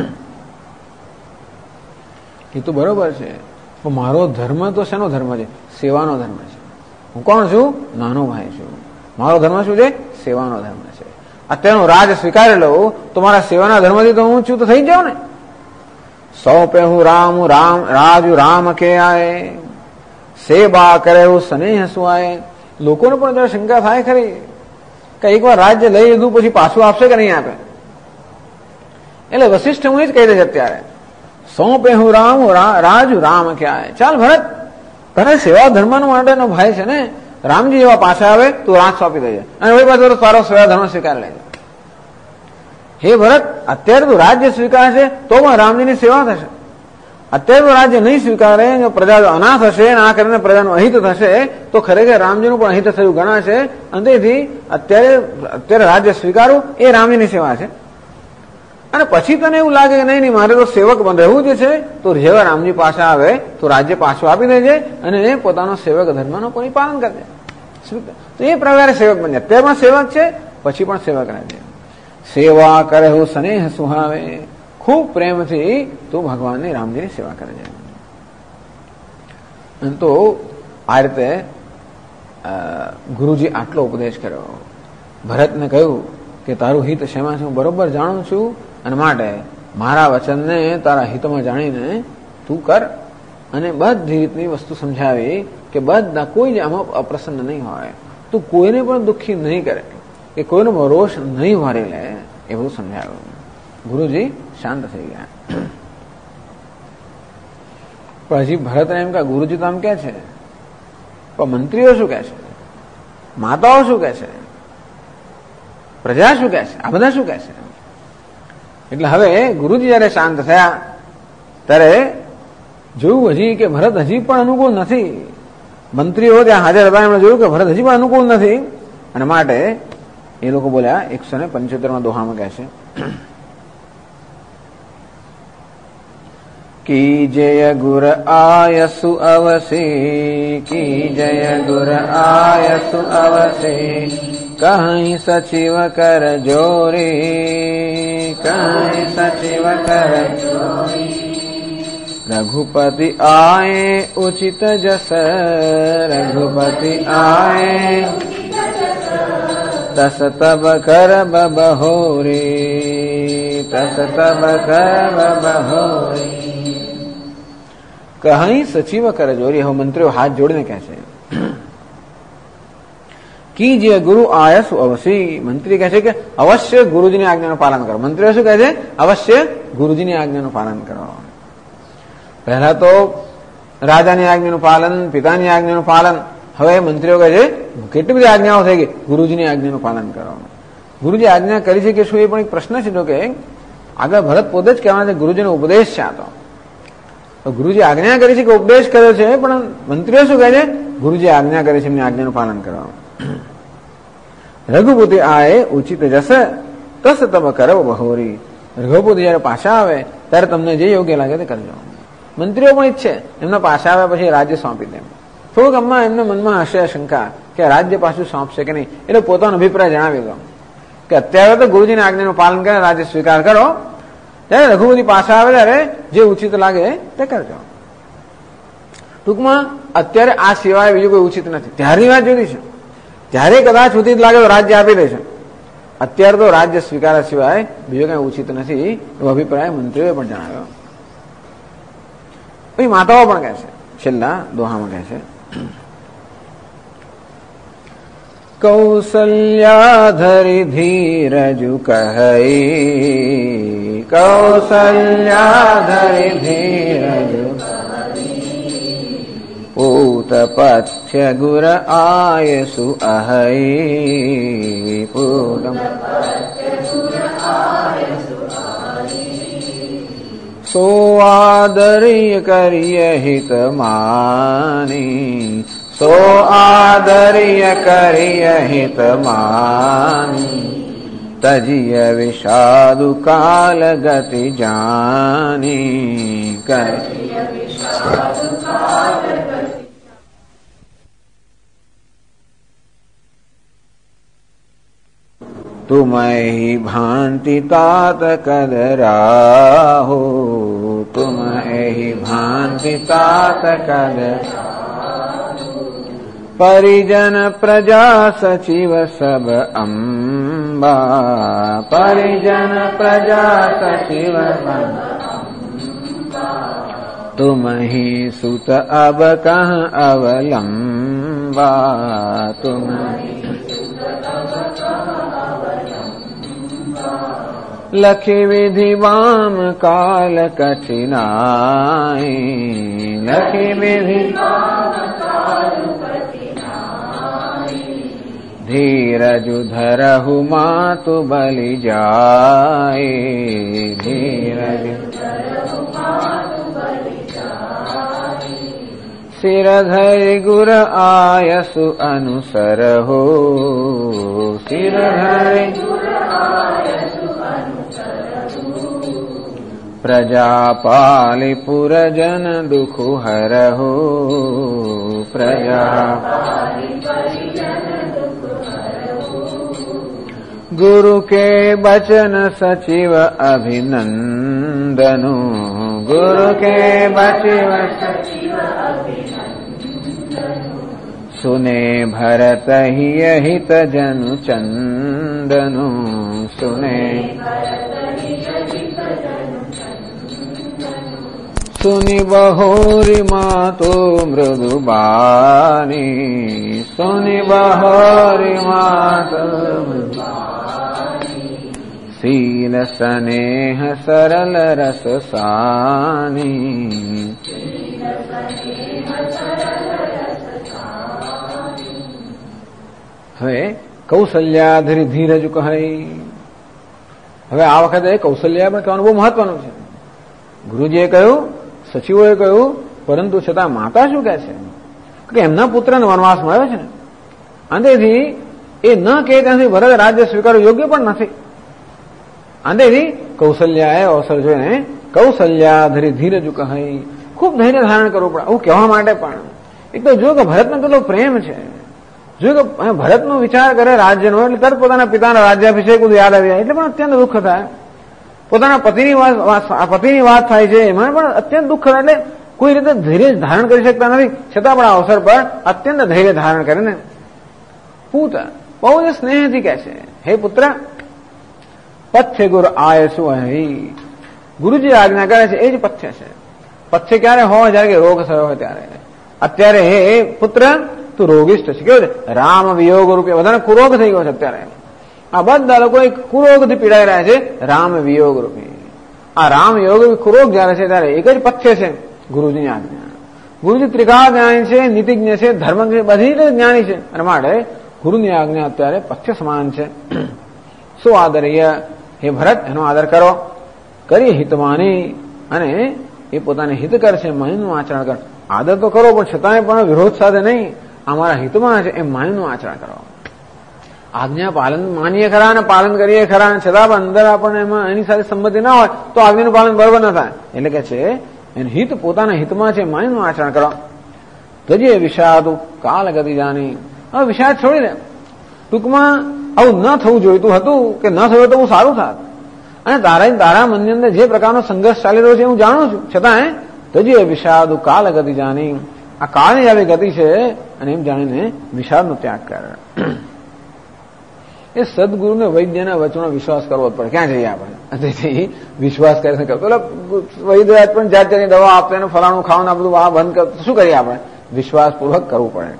એ તો બરોબર છે, પણ મારો ધર્મ તો શેનો ધર્મ છે? સેવાનો ધર્મ છે. હું કોણ છું? નાનો ભાઈ છું. મારો ધર્મ શું છે? સેવાનો ધર્મ છે. અત્યારનું રાજ સ્વીકારી લઉં તો મારા સેવાના ધર્મથી તો હું છું તો થઈ જ જાઉં ને. સૌપે હું રામ રાજુ રામ કે આય, સેવા કરે હું સ્નેહ સુઆય. લોકોને પણ જરા શંકા થાય ખરી કે એકવાર રાજ્ય લઈ લીધું પછી પાછું આપશે કે નહીં આપે. એટલે વશિષ્ઠ હું જ કહી દે છે અત્યારે, સૌપે હું રામ રાજુ રામ કે આય. ચાલ ભરત, તને સેવા ધર્મનો માટેનો ભાઈ છે ને, રામજી જેવા પાછા આવે તું રાજ સોંપી દેજે, અને વળી પાછો તારો સેવા ધર્મ સ્વીકાર લેજે. હે ભરત, અત્યારે તું રાજ્ય સ્વીકારશે તો પણ રામજીની સેવા થશે. અત્યારે તો રાજ્ય નહીં સ્વીકારે, પ્રજા અનાથ હશે, અને આ કરીને પ્રજાનું અહિત થશે, તો ખરેખર રામજીનું પણ અહિત થયું ગણાશે. અને તેથી અત્યારે રાજ્ય સ્વીકારવું એ રામજીની સેવા છે. અને પછી તને એવું લાગે કે નહીં મારે તો સેવક રહેવું જ છે, તો જેવા રામજી પાછા આવે તો રાજ્ય પાછું આપી દેજે, અને એ પોતાનો સેવક ધર્મનું પાલન કરજે. તો એ પ્રકારે સેવક બનજે. અત્યારે પણ સેવક છે, પછી પણ સેવક રહેજે. સેવા કરે હું સ્નેહ સુહાવે. ખૂબ પ્રેમથી તું ભગવાનની રામજીની સેવા કરે છે. તો આ રીતે ગુરુજી આટલો ઉપદેશ કર્યો. ભરતને કહ્યું કે તારું હિત શેમાં છે હું બરોબર જાણું છું, અને માટે મારા વચનને તારા હિતમાં જાણીને તું કર. અને બધી રીતની વસ્તુ સમજાવી કે બધા કોઈ જ આમાં અપ્રસન્ન નહીં હોય, તું કોઈને પણ દુઃખી નહીં કરે, કે કોઈનો રોષ નહીં વારી લે, એ બધું સમજાવ્યું. ગુરુજી શાંત થઈ ગયા. પણ હજી ભરતને એમ કે ગુરુજી તો આમ કે છે, પણ મંત્રીઓ શું કે છે, માતાઓ શું કે છે, પ્રજા શું કે છે, આ બધા શું કે છે. એટલે હવે ગુરુજી જયારે શાંત થયા ત્યારે જોયું હજી કે ભરત હજી પણ અનુકૂળ નથી. મંત્રીઓ ત્યાં હાજર હતા, એમણે જોયું કે ભરત હજી પણ અનુકૂળ નથી, અને માટે એ લોકો બોલ્યા 175માં દોહામાં કહે છે, કી જય ગુર આયસુ અવસી, કી જય ગુર આયસુ અવસી, કहीं સચિવ કર જોરી, કहीं સચિવ કર જોરી, રઘુપતિ આએ ઉચિત જસ, રઘુપતિ આએ તસ તબ કર બહોરી, तस तब कर बहोरी। कहीं सचिव कर जोरी। હવે મંત્રીઓ હાથ જોડીને કહે છે કીજીએ ગુરુ આયસુ અવશ્ય. મંત્રી કહે છે કે અવશ્ય ગુરુજીની આજ્ઞાનું પાલન કરો. મંત્રીઓ શું કહે છે? અવશ્ય ગુરુજીની આજ્ઞાનું પાલન કરો. પહેલા તો રાજાની આજ્ઞાનું પાલન, પિતાની આજ્ઞાનું પાલન. હવે મંત્રીઓ કહે છે કેટલી બધી આજ્ઞાઓ થઈ ગઈ, ગુરુજીની આજ્ઞાનું પાલન કરો. ગુરુજી આજ્ઞા કરી છે કે શું, એ પણ એક પ્રશ્ન છે. જો કે આગળ ભરત પોતે જ કહેવાના છે ગુરુજીનો ઉપદેશ છે. આ તો ગુરુજી આજ્ઞા કરી છે કે ઉપદેશ કર્યો છે, પણ મંત્રીઓ શું કહે છે? ગુરુજી આજ્ઞા કરે છે, એમની આજ્ઞાનું પાલન કરવા. રઘુપતિ આએ ઉચિત જસ તસ તબ કરો બહોરી. રઘુપતિ જયારે પાછા આવે ત્યારે તમને જે યોગ્ય લાગે તે કરજો. મંત્રીઓ પણ ઈચ્છે એમના પાછા આવે પછી રાજ્ય સોંપી દે. થોડુંક અમ્મા એમના મનમાં હશે શંકા કે રાજ્ય પાછું સોંપશે કે નહીં, એટલે પોતાનો અભિપ્રાય જણાવી દો કે અત્યારે તો ગુરુજીના આજ્ઞાનું પાલન કરે, રાજ્ય સ્વીકાર કરો. ત્યારે રઘુપતિ પાછા આવે ત્યારે જે ઉચિત લાગે તે કરજો. ટૂંકમાં અત્યારે આ સિવાય બીજું કોઈ ઉચિત નથી. ત્યારની વાત જુદી છે. ત્યારે કદાચ ઉચિત લાગે તો રાજ્ય આપી દે છે. અત્યારે તો રાજ્ય સ્વીકાર્યા સિવાય બીજો કઈ ઉચિત નથી એવો અભિપ્રાય મંત્રીઓએ પણ જણાવ્યો. પછી માતાઓ પણ કહે છે, છેલ્લા દોહામાં કહે છે કૌસલ્યાધરી ધીરજુ કહી. કૌસલ્યાધરી ધીરજુ પૂત પથ્ય ગુર આયસુ અહૈ. પૂત સો આદર્ય કરીય હિત માની. સો આદર્ય કરીય હિત માની. તજીય વિષાદુ કાલ ગતિ જાની. તુમૈ ભાંતિ तात કદરાહો. તુમૈ ભાંતિ तात કદરાહો. પરિજન પ્રજા સચિવ સબ અંબા. પરિજન પ્રજા સચિવ તુમહિ સુત અબ કહ અવલંબા. તુમહિ લખી વિધિ વામ કાલ કઠિનાઈ. લખી વિધિ ધીરજુ ધરહુ માતુ બલિ જાય. ધીરજુ શિરધરી ગુર આયસુ અનુસરહો. શિરધરી પ્રજાપાલિ પુરજન દુઃખુ હરહો. પ્રજા ગુરુ કે બચન સચિવ અભિનંદનો. ગુરુ કે બચન સચિવ સુને ભરત હિત જનુ ચંદનો. સુને સુનિ બહોરી માતો મૃદુબાની. સુનિ બહોરી માતો શીલ સ્નેહ સરલ રસ સાની. હવે કૌશલ્યાધરી ધીરજ કહાઈ. હવે આ વખતે કૌશલ્યા પણ કહેવાનું બહુ મહત્વનું છે. ગુરુજીએ કહ્યું, સચિવોએ કહ્યું, પરંતુ છતાં માતા શું કહે છે કે એમના પુત્રને વનવાસ મળ્યો છે ને, આંધેથી એ ન કહે ત્યાંથી ભરત રાજ્ય સ્વીકારવું યોગ્ય પણ નથી. આંધેથી કૌશલ્યાએ અવસર જોઈને કૌશલ્યાધરી ધીરજ કહાઈ. ખૂબ ધૈર્ય ધારણ કરવું પડે આવું કહેવા માટે. પણ એક તો જો કે ભરતનો કેટલો પ્રેમ છે. જો કે ભરતનો વિચાર કરે રાજ્યનો એટલે તરત પોતાના પિતાના રાજ્યાભિષેક બધું યાદ આવી જાય એટલે પણ અત્યંત દુઃખ થાય. પોતાના પતિની વાત થાય છે એમાં પણ અત્યંત દુઃખ થાય. એટલે કોઈ રીતે ધૈર્ય ધારણ કરી શકતા નથી, છતાં પણ આ અવસર પર અત્યંત ધૈર્ય ધારણ કરીને પૂત બહુ જ સ્નેહથી કહે છે, હે પુત્ર પથ્ય ગુરુ આયસુ અહીં. ગુરુજી આજ્ઞા કરે છે એ જ પથ્ય છે. પથ્ય ક્યારે હોય? જયારે કે રોગ થયો હોય ત્યારે. અત્યારે હે પુત્ર તું રોગિષ્ઠ છે. કેવું છે? રામ વિયોગ રૂપે બધાને કુરોગ થઈ ગયો છે અત્યારે. આ બધા લોકો એક કુરોગથી પીડાઈ રહ્યા છે, રામ વિયોગ રૂપે. આ રામ યોગ કુરોગ જયારે છે ત્યારે એક જ પથ્ય છે ગુરુજીની આજ્ઞા. ગુરુજી ત્રિકાળ જ્ઞાની છે, નીતિજ્ઞ છે, ધર્મ બધી જ્ઞાની છે, અને માટે ગુરુની આજ્ઞા અત્યારે પથ્ય સમાન છે. શું આદરીય? હે ભરત, એનો આદર કરો. કરી હિતમાની, અને એ પોતાને હિત કરશે, માયનું આચરણ કર. આદર તો કરો, પણ છતાંય પણ વિરોધ સાથે નહીં. અમારા હિતમાં છે એ માયનું આચરણ કરો. આજ્ઞા પાલન માનીએ ખરા અને પાલન કરીએ ખરા, છતાં પણ અંદર આપણને એમાં એની સાથે સંમતિ ના હોય તો આજ્ઞાનું પાલન બરોબર ન થાય. એટલે કે છે એનું હિત પોતાના હિતમાં છે, માયનું આચરણ કરો. તજે વિષાદ કાલ ગતિ જાની. હવે વિષાદ છોડી દે. ટૂંકમાં આવું ન થવું જોઈતું હતું કે ન થયું તો બહુ સારું થાત. અને તારા મનની અંદર જે પ્રકારનો સંઘર્ષ ચાલી રહ્યો છે હું જાણું છું, છતાં તજે વિષાદ કાલ ગતિ જાની. આ કાળની આવી ગતિ છે અને એમ જાણીને વિષાદનો ત્યાગ કર. એ સદગુરુને વૈદ્યના વચનો વિશ્વાસ કરવો જ પડે. ક્યાં જઈએ આપણે? તેથી વિશ્વાસ કરી શકે. પેલા વૈદ્ય પણ જાત જાતની દવા આપતો, એને ફલાણું ખાવાનું આ બધું આ બંધ કરતો, શું કરીએ આપણે? વિશ્વાસપૂર્વક કરવું પડે.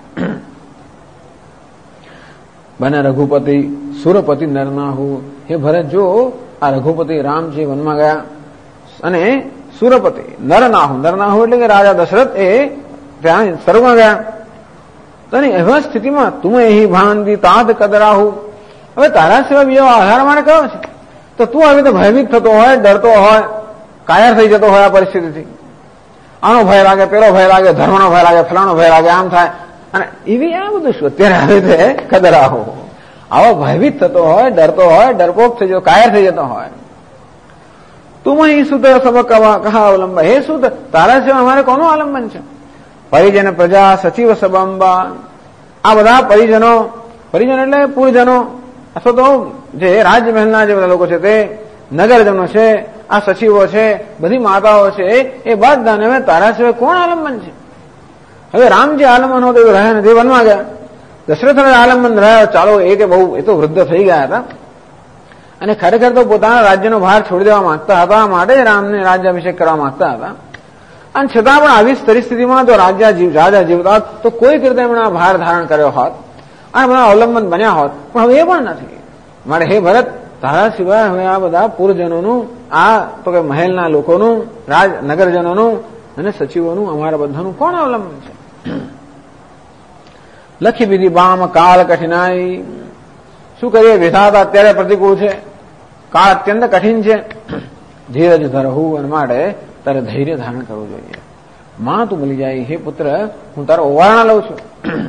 બને રઘુપતિ સુરપતિ નરનાહુ. હે ભરત, જો આ રઘુપતિ રામજી વનમાં ગયા અને સુરપતિ નરનાહુ એટલે કે રાજા દશરથ એ ત્યાં સ્વર્ગમાં ગયા. તો એવા સ્થિતિમાં તું અહીં ભાંદી તાત કદરાહુ. હવે તારા સિવાય બીજો આધાર મારે કયો છે? તો તું આવી તો ભયભીત થતો હોય, ડરતો હોય, કાયર થઈ જતો હોય આ પરિસ્થિતિથી. આનો ભય લાગે, પેલો ભય લાગે, ધર્મનો ભય લાગે, ફલાણો ભય લાગે, આમ થાય. અને એવી આ બધું શું અત્યારે આવી રીતે કદરાહો. આવો ભયભીત થતો હોય, ડરતો હોય, ડરપોક થઈ જતો, કાયર થઈ જતો હોય. તું અહીં સુત સબ કહા અવલંબ. હે સુત, તારા સિવાય અમારે કોનું આલંબન છે? પરિજન પ્રજા સચિવ સબંબા. આ બધા પરિજનો એટલે પૂરજનો, અથવા તો જે રાજમહેલના જે બધા લોકો છે તે નગરજનો છે, આ સચિવો છે, બધી માતાઓ છે, એ બધાને હવે તારા સિવાય કોણ આલંબન છે? હવે રામ જે આલંબન હતો એ રહ્યા નથી, વનમાં ગયા. દશરથ આલંબન રહ્યા. ચાલો એ કે બહુ એ તો વૃદ્ધ થઈ ગયા હતા અને ખરેખર તો પોતાના રાજ્યનો ભાર છોડી દેવા માંગતા હતા, માટે રામને રાજ્યાભિષેક કરવા માંગતા હતા. અને છતાં પણ આવી પરિસ્થિતિમાં જો રાજા જીવતા તો કોઈક રીતે એમણે આ ભાર ધારણ કર્યો હોત અને બધા અવલંબન બન્યા હોત, પણ હવે એ પણ નથી. મારે હે ભરત, તારા સિવાય હવે આ બધા પૂરજનોનું, આ તો કે મહેલના લોકોનું, નગરજનોનું અને સચિવોનું, અમારા બધાનું કોણ અવલંબન છે? લખી બીધી બામ કાળ કઠિનાઈ. શું કરીએ? વિધાતા અત્યારે પ્રતિકૂળ છે, કાળ અત્યંત કઠિન છે. ધીરજ ધરવું, અને માટે તારે ધૈર્ય ધારણ કરવું જોઈએ. માં તું મળી જાય. હે પુત્ર, હું તારો ઓવારણા લઉં છું.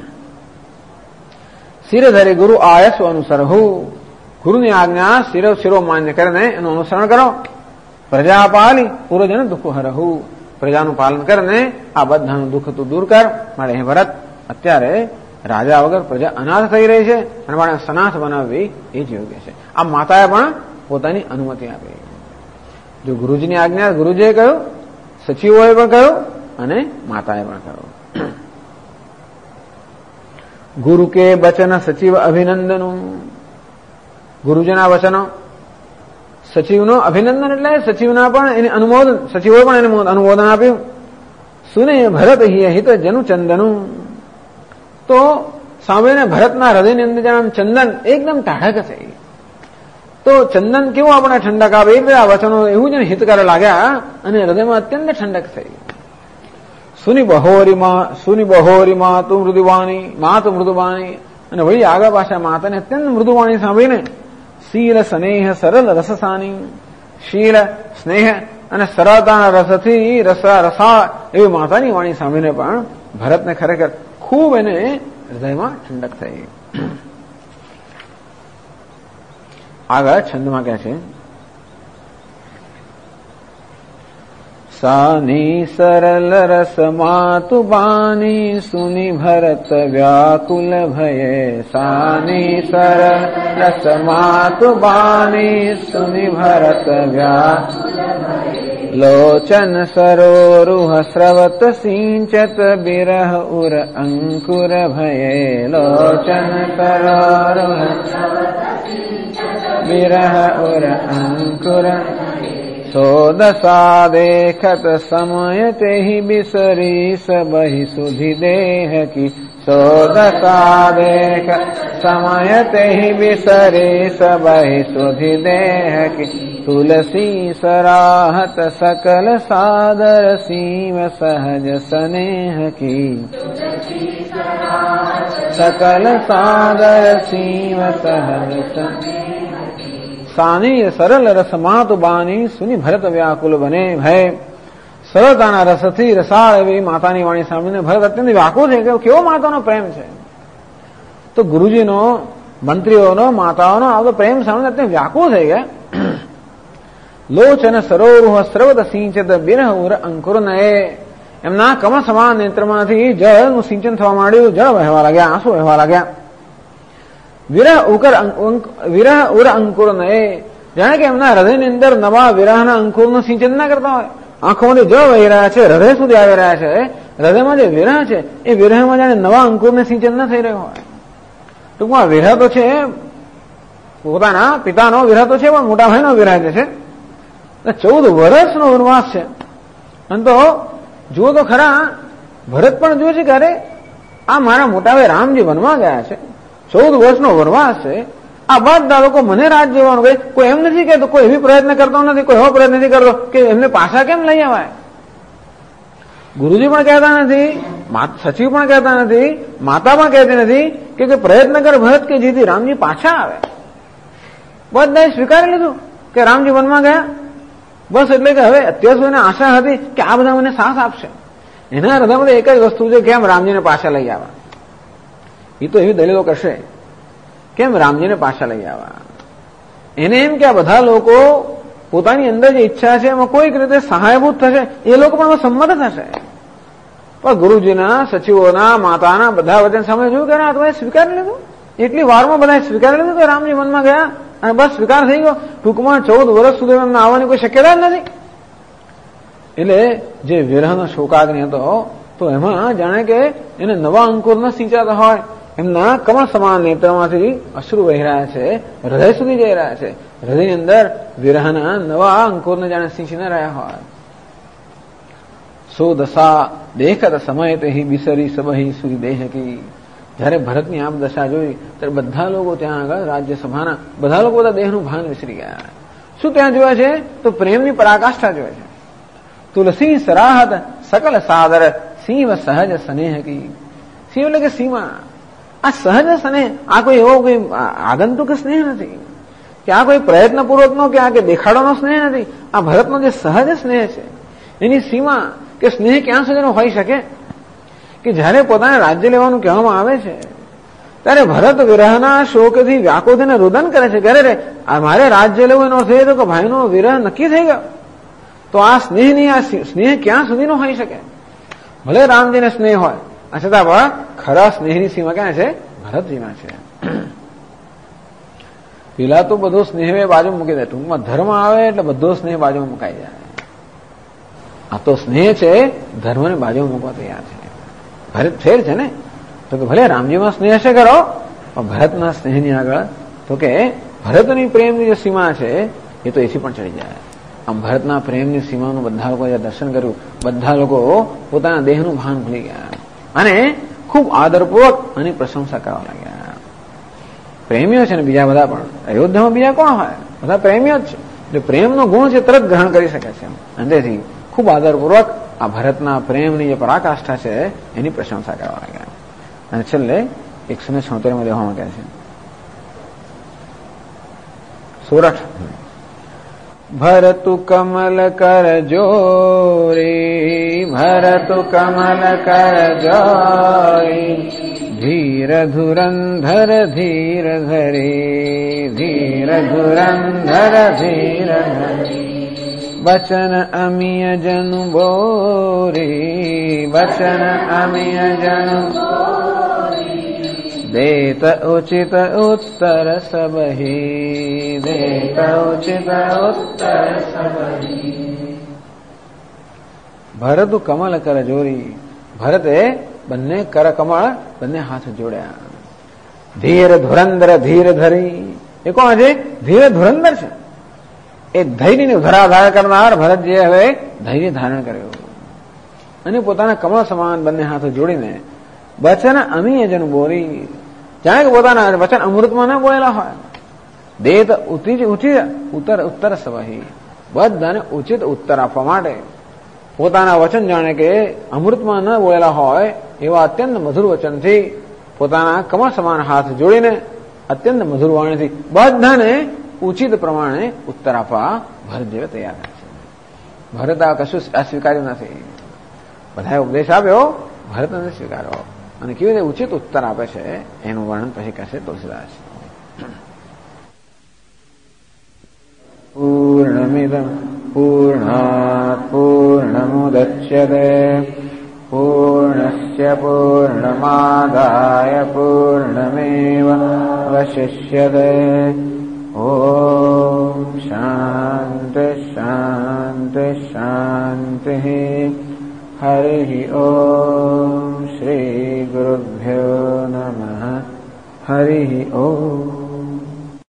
શિર ધરે ગુરુ આયસ અનુસરહુ. ગુરુની આજ્ઞા શિરો માન્ય કરીને એનું અનુસરણ કરો. પ્રજા પાલી પૂર્વજન દુઃખ હરહુ. પ્રજાનું પાલન કરીને આ બધાનું દુઃખ તું દૂર કર. મારે હે ભરત, અત્યારે રાજા વગર પ્રજા અનાથ થઈ રહી છે, અને મારે સનાથ બનાવવી એ જ યોગ્ય છે. આ માતાએ પણ પોતાની અનુમતિ આપી. જો ગુરુજીની આજ્ઞા ગુરુજીએ કહ્યું, સચિવોએ પણ કહ્યું અને માતાએ પણ કહ્યું. ગુરુ કે વચન સચિવ અભિનંદનું. ગુરુજીના વચનો સચિવનો અભિનંદન એટલે સચિવના પણ એને અનુમોદન, સચિવોએ પણ એને અનુમોદન આપ્યું. સુને ભરત હિત જનુ ચંદનું. તો સાંભળીને ભરતના હૃદયની અંદર જેમ ચંદન એકદમ ટાઢક થઈ. તો ચંદન કેવું આપણે ઠંડક આપે, એ બધા વચનો એવું જ હિતકાર લાગ્યા અને હૃદયમાં અત્યંત ઠંડક થઈ. સુની બહોરી માતુ મૃદુવાણી. અને વળી આગળ પાછા માતાને અત્યંત મૃદુવાણી સાંભળીને શીલ સ્નેહ સરળ રસસાની. શીલ સ્નેહ અને સરળતાના રસથી રસા એવી માતાની વાણી સાંભળીને પણ ભરતને ખરેખર ખૂબ એને હૃદયમાં ઠંડક થઈ. આગળ છંદમાં કહે છે, સાની સરલ રસ માતુ બાની સુની ભરત વ્યાકુલ ભયે. સાની સરલ રસ માતુ બાની સુની ભરત વ્યાકુલ ભયે. લોચન સરોરુહ સ્રવત સિંચત બિરહ ઉર અંકુર ભયે. લોચન સરોરુહ विरह उर अंकुर सो दशा देखत समय ते ही बिसरी सबहि सुधि देह की सो दशा देख समय ते ही बिसरी सबहि सुधि देह की तुलसी सराहत सकल सादर सीम सहज स्नेह की सकल सादर सीम सहज सानी सरल रस मातु बानी सुनी भरत व्याकुल बने भय સરળતાના રસથી રસાળ એવી માતાની વાણી સાંભળીને ભરત અત્યંત વ્યાકુળ છે કે કેવો માતાનો પ્રેમ છે. તો ગુરુજીનો, મંત્રીઓનો, માતાઓનો આ પ્રેમ સાંભળીને અત્યંત વ્યાકુળ થઈ ગયા. લોચન સરોરુહ સ્રવત સિંચત બિરહ ઉર અંકુર નયે એમના કમળ સમાન નેત્રમાંથી જળનું સિંચન થવા માંડ્યું, જળ વહેવા લાગ્યા, આંસુ વહેવા લાગ્યા. વિરહ ઉર અંકુર નયે જાણે કે એમના હૃદયની અંદર નવા વિરહના અંકુરનું સિંચન ના કરતા હોય. આંખોમાંથી જળ વહી રહ્યા છે, હૃદય સુધી આવી રહ્યા છે. હૃદયમાં જે વિરહ છે એ વિરહમાં જાણે નવા અંકુરને સિંચન ન થઈ રહ્યું હોય. ટૂંકમાં વિરહ તો છે, પોતાના પિતાનો વિરહ તો છે, પણ મોટા ભાઈનો વિરહ જે છે 14 વર્ષનો વનવાસ છે. અને તો જુઓ તો ખરા, ભરત પણ જોયું છે કે અરે આ મારા મોટા ભાઈ રામજી વનમાં ગયા છે, 14 વર્ષનો વનવાસ છે, આ બધા લોકો મને રાજ જેવાનું કહે, કોઈ એમ નથી કહેતો, કોઈ એવી પ્રયત્ન કરતો નથી, કોઈ એવો પ્રયત્ન નથી કરતો કે એમને પાછા કેમ લઈ આવાય. ગુરુજી પણ કહેતા નથી, સચિવ પણ કહેતા નથી, માતા પણ કહેતી નથી કે પ્રયત્ન કર ભરત કે જેથી રામજી પાછા આવે. બધાએ સ્વીકારી લીધું કે રામજી વનમાં ગયા. બસ એટલે કે હવે અત્યાર સુધીને આશા હતી કે આ બધા મને સાથ આપશે. એના હૃદયમાં એક જ વસ્તુ છે, કેમ રામજીને પાછા લઈ આવવા. એ તો એવી દલીલો કરશે, કેમ રામજીને પાછા લઈ આવવા. એને એમ કે આ બધા લોકો પોતાની અંદર જે ઈચ્છા છે એમાં કોઈક રીતે સહાયભૂત થશે, એ લોકો પણ સંમત થશે. પણ ગુરુજીના, સચિવોના, માતાના બધા વચન સામે જોયું કે આ તો સ્વીકારી લીધું. એટલી વારમાં બધા સ્વીકારી લીધું કે રામજી વનમાં ગયા અને બસ સ્વીકાર થઈ ગયો. ટૂંકમાં 14 વર્ષ સુધી એમને આવવાની કોઈ શક્યતા જ નથી. એટલે જે વિરહનો શોકાગ્નિ હતો તો એમાં જાણે કે એને નવા અંકુર ન સિંચાતા હોય, એમના કમળ સમાન નેત્રમાંથી અશ્રુ વહી રહ્યા છે, હૃદય સુધી જઈ રહ્યા છે. હૃદયની અંદર વિરહના નવા અંકુરને જાણે સિંચી ન રહ્યા હોય. સો દશા દેખત સમય તે બિસરી સબહી સુરી દેહકી. જયારે ભરતની આમ દશા જોઈ ત્યારે બધા લોકો ત્યાં આગળ રાજ્યસભાના બધા લોકો બધા દેહનું ભાન વિસરી ગયા. શું ત્યાં જોયા છે? તો પ્રેમની પરાકાષ્ઠા જોયા છે. તુલસી સરાહત સકલ સાદર સિંહ સહજ સ્નેહ કી. સિંહ એટલે કે સીમા. આ સહજ સ્નેહ, આ કોઈ એવો કોઈ આગંતુક સ્નેહ નથી, કે આ કોઈ પ્રયત્નપૂર્વકનો કે આ કે દેખાડોનો સ્નેહ નથી. આ ભરતનો જે સહજ સ્નેહ છે એની સીમા કે સ્નેહ ક્યાં સુધીનો હોઈ શકે કે જયારે પોતાને રાજ્ય લેવાનું કહેવામાં આવે છે ત્યારે ભરત વિરહના શોકથી વ્યાકુળ થઈને રુદન કરે છે કે અરે મારે રાજ્ય લેવું એનો અર્થ એ હતો કે ભાઈનો વિરહ નક્કી થઈ ગયો. તો આ સ્નેહની આ સ્નેહ ક્યાં સુધીનો હોઈ શકે? ભલે રામજીને સ્નેહ હોય, છતાં પણ ખરા સ્નેહની સીમા ક્યાં છે? ભરતજીમાં છે. પેલા તો બધો સ્નેહ બાજુ મૂકી દે, ટૂંકમાં ધર્મ આવે એટલે બધો સ્નેહ બાજુમાં મુકાઈ જાય. આ તો સ્નેહ છે, ધર્મને બાજુમાં મૂકવા તૈયાર છે. ભરત ફેર છે ને, તો કે ભલે રામજીમાં સ્નેહ હશે કરો, પણ ભરતના સ્નેહની આગળ તો કે ભરતની પ્રેમની જે સીમા છે એ તો એથી પણ ચડી જાય. આમ ભરતના પ્રેમની સીમાનું બધા લોકો દર્શન કર્યું, બધા લોકો પોતાના દેહનું ભાન ભૂલી ગયા અને ખૂબ આદરપૂર્વક આની પ્રશંસા કરવા લાગ્યા. પ્રેમીઓ છે ને બીજા બધા પણ, અયોધ્યામાં બીજા કોણ હોય? બધા પ્રેમીઓ જ છે. એટલે પ્રેમનો ગુણ છે તરત ગ્રહણ કરી શકે છે. અને તેથી ખૂબ આદરપૂર્વક આ ભરતના પ્રેમની જે પરાકાષ્ઠા છે એની પ્રશંસા કરવા લાગ્યા. અને છેલ્લે 176 દેવા માંગે છે. સોરઠ. ભરતુ કમલ કર જોરી, ભરતુ કમલ કર જોરી, ધીર ધુરંધર ધીર ધરી, ધીર ધુરંધર ધીર ધરી, બચન અમિય જનુ બોરી, બચન અમિય જનુ દેત ઉચિત ઉત્તર સબહી, દેત ઉચિત ઉત્તર સબહી. ભરતુ કમલ કર જોરી, ભરતે બંને કર કમળ બંને હાથ જોડ્યા. ધીર ધુરંધર ધીર ધરી, એ કોણ છે? ધીરે ધુરંધર છે. એ ધૈર્યને ધરાધાર કરનાર ભરતજીએ હવે ધૈર્ય ધારણ કર્યું અને પોતાના કમળ સમાન બંને હાથો જોડીને વચન અમીય જન બોરી, જાણે કે પોતાના વચન અમૃતમાં ન બોલેલા હોય. દેત ઉત્તર સવહી, બધાને ઉચિત ઉત્તર આપવા માટે પોતાના વચન જાણે કે અમૃતમાં ન બોલેલા હોય એવા અત્યંત મધુર વચનથી પોતાના કમળ સમાન હાથ જોડીને અત્યંત મધુર વાણીથી બધાને ઉચિત પ્રમાણે ઉત્તર આપવા ભરતદેવે તૈયાર છે. ભરત આ કશું સ્વીકાર્યું નથી. બધાએ ઉપદેશ આપ્યો, ભરત નથી સ્વીકાર્યો. અને કેવી રીતે ઉચિત ઉત્તર આપે છે એનું વર્ણન પછી કહેશે તુલસીદાસ. પૂર્ણમિદં પૂર્ણાત પૂર્ણમુદચ્યતે પૂર્ણસ્ય પૂર્ણમાદાય પૂર્ણમેવાવશિષ્યતે. ઓમ શાંતિ શાંતિ શાંતિ. હરિ ઓમ શ્રી ગુરુભ્યો નમઃ. હરિ ઓમ.